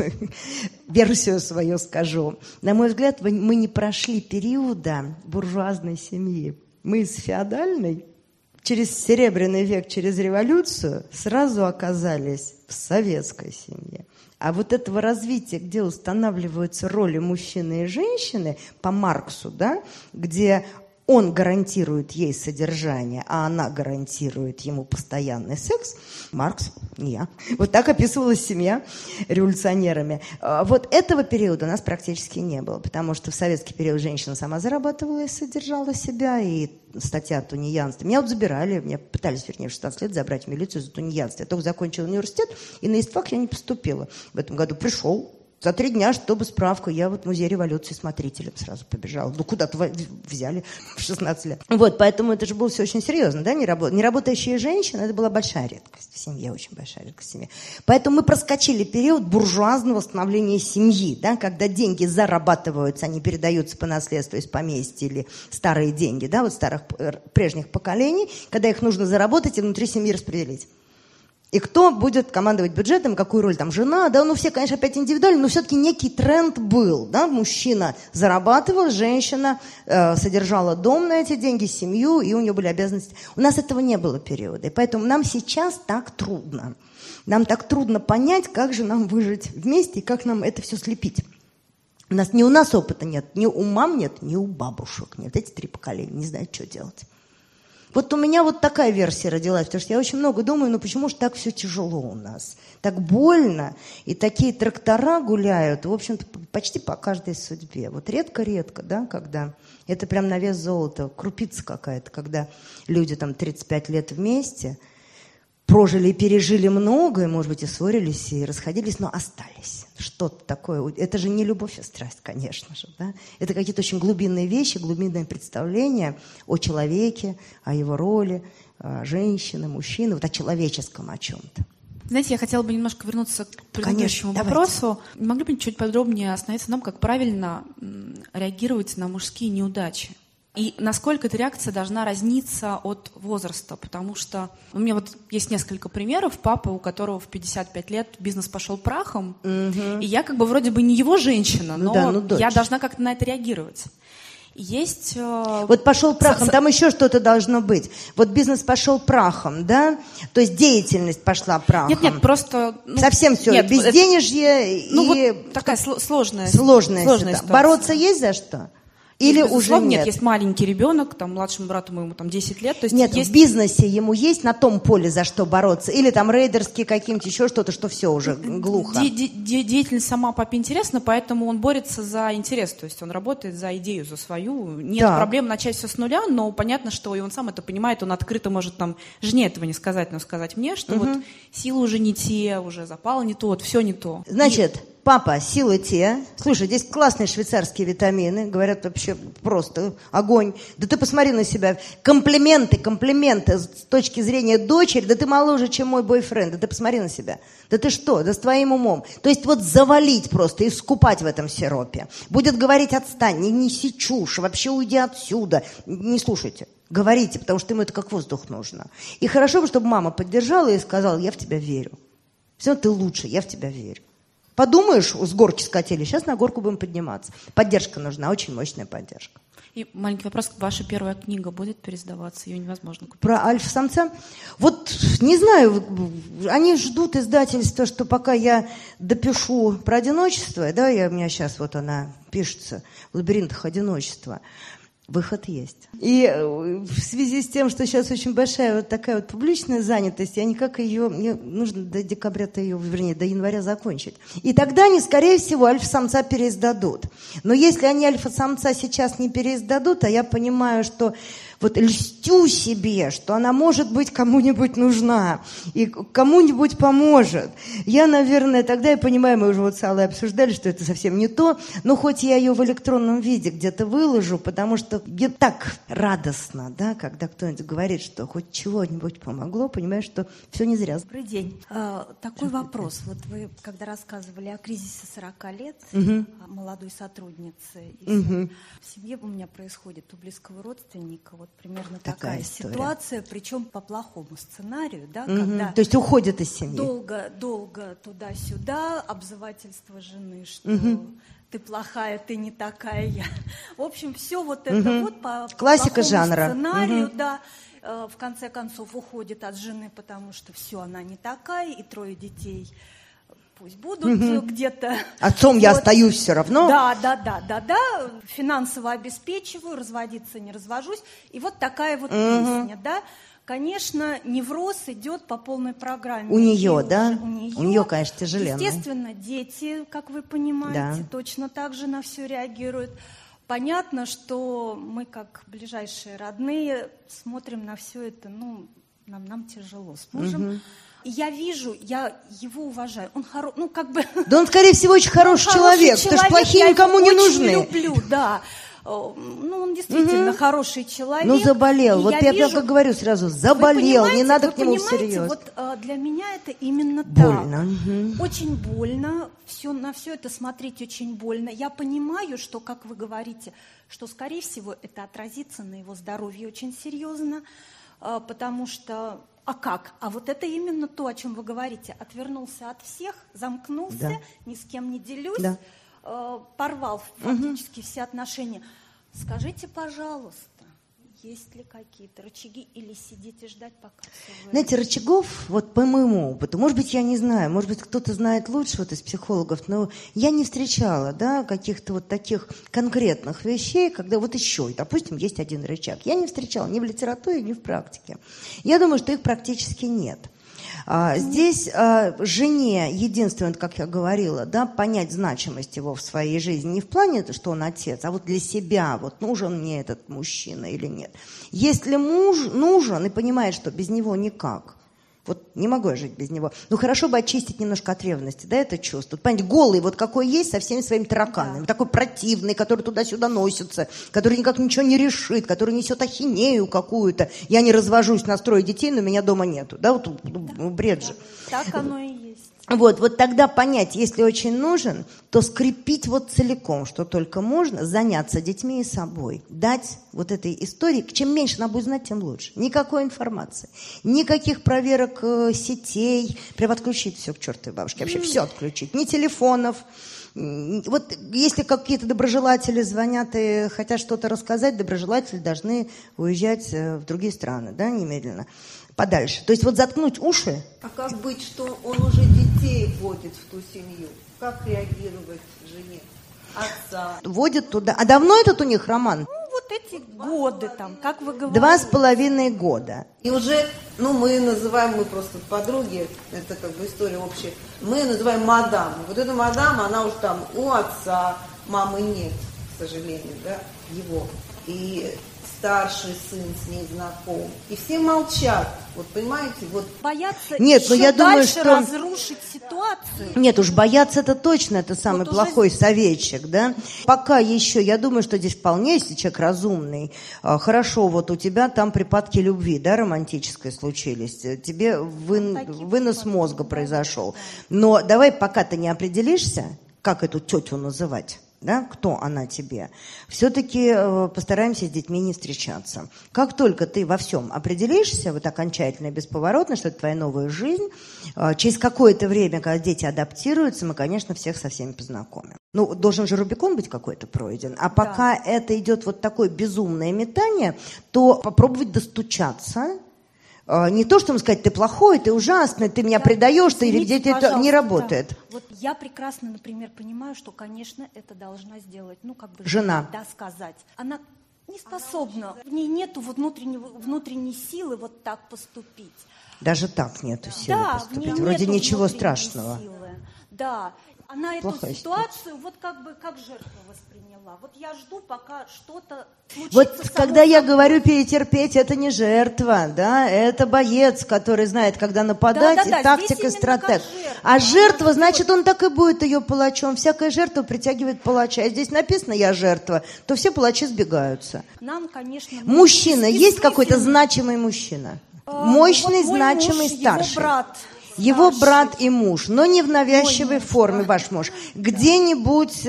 версию свою скажу. На мой взгляд, мы не прошли периода буржуазной семьи. Мы из феодальной через Серебряный век, через революцию сразу оказались в советской семье. А вот этого развития, где устанавливаются роли мужчины и женщины, по Марксу, да, где он гарантирует ей содержание, а она гарантирует ему постоянный секс, Маркс, не я. Вот так описывалась семья революционерами. Вот этого периода у нас практически не было, потому что в советский период женщина сама зарабатывала и содержала себя, и статья о тунеядстве. Меня вот забирали, меня пытались, вернее, в 16 лет забрать в милицию за тунеядство. Я только закончила университет, и на ИСТФАК я не поступила. В этом году пришел. За 3 дня, чтобы справку, я вот в музей революции смотрителем сразу побежала. Ну, куда-то взяли в 16 лет. Вот, поэтому это же было все очень серьезно, да, неработающие женщины, это была большая редкость в семье, очень большая редкость в семье. Поэтому мы проскочили период буржуазного становления семьи, да, когда деньги зарабатываются, они передаются по наследству из поместья или старые деньги, да, вот старых прежних поколений, когда их нужно заработать и внутри семьи распределить. И кто будет командовать бюджетом, какую роль там жена, да, ну все, конечно, опять индивидуально, но все-таки некий тренд был, да, мужчина зарабатывал, женщина содержала дом на эти деньги, семью, и у нее были обязанности. У нас этого не было периода, и поэтому нам сейчас так трудно. Нам так трудно понять, как же нам выжить вместе и как нам это все слепить. Ни у нас опыта нет, ни у мам нет, ни у бабушек нет. Эти 3 поколения не знают, что делать. Вот у меня вот такая версия родилась, потому что я очень много думаю, ну почему же так все тяжело у нас? Так больно, и такие трактора гуляют, в общем-то, почти по каждой судьбе. Вот редко-редко, да, когда это прям на вес золота, крупица какая-то, когда люди там 35 лет вместе прожили и пережили многое, может быть, и ссорились, и расходились, но остались. Что-то такое. Это же не любовь и страсть, конечно же. Да? Это какие-то очень глубинные вещи, глубинные представления о человеке, о его роли, о женщине, мужчине, вот о человеческом о чем-то. Знаете, я хотела бы немножко вернуться к предыдущему вопросу. Не могли бы чуть подробнее остановиться на том, как правильно реагировать на мужские неудачи? И насколько эта реакция должна разниться от возраста, потому что у меня вот есть несколько примеров. Папа, у которого в 55 лет бизнес пошел прахом, и я как бы вроде бы не его женщина, но я должна как-то на это реагировать. Есть... Вот пошел прахом, там еще что-то должно быть. Вот бизнес пошел прахом, да? То есть деятельность пошла прахом. Нет, просто... Совсем все, безденежье и... вот такая сложная ситуация. Бороться есть за что? Или уже нет? Есть маленький ребенок, там, младшему брату моему там 10 лет. То есть нет, в бизнесе ему есть на том поле за что бороться? Или там рейдерские какие-нибудь еще что-то, что все уже глухо? Деятельность сама папе интересна, поэтому он борется за интерес. То есть он работает за идею, за свою. Нет проблем начать все с нуля, но понятно, что и он сам это понимает. Он открыто может там жене этого не сказать, но сказать мне, что вот силы уже не те, уже запал не тот, все не то. Значит... Папа, силы те. Слушай, здесь классные швейцарские витамины. Говорят, вообще просто огонь. Да ты посмотри на себя. Комплименты с точки зрения дочери. Да ты моложе, чем мой бойфренд. Да ты посмотри на себя. Да ты что? Да с твоим умом. То есть вот завалить просто и скупать в этом сиропе. Будет говорить: отстань, не неси чушь, вообще уйди отсюда. Не слушайте. Говорите, потому что ему это как воздух нужно. И хорошо бы, чтобы мама поддержала и сказала: я в тебя верю. Все, ты лучше, я в тебя верю. Подумаешь, с горки скатили, сейчас на горку будем подниматься. Поддержка нужна, очень мощная поддержка. И маленький вопрос, ваша первая книга будет переиздаваться? Ее невозможно купить. Про альфа-самца? Вот, не знаю, они ждут издательства, что пока я допишу про одиночество, да, у меня сейчас вот она пишется, в лабиринтах одиночества, выход есть. И в связи с тем, что сейчас очень большая вот такая вот публичная занятость, я никак ее, мне нужно до декабря-то ее, вернее, до января закончить. И тогда они, скорее всего, альфа-самца переиздадут. Но если они альфа-самца сейчас не переиздадут, а я понимаю, что вот льстю себе, что она, может быть, кому-нибудь нужна и кому-нибудь поможет. Я, наверное, тогда я понимаю, мы уже вот с Аллой обсуждали, что это совсем не то, но хоть я ее в электронном виде где-то выложу, потому что мне так радостно, да, когда кто-нибудь говорит, что хоть чего-нибудь помогло, понимаешь, что все не зря. Добрый день. Такой вопрос. Вот вы, когда рассказывали о кризисе 40 лет, о молодой сотруднице, в семье у меня происходит у близкого родственника вот примерно такая ситуация, причем по плохому сценарию, да, когда то есть уходят из семьи. Долго туда-сюда, обзывательство жены, что ты плохая, ты не такая. В общем, все вот это вот по классика плохому жанра. Сценарию, да, в конце концов уходит от жены, потому что все, она не такая, и 3 детей пусть будут где-то. Отцом вот. Я остаюсь все равно. Да. Финансово обеспечиваю, разводиться не развожусь. И вот такая вот песня, да. Конечно, невроз идет по полной программе. У нее, да? У нее, конечно, тяжеленно. Естественно, дети, как вы понимаете, точно так же на все реагируют. Понятно, что мы, как ближайшие родные, смотрим на все это, нам тяжело с мужем. И я вижу, я его уважаю. Он Да он, скорее всего, очень хороший человек, потому что плохие никому не нужны. Я его очень люблю, да. Он действительно хороший человек. Заболел. Вот я только говорю сразу, заболел, не надо к нему всерьез. Вот для меня это именно больно. Так. Очень больно. На все это смотреть очень больно. Я понимаю, что, как вы говорите, что, скорее всего, это отразится на его здоровье очень серьезно, потому что... А как? А вот это именно то, о чем вы говорите. Отвернулся от всех, замкнулся, ни с кем не делюсь, порвал фактически все отношения. Скажите, пожалуйста, есть ли какие-то рычаги или сидеть и ждать, пока все... Знаете, рычагов, вот по моему опыту, может быть, я не знаю, может быть, кто-то знает лучше вот из психологов, но я не встречала, да, каких-то вот таких конкретных вещей, когда вот еще, допустим, есть один рычаг. Я не встречала ни в литературе, ни в практике. Я думаю, что их практически нет. Здесь жене единственное, как я говорила, да, понять значимость его в своей жизни не в плане, что он отец, а вот для себя, вот нужен мне этот мужчина или нет. Если муж нужен и понимает, что без него никак, вот не могу я жить без него. Хорошо бы очистить немножко от ревности, да, это чувство. Понимаете, голый вот какой есть со всеми своими тараканами. Такой противный, который туда-сюда носится, который никак ничего не решит, который несет ахинею какую-то. Я не развожусь на 3 детей, но меня дома нету. Да, вот бред же. Так оно и есть. Вот тогда понять, если очень нужен, то скрепить вот целиком, что только можно, заняться детьми и собой, дать вот этой истории, чем меньше она будет знать, тем лучше. Никакой информации, никаких проверок сетей, прям отключить все к чертовой бабушке, вообще все отключить, ни телефонов. Вот если какие-то доброжелатели звонят и хотят что-то рассказать, доброжелатели должны уезжать в другие страны, да, немедленно. Подальше. То есть вот заткнуть уши. А как быть, что он уже детей вводит в ту семью? Как реагировать жене? Отца? Вводит туда. А давно этот у них роман? Вот эти годы там, как вы говорите. 2,5 года. И уже, мы просто подруги, это как бы история общая, мы называем мадам. Вот эта мадам, она уже там у отца, мамы нет, к сожалению, да, его. И старший сын с ней знаком. И все молчат. Вот понимаете, вот боятся я думаю, дальше разрушить ситуацию. Нет, уж бояться это точно, это самый плохой советчик, да. Пока еще, я думаю, что здесь вполне, если человек разумный, хорошо, вот у тебя там припадки любви, да, романтической случились, тебе вынос мозга произошел. Но давай, пока ты не определишься, как эту тетю называть, да, кто она тебе, все-таки постараемся с детьми не встречаться. Как только ты во всем определишься, вот окончательно, бесповоротно, что это твоя новая жизнь, через какое-то время, когда дети адаптируются, мы, конечно, всех со всеми познакомим. Ну, должен же Рубикон быть какой-то пройден. А пока это идет вот такое безумное метание, то попробовать достучаться. Не то, что ему сказать, ты плохой, ты ужасный, ты меня предаешь, ты где-то это не работает. Да. Вот я прекрасно, например, понимаю, что, конечно, это должна сделать, ну, как бы жена. Да, сказать. Она не способна, в ней нету вот внутренней силы вот так поступить. Даже так нету силы поступить. Вроде ничего страшного. Силы. Да. Она плохая эту ситуацию вот как бы как жертву восприняла. Вот я жду, пока что-то случится. Вот когда я говорю перетерпеть, это не жертва, да, это боец, который знает, когда нападать, и тактик, и стратег. А жертва, значит, он так и будет ее палачом. Всякая жертва притягивает палача. А здесь написано «я жертва», то все палачи сбегаются. Нам, конечно... Мужчина, есть какой-то значимый мужчина? Мощный, вот значимый, муж, старший. Его брат. Его брат и муж, но не в навязчивой форме, ваш муж. Где-нибудь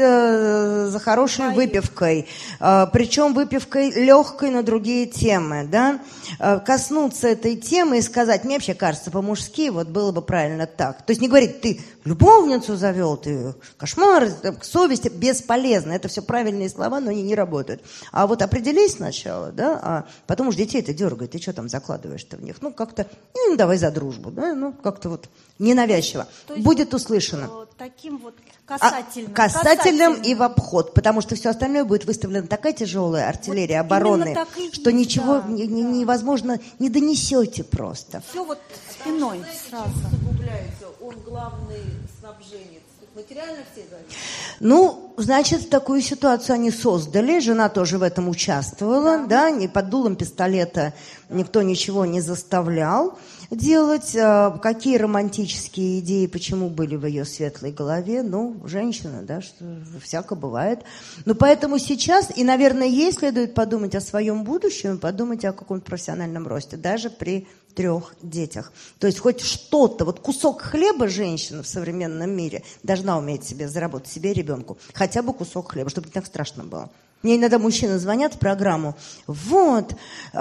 за хорошей выпивкой, причем выпивкой легкой на другие темы, да? Коснуться этой темы и сказать, мне вообще кажется, по-мужски вот было бы правильно так. То есть не говорить, ты любовницу завел, ты кошмар, совесть, бесполезно. Это все правильные слова, но они не работают. А вот определись сначала, да, а потом уж детей-то дергай, ты что там закладываешь-то в них? Ну, как-то, ну, давай за дружбу, да, ну, как-то вот ненавязчиво. Будет услышано. Таким вот касательным. Касательным и в обход, потому что все остальное будет выставлена такая тяжелая артиллерия вот обороны, что ничего невозможно, не донесете просто. Все вот спиной сразу. Загубляется, он главный снабженец. Материально все зависят. Ну, значит, такую ситуацию они создали, жена тоже в этом участвовала, да, не под дулом пистолета никто ничего не заставлял делать. Какие романтические идеи, почему были в ее светлой голове? Ну, женщина, да, что всяко бывает. Но поэтому сейчас, и, наверное, ей следует подумать о своем будущем, подумать о каком-то профессиональном росте, даже при 3 детях. То есть хоть что-то, вот кусок хлеба женщина в современном мире должна уметь себе заработать, себе и ребенку. Хотя бы кусок хлеба, чтобы не так страшно было. Мне иногда мужчины звонят в программу, вот,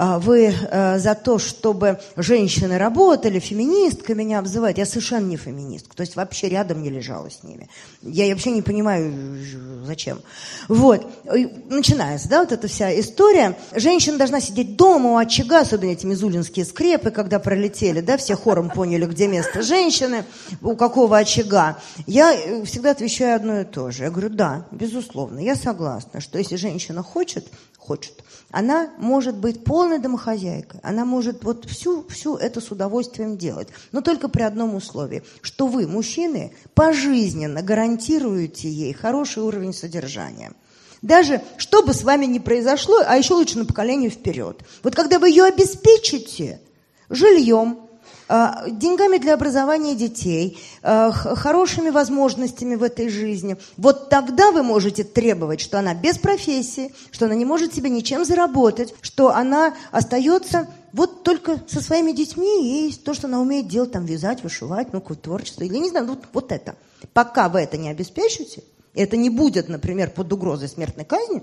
вы за то, чтобы женщины работали, феминистка меня обзывает. Я совершенно не феминистка, то есть вообще рядом не лежала с ними. Я вообще не понимаю, зачем. Вот, начинается, да, вот эта вся история. Женщина должна сидеть дома у очага, особенно эти мизулинские скрепы, когда пролетели, да, все хором поняли, где место женщины, у какого очага. Я всегда отвечаю одно и то же. Я говорю, да, безусловно, я согласна, что если женщина хочет, она может быть полной домохозяйкой, она может вот всю это с удовольствием делать, но только при одном условии, что вы, мужчины, пожизненно гарантируете ей хороший уровень содержания. Даже что бы с вами ни произошло, а еще лучше на поколение вперед. Вот когда вы ее обеспечите жильем, деньгами для образования детей, хорошими возможностями в этой жизни, вот тогда вы можете требовать, что она без профессии, что она не может себе ничем заработать, что она остается вот только со своими детьми и то, что она умеет делать, там, вязать, вышивать, ну, какое-то творчество, или не знаю, вот это. Пока вы это не обеспечите, это не будет, например, под угрозой смертной казни,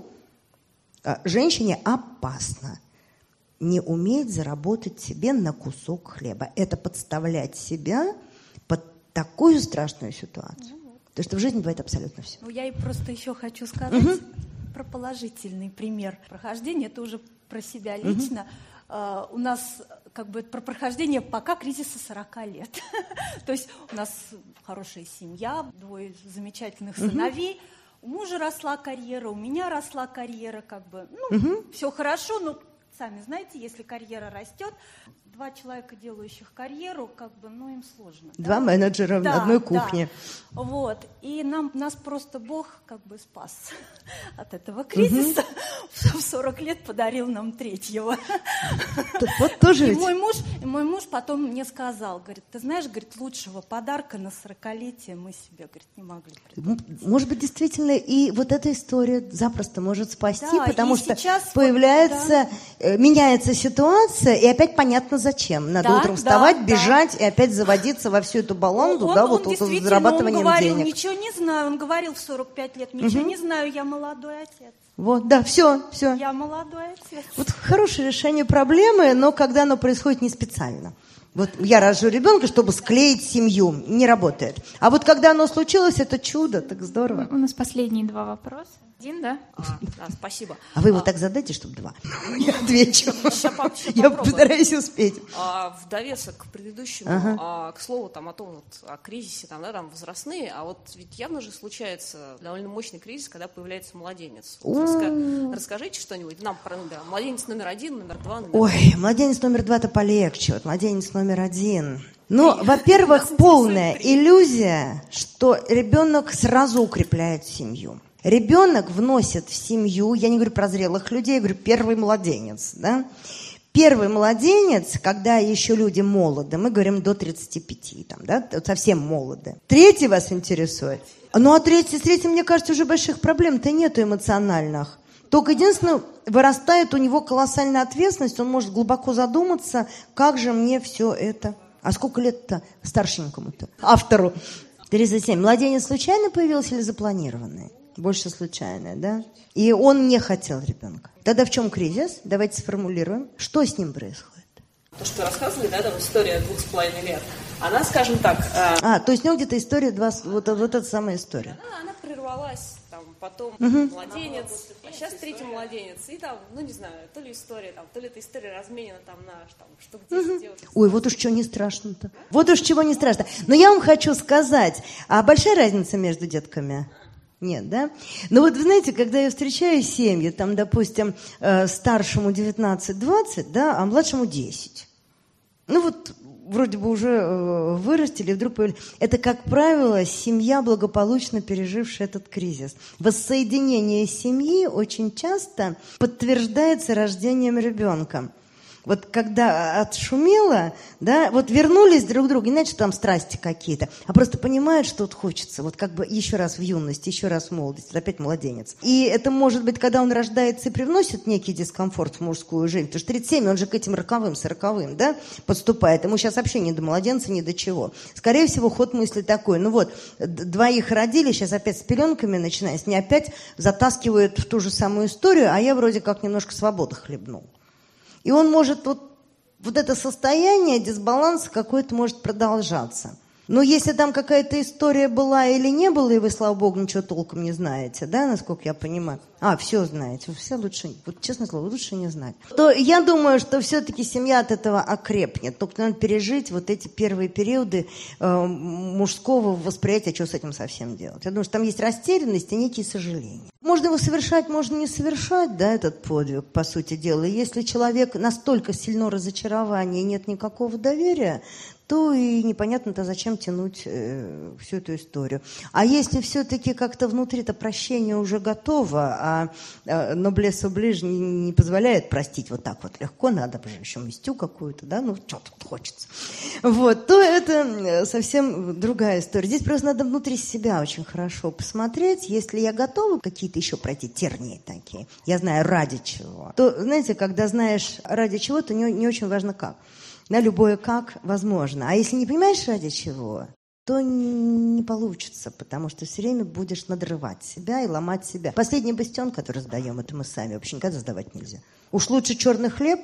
женщине опасно не уметь заработать себе на кусок хлеба. Это подставлять себя под такую страшную ситуацию. Потому что в жизни бывает абсолютно все. Ну, я и просто еще хочу сказать про положительный пример прохождения. Это уже про себя лично. У нас как бы про прохождение пока кризиса 40 лет. То есть у нас хорошая семья, 2 замечательных сыновей. У мужа росла карьера, у меня росла карьера. Как бы, ну, все хорошо, но сами знаете, если карьера растет, 2 человека, делающих карьеру, как бы, ну, им сложно. 2 менеджера на одной кухне. Да. Вот. И нас просто Бог как бы спас от этого кризиса. В 40 лет подарил нам 3-го. Вот тоже и мой И мой муж потом мне сказал, говорит, ты знаешь, говорит, лучшего подарка на 40-летие мы себе, говорит, не могли придумать. Может быть, действительно, и вот эта история запросто может спасти, Да, потому и что сейчас появляется, меняется ситуация, и опять понятно зачем. Надо Да, утром вставать, да, бежать и опять заводиться во всю эту баланду, Он с действительно, зарабатыванием он говорил, денег. ничего не знаю, он говорил в 45 лет, ничего не знаю, я молодой отец. Вот, да, все. Я молодой отец. Вот хорошее решение проблемы, но когда оно происходит не специально. Вот я рожу ребенка, чтобы склеить семью. Не работает. А вот когда оно случилось, это чудо, так здорово. У нас последние 2 вопроса. Один, да? Да, спасибо. А вы его так задайте, чтобы 2. Я отвечу. Я постараюсь успеть. В довесок к предыдущему, к слову там, о том, вот, о кризисе там, да, там, возрастные, а вот ведь явно же случается довольно мощный кризис, когда появляется младенец. Вот расскажите что-нибудь нам про младенец номер 1, номер 2, номер 3. Ой, младенец номер 2-то полегче. Вот младенец номер 1. Ну, во-первых, полная иллюзия, что ребенок сразу укрепляет семью. Ребенок вносит в семью, я не говорю про зрелых людей, я говорю первый младенец, да? Первый младенец, когда еще люди молоды, мы говорим до 35, там, да, совсем молоды. Третий вас интересует? Ну, а с третьим, мне кажется, уже больших проблем-то нету эмоциональных. Только единственное, вырастает у него колоссальная ответственность, он может глубоко задуматься, как же мне все это... А сколько лет-то старшенькому-то, автору? 37. Младенец случайно появился или запланированный? Больше случайное, да? И он не хотел ребенка. Тогда в чем кризис? Давайте сформулируем. Что с ним происходит? То, что рассказывали, да, там история 2,5 лет, она, скажем так... то есть у него где-то история, вот эта самая история. Она прервалась, там, потом младенец, а сейчас третий младенец. И там, ну не знаю, то ли история, там, то ли эта история разменена там на там, штук 10 девушек. Ой, вот уж чего не страшно-то. Вот уж чего не страшно. Но я вам хочу сказать, а большая разница между детками? Нет, да? Но вот, вы знаете, когда я встречаю семьи, там, допустим, старшему 19-20, да, а младшему 10. Ну вот, вроде бы уже вырастили, вдруг появились. Это, как правило, семья, благополучно пережившая этот кризис. Воссоединение семьи очень часто подтверждается рождением ребенка. Вот когда отшумело, да, вот вернулись друг к другу, не значит, что там страсти какие-то, а просто понимают, что вот хочется, вот как бы еще раз в юность, еще раз в молодость, вот опять младенец. И это может быть, когда он рождается и привносит некий дискомфорт в мужскую жизнь, потому что 37, он же к этим 40-м, да, подступает, ему сейчас вообще не до младенца, ни до чего. Скорее всего, ход мысли такой, ну вот, 2 родили, сейчас опять с пеленками начинаясь, не опять затаскивают в ту же самую историю, а я вроде как немножко свободы хлебнул. И он может, вот это состояние, дисбаланс какой-то может продолжаться. Но если там какая-то история была или не была, и вы, слава богу, ничего толком не знаете, да, насколько я понимаю? Все знаете, все лучше, вот честное слово, лучше не знать. То я думаю, что все-таки семья от этого окрепнет. Только надо пережить вот эти первые периоды мужского восприятия, что с этим совсем делать. Я думаю, что там есть растерянность и некие сожаления. Можно его совершать, можно не совершать, да, этот подвиг, по сути дела. И если человек настолько сильно разочарование и нет никакого доверия, то и непонятно-то, зачем тянуть всю эту историю. А если все-таки как-то внутри-то прощение уже готово, noblesse oblige не позволяет простить вот так вот легко, надо же еще местью какую-то, да, ну что тут хочется, вот, то это совсем другая история. Здесь просто надо внутри себя очень хорошо посмотреть, если я готова какие-то еще пройти тернии такие, я знаю ради чего, то, знаете, когда знаешь ради чего, то не очень важно как. Да, любое как возможно. А если не понимаешь ради чего, то не получится, потому что все время будешь надрывать себя и ломать себя. Последний бастион, который сдаем, это мы сами. Вообще никогда сдавать нельзя. Уж лучше черный хлеб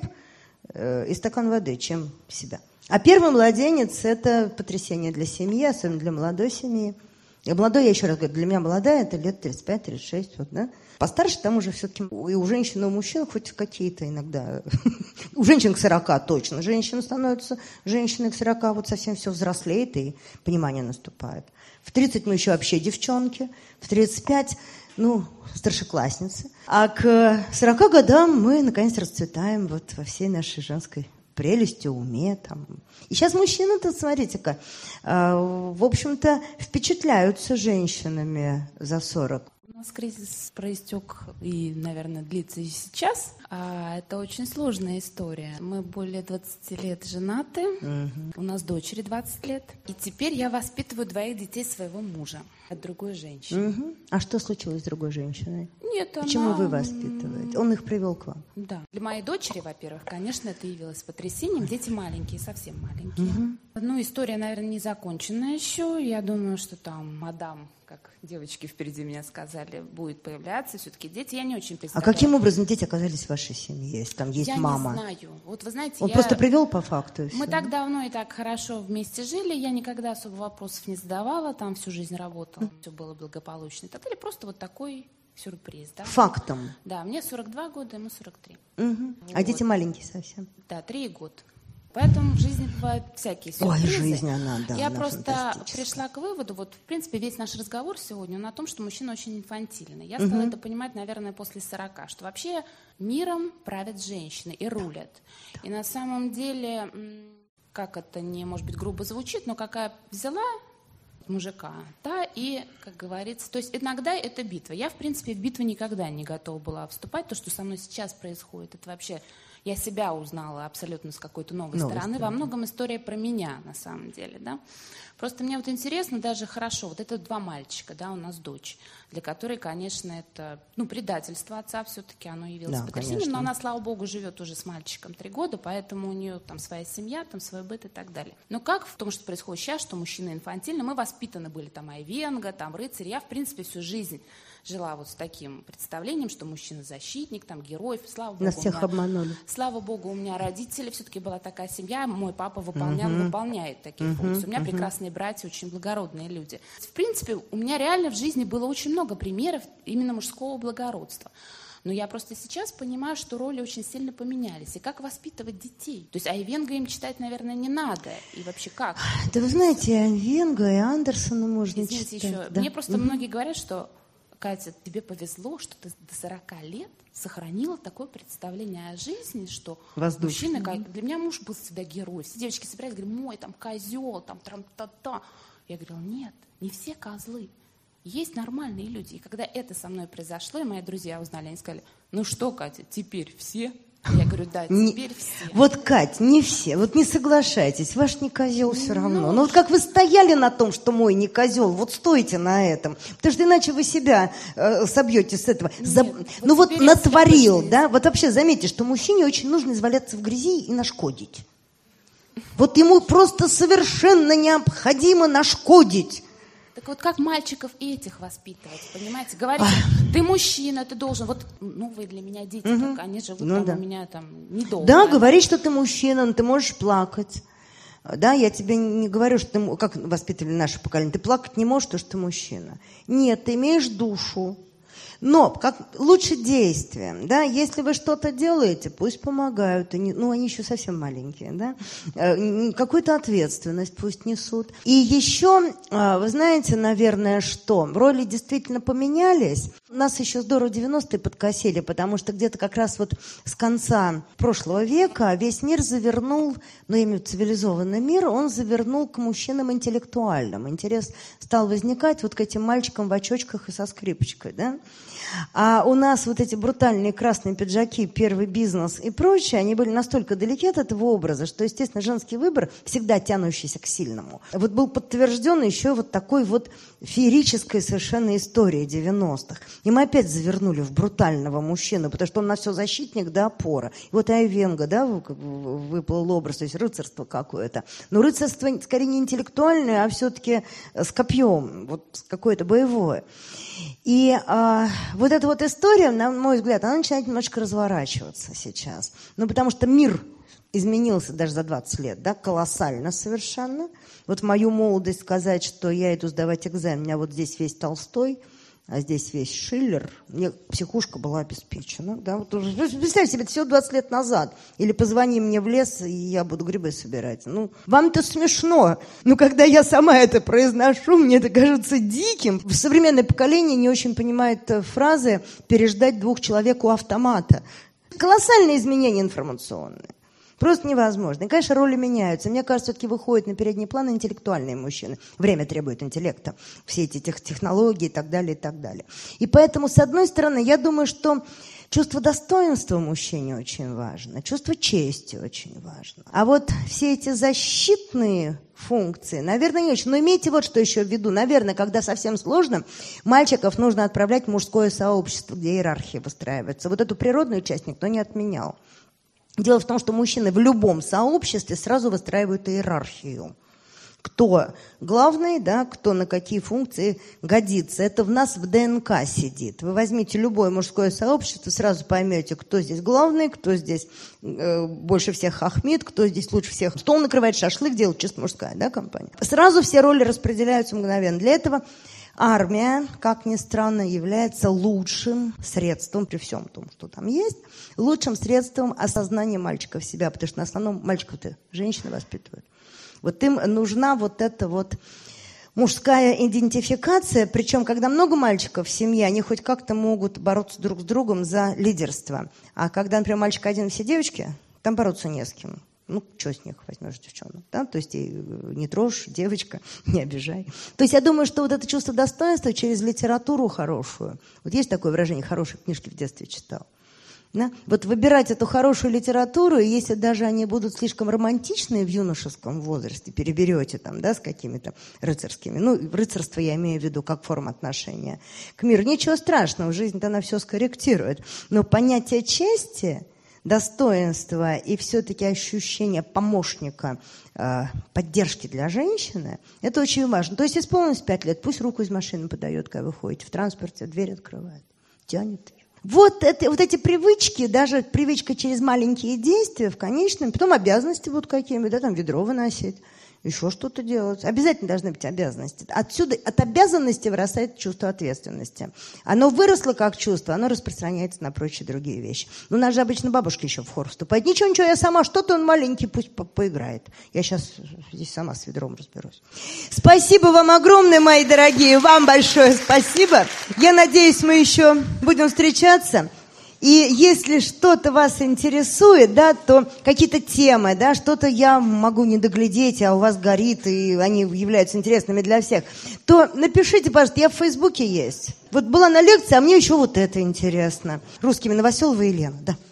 и стакан воды, чем себя. А первый младенец – это потрясение для семьи, особенно для молодой семьи. И молодой, я еще раз говорю, для меня молодая – это лет 35-36, вот, да. Постарше там уже все-таки и у женщин, и у мужчин хоть какие-то иногда. У женщин к 40 точно. Женщина становится женщиной к 40, вот совсем все взрослеет, и понимание наступает. В 30 мы еще вообще девчонки, в 35, старшеклассницы. А к 40 годам мы, наконец, расцветаем вот во всей нашей женской прелести, уме. Там. И сейчас мужчины-то, смотрите-ка, в общем-то, впечатляются женщинами за 40. У нас кризис проистек и, наверное, длится и сейчас. Это очень сложная история. Мы более 20 лет женаты, у нас дочери 20 лет. И теперь я воспитываю 2 детей своего мужа от другой женщины. А что случилось с другой женщиной? Нет, Почему вы воспитываете? Он их привел к вам? Да. Для моей дочери, во-первых, конечно, это явилось потрясением. Дети маленькие, совсем маленькие. Ну, история, наверное, не закончена еще. Я думаю, что там мадам, как девочки впереди меня сказали, будет появляться. Все-таки дети, я не очень представляю. А каким образом дети оказались в вашей семье, если там есть мама? Я не знаю. Вот вы знаете, Он просто привел по факту. Мы так давно и так хорошо вместе жили, я никогда особо вопросов не задавала, там всю жизнь работала, все было благополучно. Так или просто вот такой сюрприз. Да? Фактом. Да, мне 42 года, ему 43. Вот. А дети маленькие совсем? Да, 3 года. Поэтому в жизни бывают всякие сюрпризы. Ой, жизнь, Я просто пришла к выводу, вот, в принципе, весь наш разговор сегодня, он о том, что мужчина очень инфантильный. Я стала это понимать, наверное, после 40, что вообще миром правят женщины и рулят. И на самом деле, как это не, может быть, грубо звучит, но какая взяла мужика, да, и, как говорится, то есть иногда это битва. Я, в принципе, в битву никогда не готова была вступать. То, что со мной сейчас происходит, это вообще... Я себя узнала абсолютно с какой-то новой стороны. Во многом история про меня, на самом деле, да. Просто мне вот интересно, даже хорошо, вот это 2 мальчика, да, у нас дочь, для которой, конечно, это, предательство отца все-таки, оно явилось потрясением, но она, слава богу, живет уже с мальчиком 3 года, поэтому у нее там своя семья, там свой быт и так далее. Но как в том, что происходит сейчас, что мужчина инфантильный, мы воспитаны были там айвенго, там рыцарь, я, в принципе, всю жизнь жила вот с таким представлением, что мужчина защитник, там герой, слава богу. Нас всех обманули. Слава богу, у меня родители, все-таки была такая семья, мой папа выполняет такие функции. У меня прекрасные братья, очень благородные люди. В принципе, у меня реально в жизни было очень много примеров именно мужского благородства. Но я просто сейчас понимаю, что роли очень сильно поменялись. И как воспитывать детей? То есть айвенго им читать, наверное, не надо. И вообще как? Да вы знаете, айвенго и Андерсона можно читать. Еще. Да? Мне просто многие говорят, что Катя, тебе повезло, что ты до 40 лет сохранила такое представление о жизни, что мужчина, для меня муж был всегда герой. Все девочки собирались, говорят, мой там козел, там трам-та-та. Я говорила, нет, не все козлы. Есть нормальные люди. И когда это со мной произошло, и мои друзья узнали, они сказали, ну что, Катя, теперь все? Я говорю, да, теперь все. Вот, Кать, не все. Вот не соглашайтесь. Ваш не козел все равно. Но вот как вы стояли на том, что мой не козел, вот стойте на этом. Потому что иначе вы себя собьете с этого. Ну вот натворил, да? Вот вообще заметьте, что мужчине очень нужно изваляться в грязи и нашкодить. Вот ему просто совершенно необходимо нашкодить. Так вот как мальчиков этих воспитывать, понимаете? Говорите, ты мужчина, ты должен. Вот новые для меня дети, так, они живут у меня там недолго. Да, говорить, что ты мужчина, но ты можешь плакать. Да, я тебе не говорю, что ты, как воспитывали наше поколение, ты плакать не можешь, потому что ты мужчина. Нет, ты имеешь душу. Но как лучше действие, да, если вы что-то делаете, пусть помогают, они еще совсем маленькие, да, какую-то ответственность пусть несут. И еще, вы знаете, наверное, что роли действительно поменялись. Нас еще здорово 90-е подкосили, потому что где-то как раз вот с конца прошлого века весь мир завернул, именно цивилизованный мир, он завернул к мужчинам интеллектуальным. Интерес стал возникать вот к этим мальчикам в очочках и со скрипочкой, да. А у нас вот эти брутальные красные пиджаки, первый бизнес и прочее, они были настолько далеки от этого образа, что, естественно, женский выбор, всегда тянущийся к сильному, вот был подтвержден еще вот такой вот феерической совершенно историей 90-х. И мы опять завернули в брутального мужчину, потому что он на все защитник да опора. И вот айвенго, да, выплыл образ, то есть рыцарство какое-то. Но рыцарство скорее не интеллектуальное, а все-таки с копьем, вот какое-то боевое. И вот эта вот история, на мой взгляд, она начинает немножко разворачиваться сейчас. Потому что мир изменился даже за 20 лет, да, колоссально совершенно. Вот в мою молодость сказать, что я иду сдавать экзамен, у меня вот здесь весь Толстой, а здесь весь Шиллер, мне психушка была обеспечена. Да? Вот, представьте себе, это всего 20 лет назад. Или позвони мне в лес, и я буду грибы собирать. Вам это смешно. Но когда я сама это произношу, мне это кажется диким. Современное поколение не очень понимает фразы «переждать 2 человек у автомата». Колоссальные изменения информационные. Просто невозможно. И, конечно, роли меняются. Мне кажется, все-таки выходят на передний план интеллектуальные мужчины. Время требует интеллекта. Все эти технологии и так далее, и так далее. И поэтому, с одной стороны, я думаю, что чувство достоинства мужчине очень важно, чувство чести очень важно. А вот все эти защитные функции, наверное, не очень. Но имейте вот что еще в виду. Наверное, когда совсем сложно, мальчиков нужно отправлять в мужское сообщество, где иерархия выстраивается. Вот эту природную часть никто не отменял. Дело в том, что мужчины в любом сообществе сразу выстраивают иерархию. Кто главный, да, кто на какие функции годится. Это в нас в ДНК сидит. Вы возьмите любое мужское сообщество, сразу поймете, кто здесь главный, кто здесь больше всех хахмит, кто здесь лучше всех стол накрывает, шашлык делает, чисто мужская, да, компания. Сразу все роли распределяются мгновенно. Для этого армия, как ни странно, является лучшим средством, при всем том, что там есть, лучшим средством осознания мальчиков себя, потому что на основном мальчиков-то женщины воспитывают. Вот им нужна вот эта вот мужская идентификация, причем, когда много мальчиков в семье, они хоть как-то могут бороться друг с другом за лидерство. А когда, например, мальчик один, все девочки, там бороться не с кем. Ну, что с них возьмешь девчонок, да? То есть не трожь, девочка, не обижай. То есть я думаю, что вот это чувство достоинства через литературу хорошую. Вот есть такое выражение, хорошие книжки в детстве читал. Да? Вот выбирать эту хорошую литературу, и если даже они будут слишком романтичные в юношеском возрасте, переберете там, да, с какими-то рыцарскими, ну, рыцарство я имею в виду как форму отношения к миру, ничего страшного, жизнь-то она все скорректирует. Но понятие чести, достоинства и все-таки ощущение помощника, поддержки для женщины, это очень важно. То есть исполнилось 5 лет, пусть руку из машины подает, когда вы ходите в транспорте, дверь открывает, тянет ее. Вот эти привычки, даже привычка через маленькие действия в конечном, потом обязанности будут какими-то, да, там ведро выносить, еще что-то делать. Обязательно должны быть обязанности. Отсюда, от обязанности вырастает чувство ответственности. Оно выросло как чувство, оно распространяется на прочие другие вещи. Но у нас же обычно бабушка еще в хор вступает. Ничего, я сама, что-то он маленький, пусть поиграет. Я сейчас здесь сама с ведром разберусь. Спасибо вам огромное, мои дорогие. Вам большое спасибо. Я надеюсь, мы еще будем встречаться. И если что-то вас интересует, да, то какие-то темы, да, что-то я могу не доглядеть, а у вас горит, и они являются интересными для всех, то напишите, пожалуйста, я в Фейсбуке есть. Вот была на лекции, а мне еще вот это интересно. Русскими Новоселова и Елена, да.